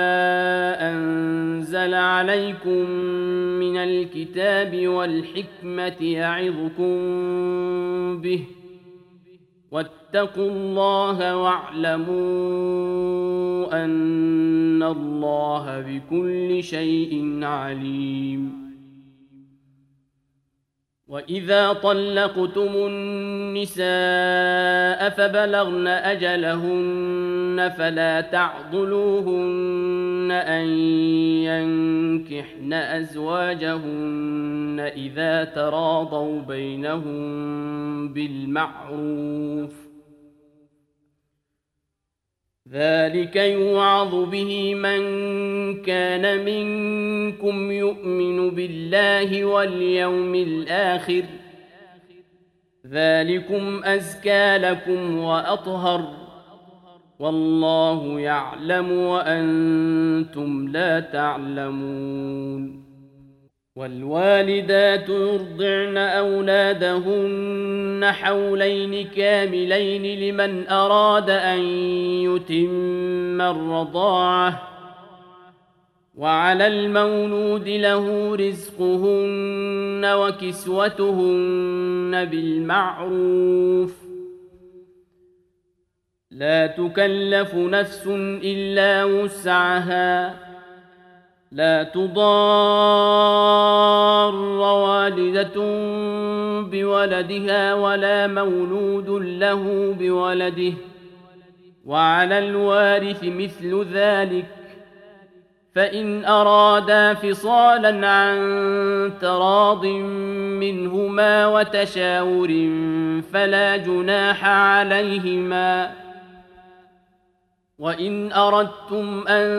أنزل عليكم من الكتاب والحكمة يعظكم به. واتقوا الله واعلموا أن الله بكل شيء عليم. وإذا طلقتم النساء فبلغن أجلهن فلا تعضلوهن أن ينكحن أزواجهن إذا تراضوا بينهم بالمعروف. ذلك يوعظ به من كان منكم يؤمن بالله واليوم الآخر. ذلكم أزكى لكم وأطهر. والله يعلم وأنتم لا تعلمون. والوالدات يرضعن أولادهن حولين كاملين لمن أراد أن يتم الرضاعة. وعلى المولود له رزقهن وكسوتهن بالمعروف. لا تكلف نفس إلا وسعها. لا تضار والدة بولدها ولا مولود له بولده. وعلى الوارث مثل ذلك. فإن أرادا فصالا عن تراض منهما وتشاور فلا جناح عليهما. وإن أردتم أن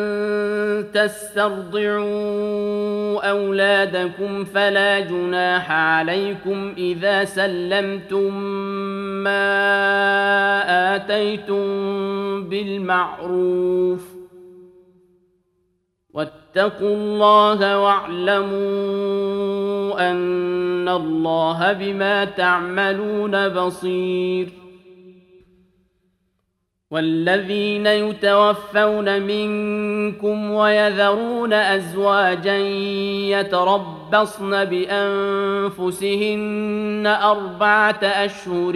تسترضعوا أولادكم فلا جناح عليكم إذا سلمتم ما آتيتم بالمعروف واتقوا الله واعلموا أن الله بما تعملون بصير والذين يتوفون منكم ويذرون أزواجا يتربصن بأنفسهن 4 أشهر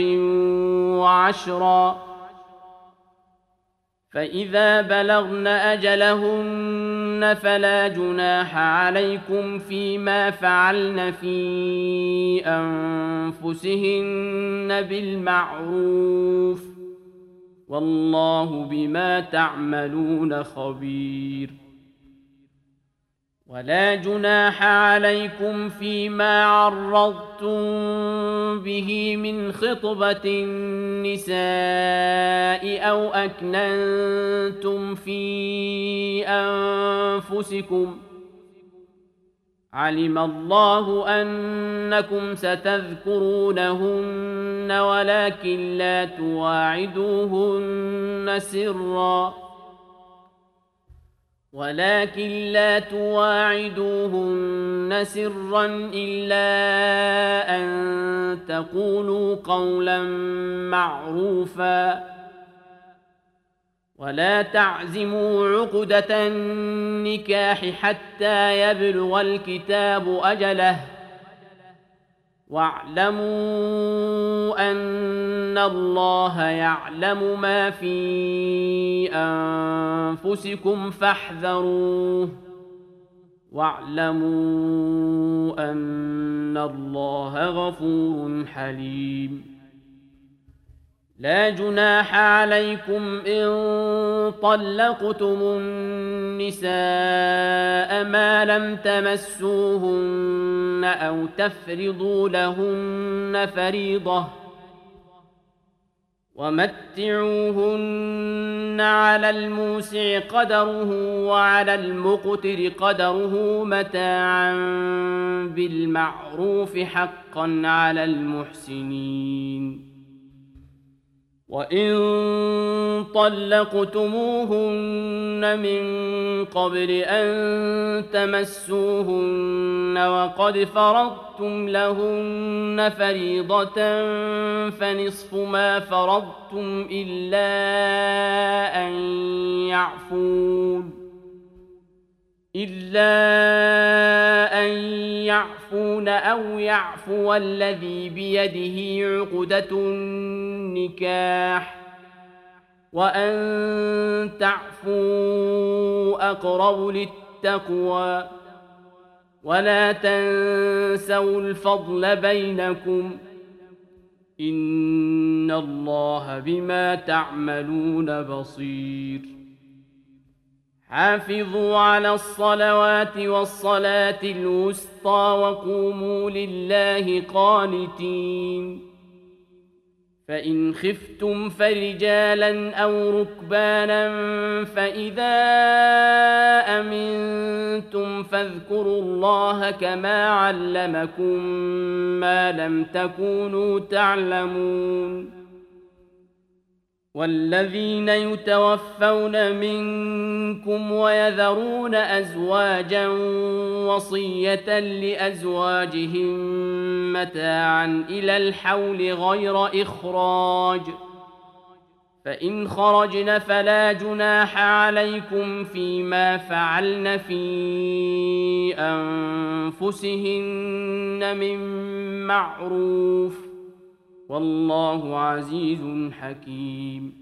و10 فإذا بلغن أجلهن فلا جناح عليكم فيما فعلن في أنفسهن بالمعروف والله بما تعملون خبير ولا جناح عليكم فيما عرضتم به من خطبة النساء أو أكننتم في أنفسكم علم الله أنكم ستذكرونهن ولكن لا تواعدوهن سرا إلا أن تقولوا قولا معروفا ولا تعزموا عقدة النكاح حتى يبلغ الكتاب أجله واعلموا أن الله يعلم ما في أنفسكم فاحذروه واعلموا أن الله غفور حليم لا جناح عليكم إن طلقتم النساء ما لم تمسوهن أو تفرضوا لهن فريضة ومتعوهن على الموسع قدره وعلى المقتر قدره متاعا بالمعروف حقا على المحسنين وإن طلقتموهن من قبل أن تمسوهن وقد فرضتم لهن فريضة فنصف ما فرضتم إلا أن يعفون أو يعفو الذي بيده عقدة النكاح وأن تعفوا أقرب للتقوى ولا تنسوا الفضل بينكم إن الله بما تعملون بصير حافظوا على الصلوات والصلاة الوسطى وقوموا لله قانتين فإن خفتم فرجالا أو ركبانا فإذا أمنتم فاذكروا الله كما علمكم ما لم تكونوا تعلمون والذين يتوفون منكم ويذرون أزواجا وصية لأزواجهم متاعا إلى الحول غير إخراج فإن خرجن فلا جناح عليكم فيما فعلن في أنفسهن من معروف والله عزيز حكيم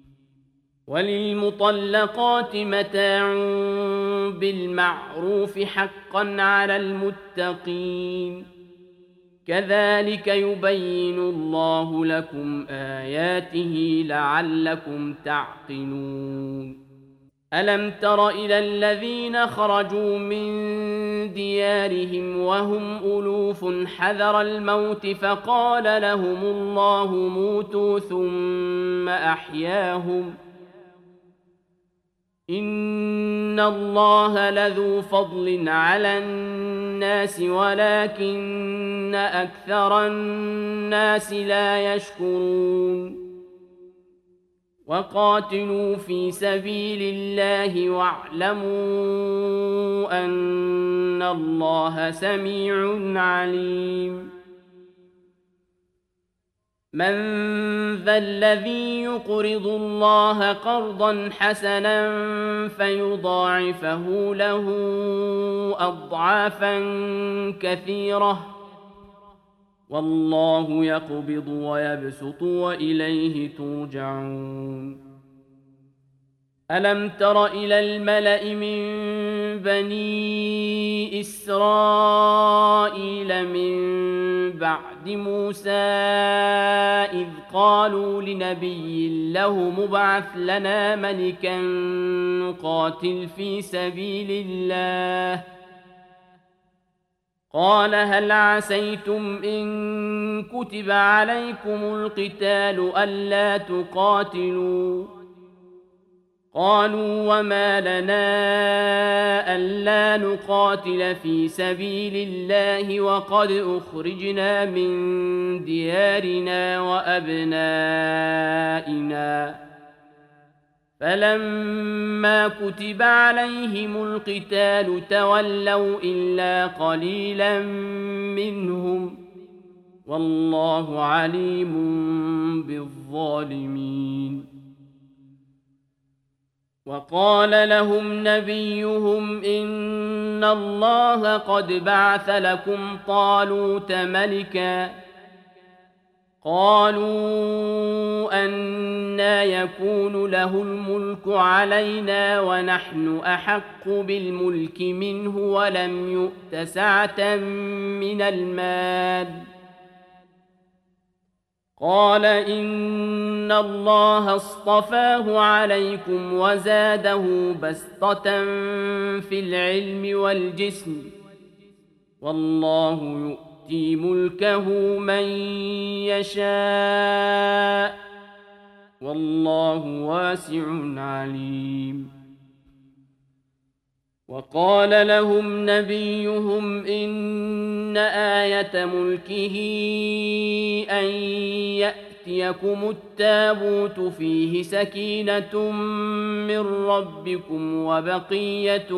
وللمطلقات متاع بالمعروف حقا على المتقين كذلك يبين الله لكم آياته لعلكم تعقلون ألم تر إلى الذين خرجوا من ديارهم وهم ألوف حذر الموت فقال لهم الله موتوا ثم أحياهم إن الله لذو فضل على الناس ولكن أكثر الناس لا يشكرون وقاتلوا في سبيل الله واعلموا أن الله سميع عليم من ذا الذي يقرض الله قرضا حسنا فيضاعفه له أضعافا كثيرة والله يقبض ويبسط وإليه ترجعون ألم تر إلى الملأ من بني إسرائيل من بعد موسى إذ قالوا لنبي له مبعث لنا ملكا نقاتل في سبيل الله قال هل عسيتم إن كتب عليكم القتال ألا تقاتلوا قالوا وما لنا ألا نقاتل في سبيل الله وقد أخرجنا من ديارنا وأبنائنا فلما كتب عليهم القتال تولوا إلا قليلا منهم والله عليم بالظالمين وقال لهم نبيهم إن الله قد بعث لكم طالوت ملكا قالوا أنى يكون له الملك علينا ونحن أحق بالملك منه ولم يؤت سعة من المال قال إن الله اصطفاه عليكم وزاده بسطة في العلم والجسم والله يؤتي ملكه من يشاء والله واسع عليم وقال لهم نبيهم إن آية ملكه أن يأتيكم التابوت فيه سكينة من ربكم وبقية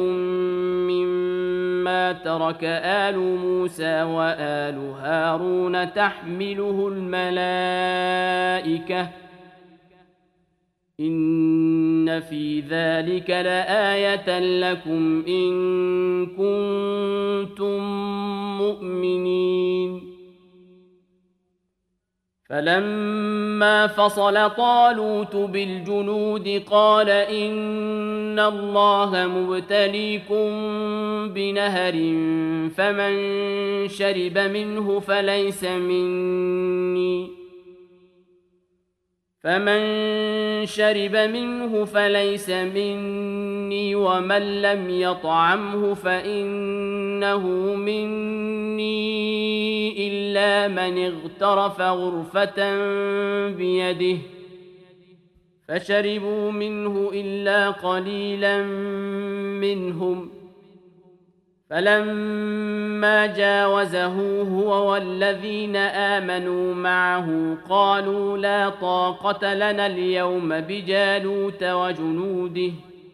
مما ترك آل موسى وآل هارون تحمله الملائكة إن في ذلك لآية لكم إن كنتم مؤمنين فلما فصل طالوت بالجنود قال إن الله مبتليكم بنهر فمن شرب منه فليس مني ومن لم يطعمه فإنه مني إلا من اغترف غرفة بيده فشربوا منه إلا قليلا منهم فلما جاوزه هو والذين آمنوا معه قالوا لا طاقة لنا اليوم بجالوت وجنوده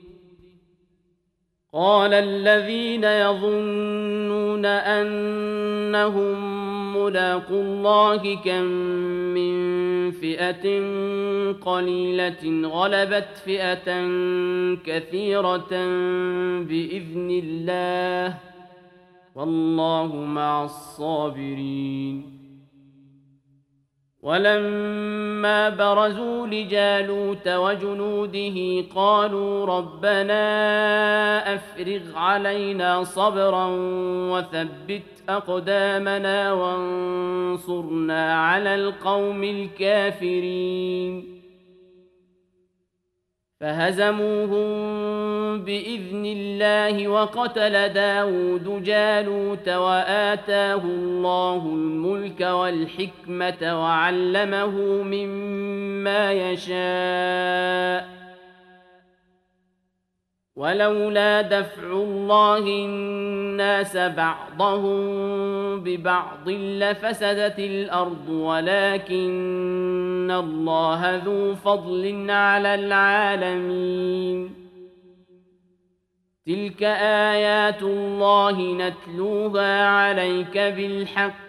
قال الذين يظنون أنهم ملاقو الله كم من فئة قليلة غلبت فئة كثيرة بإذن الله والله مع الصابرين ولما برزوا لجالوت وجنوده قالوا ربنا أفرغ علينا صبرا وثبت أقدامنا وانصرنا على القوم الكافرين فهزموهم بإذن الله وقتل داود جالوت وآتاه الله الملك والحكمة وعلمه مما يشاء ولولا دفع الله الناس بعضهم ببعض لفسدت الأرض ولكن الله ذو فضل على العالمين. تلك آيات الله نتلوها عليك بالحق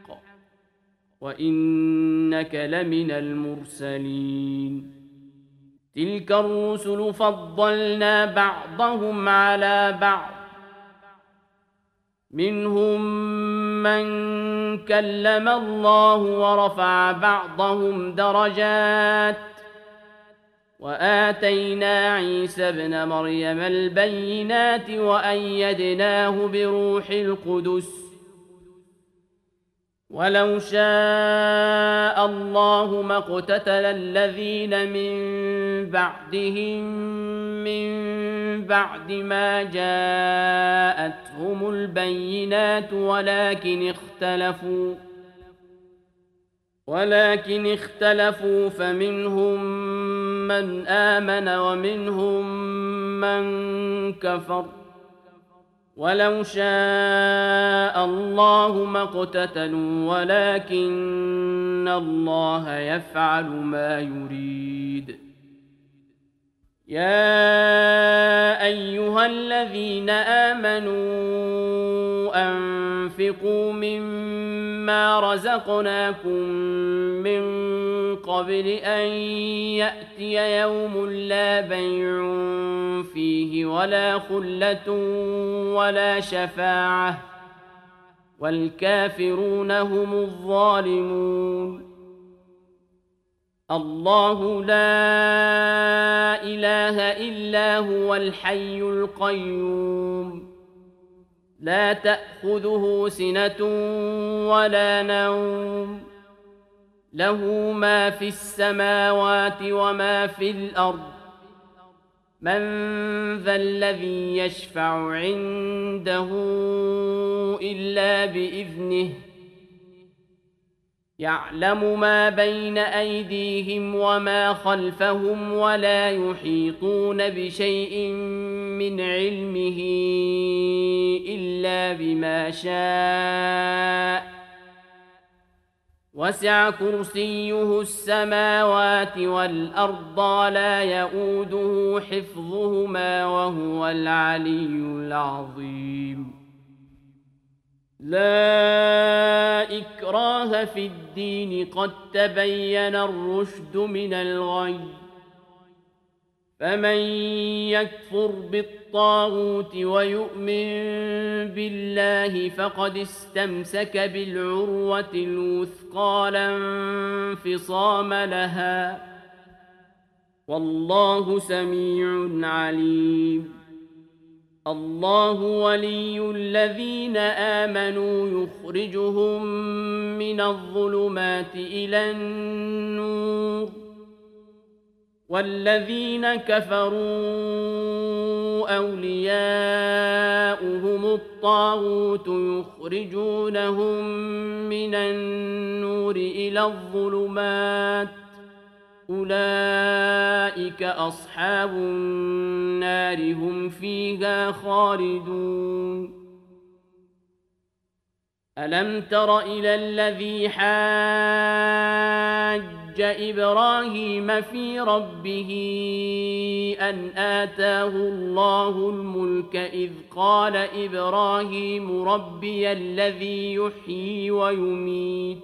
وإنك لمن المرسلين. تلك الرسل فضلنا بعضهم على بعض منهم من كلم الله ورفع بعضهم درجات وآتينا عيسى ابن مريم البينات وأيدناه بروح القدس ولو شاء الله ما اقتتل الذين من بعدهم من بعد ما جاءتهم البينات ولكن اختلفوا فمنهم من آمن ومنهم من كفر ولو شاء الله ما اقتتلوا ولكن الله يفعل ما يريد. يا أيها الذين آمنوا أنفقوا مما رزقناكم من قبل أن يأتي يوم لا بيع فيه ولا خلة ولا شفاعة والكافرون هم الظالمون. الله لا إله إلا هو الحي القيوم لا تأخذه سنة ولا نوم له ما في السماوات وما في الأرض من ذا الذي يشفع عنده إلا بإذنه يعلم ما بين أيديهم وما خلفهم ولا يحيطون بشيء من علمه إلا بما شاء وسع كرسيه السماوات والأرض لا يؤوده حفظهما وهو العلي العظيم. لا إكراه في الدين قد تبين الرشد من الغي فمن يكفر بالطاغوت ويؤمن بالله فقد استمسك بالعروة الوثقى لا انفصام لها والله سميع عليم. الله ولي الذين آمنوا يخرجهم من الظلمات إلى النور والذين كفروا أولياؤهم الطاغوت يخرجونهم من النور إلى الظلمات أولئك أصحاب النار هم فيها خالدون. ألم تر إلى الذي حاج إبراهيم في ربه أن آتاه الله الملك إذ قال إبراهيم ربي الذي يحيي ويميت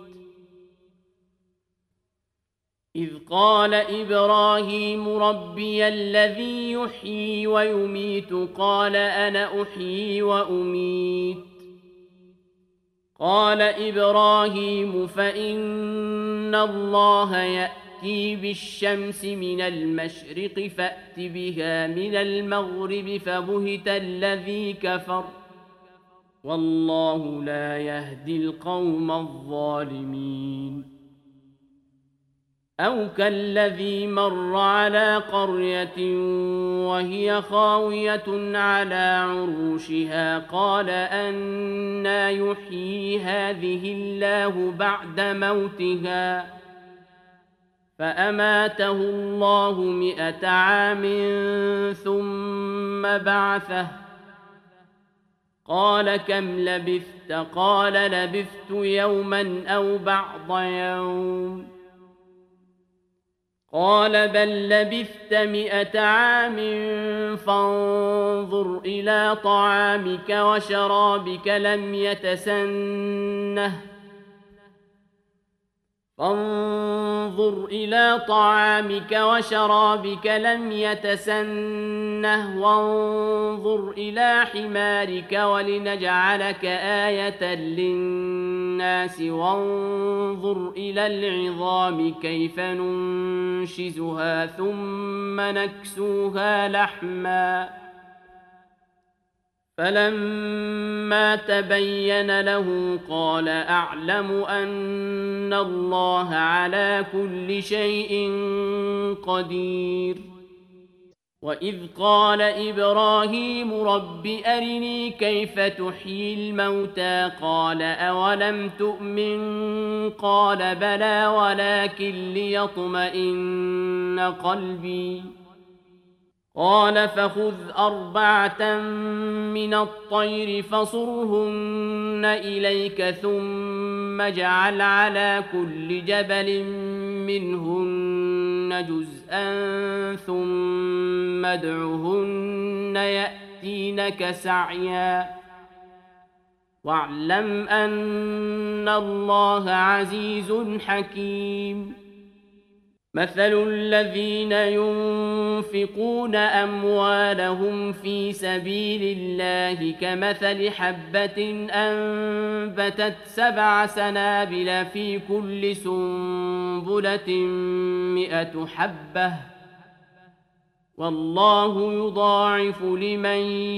قال أنا أحيي وأميت قال إبراهيم فإن الله يأتي بالشمس من المشرق فأت بها من المغرب فبهت الذي كفر والله لا يهدي القوم الظالمين. أو كالذي مر على قرية وهي خاوية على عروشها قال أنى يحيي هذه الله بعد موتها فأماته الله 100 عام ثم بعثه قال كم لبثت؟ قال لبثت يوما أو بعض يوم. قال بل لبثت 100 عام فانظر إلى طعامك وشرابك لم يتسنه فانظر إلى طعامك وشرابك لم يتسنه وانظر إلى حمارك ولنجعلك آية للناس وانظر إلى العظام كيف ننشزها ثم نكسوها لحما فلما تبين له قال أعلم أن الله على كل شيء قدير. وإذ قال إبراهيم رب أرني كيف تحيي الموتى قال أولم تؤمن قال بلى ولكن ليطمئن قلبي قال فخذ 4 من الطير فصرهن إليك ثم اجعل على كل جبل منهن جزءا ثم ادعهن يأتينك سعيا واعلم أن الله عزيز حكيم. مثل الذين ينفقون أموالهم في سبيل الله كمثل حبة أنبتت 7 سنابل في كل سنبلة 100 حبة والله يضاعف لمن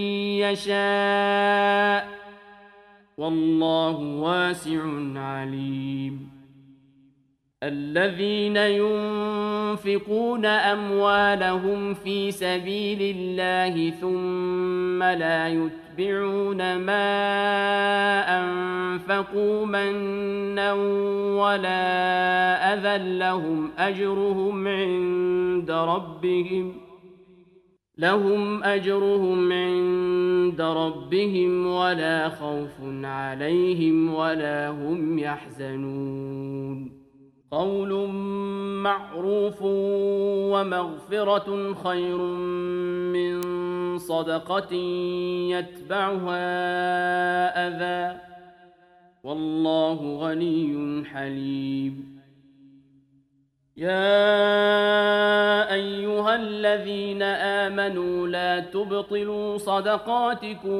يشاء والله واسع عليم. الذين ينفقون أموالهم في سبيل الله ثم لا يتبعون ما أنفقوا منا ولا أذى لهم أجرهم عند ربهم ولا خوف عليهم ولا هم يحزنون. قول معروف ومغفرة خير من صدقة يتبعها أذى والله غني حليم. يا أيها الذين آمنوا لا تبطلوا صدقاتكم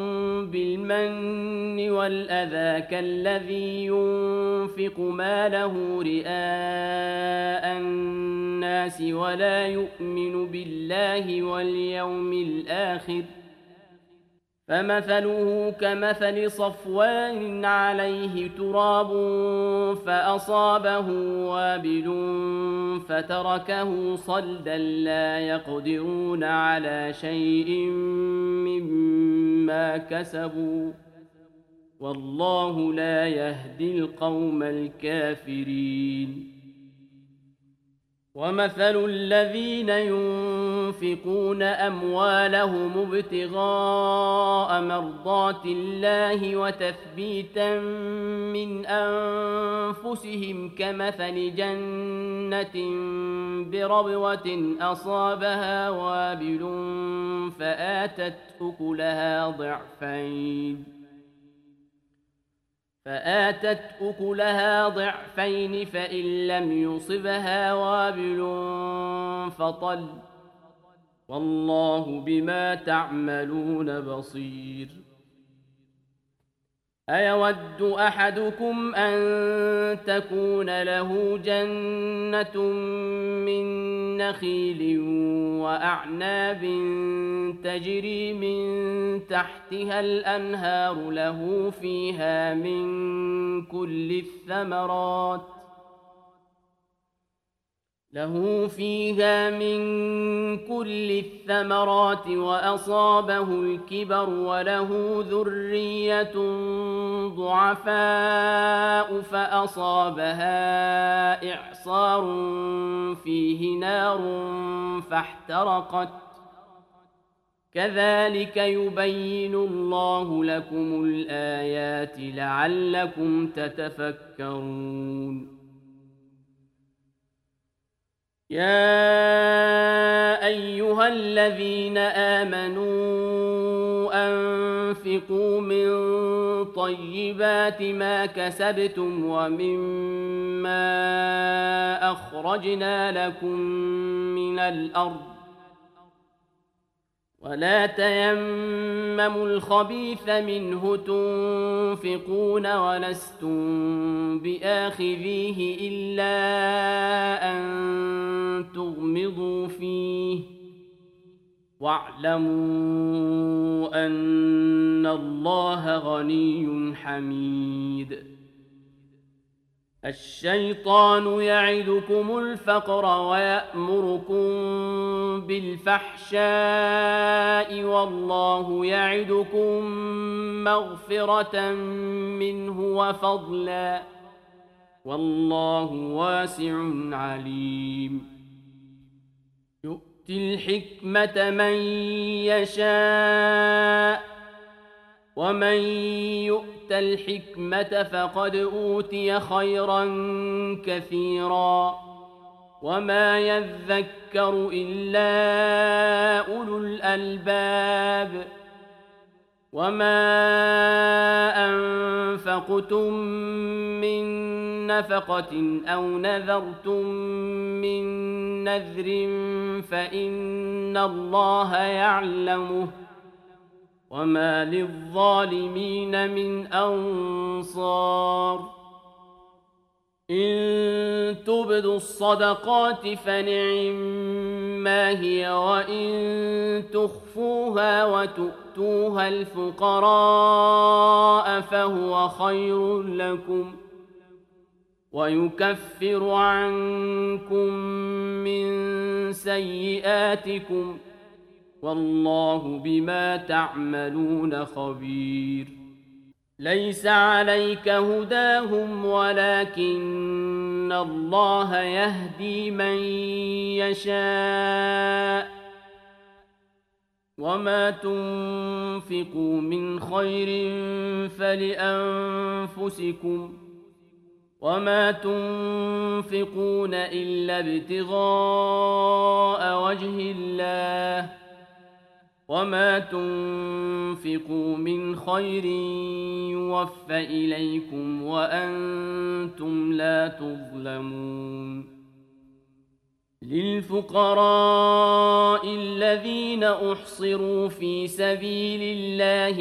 بالمن والأذى كالذي ينفق ماله رئاء الناس ولا يؤمن بالله واليوم الآخر فمثله كمثل صفوان عليه تراب فأصابه وابل فتركه صلدا لا يقدرون على شيء مما كسبوا والله لا يهدي القوم الكافرين. ومثل الذين ينفقون أموالهم ابتغاء مرضات الله وتثبيتا من أنفسهم كمثل جنة بربوة أصابها وابل فآتت أكلها ضعفين فإن لم يصبها وابل فطل والله بما تعملون بصير. أيود أحدكم أن تكون له جنة من نخيل وأعناب تجري من تحتها الأنهار له فيها من كل الثمرات له فيها من كل الثمرات وأصابه الكبر وله ذرية ضعفاء فأصابها إعصار فيه نار فاحترقت كذلك يبين الله لكم الآيات لعلكم تتفكرون يا أيها الذين آمنوا أنفقوا من طيبات ما كسبتم ومما أخرجنا لكم من الأرض ولا تيمموا الخبيث منه تنفقون ولستم بآخذيه إلا أن تغمضوا فيه واعلموا أن الله غني حميد الشيطان يعدكم الفقر ويأمركم بالفحشاء والله يعدكم مغفرة منه وفضلا والله واسع عليم يؤتي الحكمة من يشاء ومن يؤت الحكمة فقد أوتي خيرا كثيرا وما يذكر إلا أولو الألباب وما أنفقتم من نفقة أو نذرتم من نذر فإن الله يعلمه وما للظالمين من أنصار إن تبدوا الصدقات فنعما هي وإن تخفوها وتؤتوها الفقراء فهو خير لكم ويكفر عنكم من سيئاتكم والله بما تعملون خبير ليس عليك هداهم ولكن الله يهدي من يشاء وما تنفقوا من خير فلأنفسكم وما تنفقون إلا ابتغاء وجه الله وما تنفقوا من خير يوفى إليكم وأنتم لا تظلمون للفقراء الذين أحصروا في سبيل الله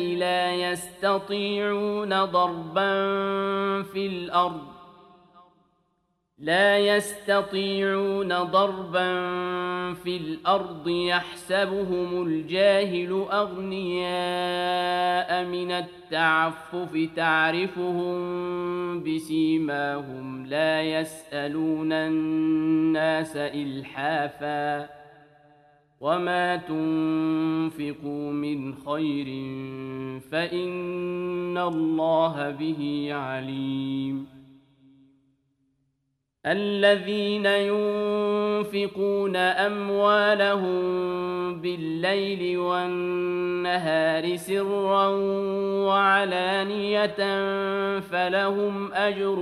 لا يستطيعون ضربا في الأرض يحسبهم الجاهل أغنياء من التعفف تعرفهم بسيماهم لا يسألون الناس إلحافا وما تنفقوا من خير فإن الله به عليم الذين ينفقون أموالهم بالليل والنهار سرا وعلانية فلهم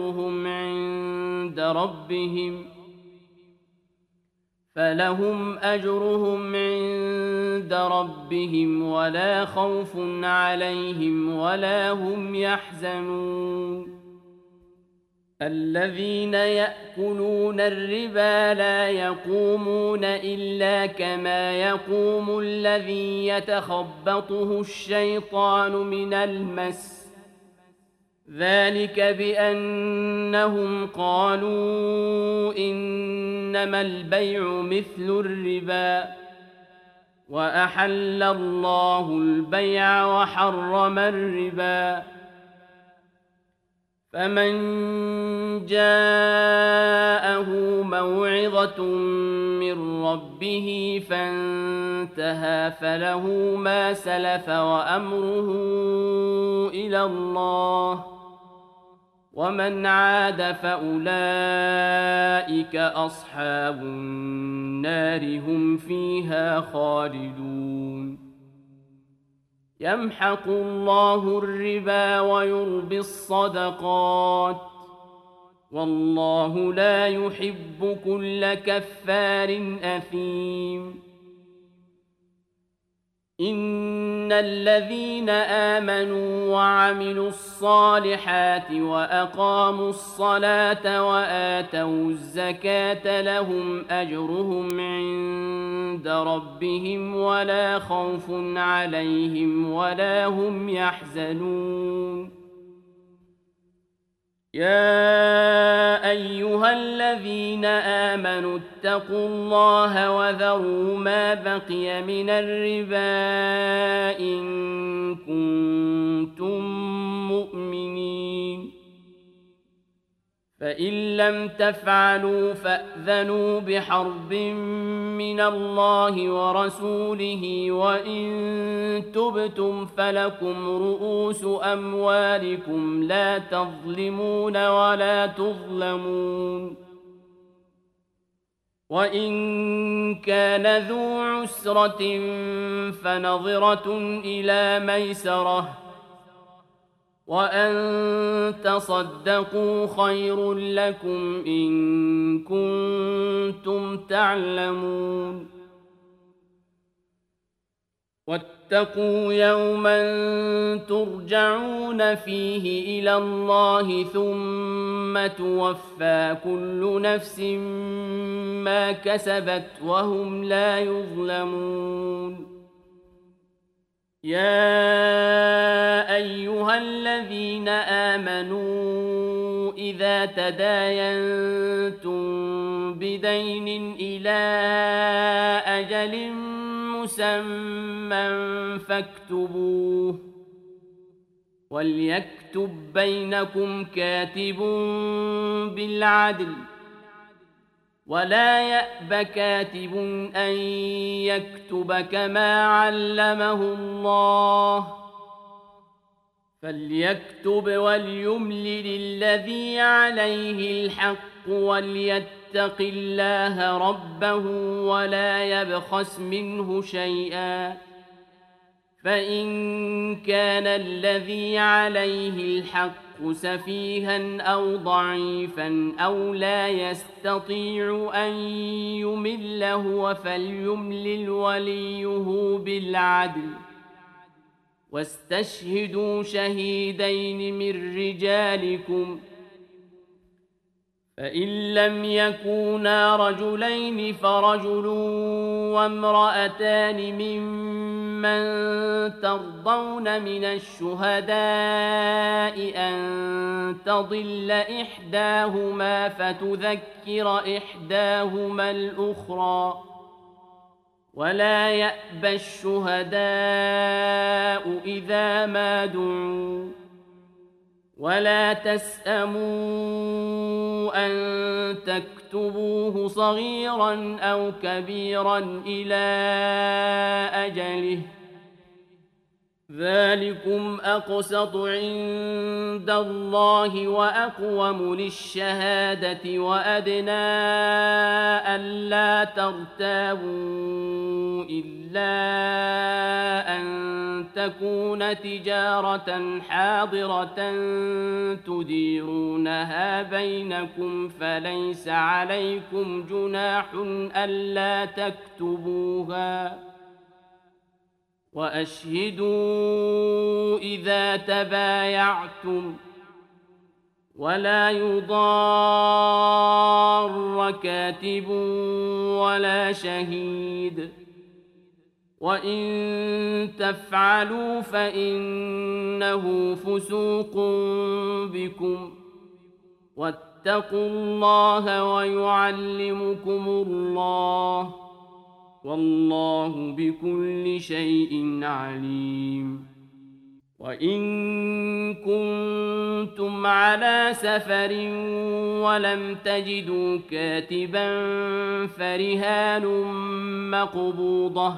أجرهم عند ربهم ولا خوف عليهم ولا هم يحزنون الذين يأكلون الربا لا يقومون إلا كما يقوم الذي يتخبطه الشيطان من المس ذلك بأنهم قالوا إنما البيع مثل الربا وأحل الله البيع وحرم الربا فمن جاءه موعظة من ربه فانتهى فله ما سلف وأمره إلى الله، ومن عاد فأولئك أصحاب النار هم فيها خالدون. يمحق الله الربا ويربي الصدقات، والله لا يحب كل كفار أثيم. إن الذين آمنوا وعملوا الصالحات وأقاموا الصلاة وآتوا الزكاة لهم أجرهم عند ربهم ولا خوف عليهم ولا هم يحزنون. يا أيها الذين آمنوا اتقوا الله وذروا ما بقي من الربا إن كنتم مؤمنين، فإن لم تفعلوا فأذنوا بحرب من الله ورسوله، وإن تبتم فلكم رؤوس أموالكم لا تظلمون ولا تظلمون. وإن كان ذو عسرة فنظرة إلى ميسرة، وأن تصدقوا خير لكم إن كنتم تعلمون. واتقوا يوما ترجعون فيه إلى الله ثم توفى كل نفس ما كسبت وهم لا يظلمون. يا أيها الذين آمنوا إذا تداينتم بدين إلى أجل مسمى فاكتبوه، وليكتب بينكم كاتب بالعدل، ولا يأب كاتب أن يكتب كما علمه الله، فليكتب وليملل الذي عليه الحق وليتق الله ربه ولا يبخس منه شيئا، فإن كان الذي عليه الحق سفيها أو ضعيفا أو لا يستطيع أن يمل هو فليملل وليه بالعدل، واستشهدوا شهيدين من رجالكم، فإن لم يكونا رجلين فرجل وامرأتان ممن ترضون من الشهداء أن تضل إحداهما فتذكر إحداهما الأخرى، ولا يأبى الشهداء إذا ما دعوا، ولا تسأموا أن تكتبوه صغيرا أو كبيرا إلى أجله، ذلكم أقسط عند الله وأقوم للشهادة وأدنى ألا ترتابوا إلا أن تكون تجارة حاضرة تديرونها بينكم فليس عليكم جناح ألا تكتبوها، وأشهدوا إذا تبايعتم، ولا يضار كاتب ولا شهيد، وإن تفعلوا فإنه فسوق بكم، واتقوا الله ويعلمكم الله، والله بكل شيء عليم. وإن كنتم على سفر ولم تجدوا كاتبا فرهان مقبوضة،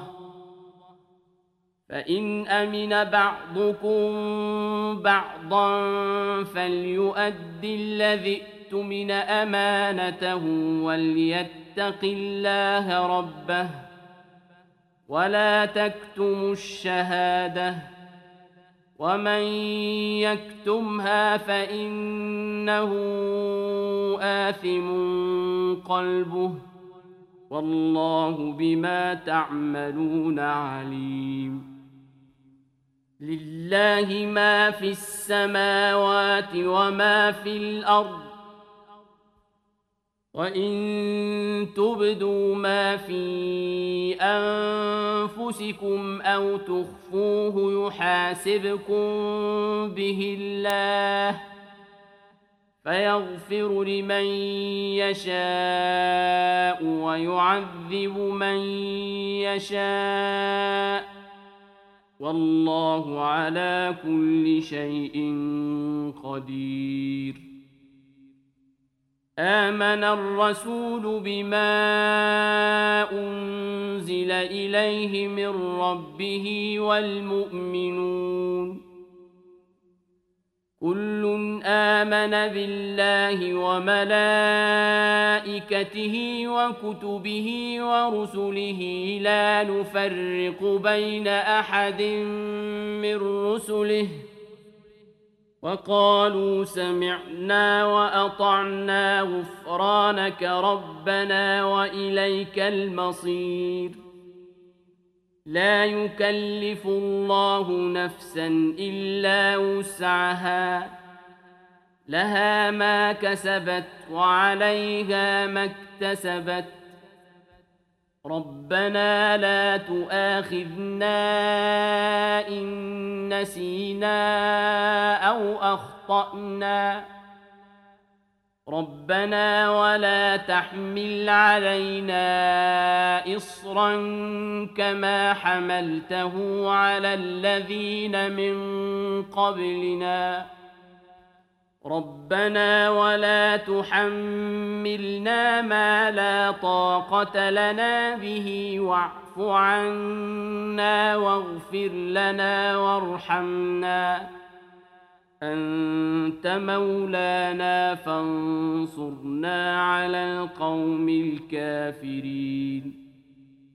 فإن أمن بعضكم بعضا فليؤد الذي اؤتمن أمانته وليتق الله ربه ولا تكتموا الشهادة، ومن يكتمها فإنه آثم قلبه والله بما تعملون عليم. لله ما في السماوات وما في الأرض، وإن تبدوا ما في أنفسكم أو تخفوه يحاسبكم به الله فيغفر لمن يشاء ويعذب من يشاء والله على كل شيء قدير. آمن الرسول بما أنزل إليه من ربه والمؤمنون كل آمن بالله وملائكته وكتبه ورسله لا نفرق بين أحد من رسله وقالوا سمعنا وأطعنا غفرانك ربنا وإليك المصير. لا يكلف الله نفسا إلا وسعها لها ما كسبت وعليها ما اكتسبت ربنا لا تؤاخذنا إن نسينا أو أخطأنا ربنا ولا تحمل علينا إصرا كما حملته على الذين من قبلنا ربنا ولا تحملنا ما لا طاقة لنا به واعف عنا واغفر لنا وارحمنا أنت مولانا فانصرنا على القوم الكافرين.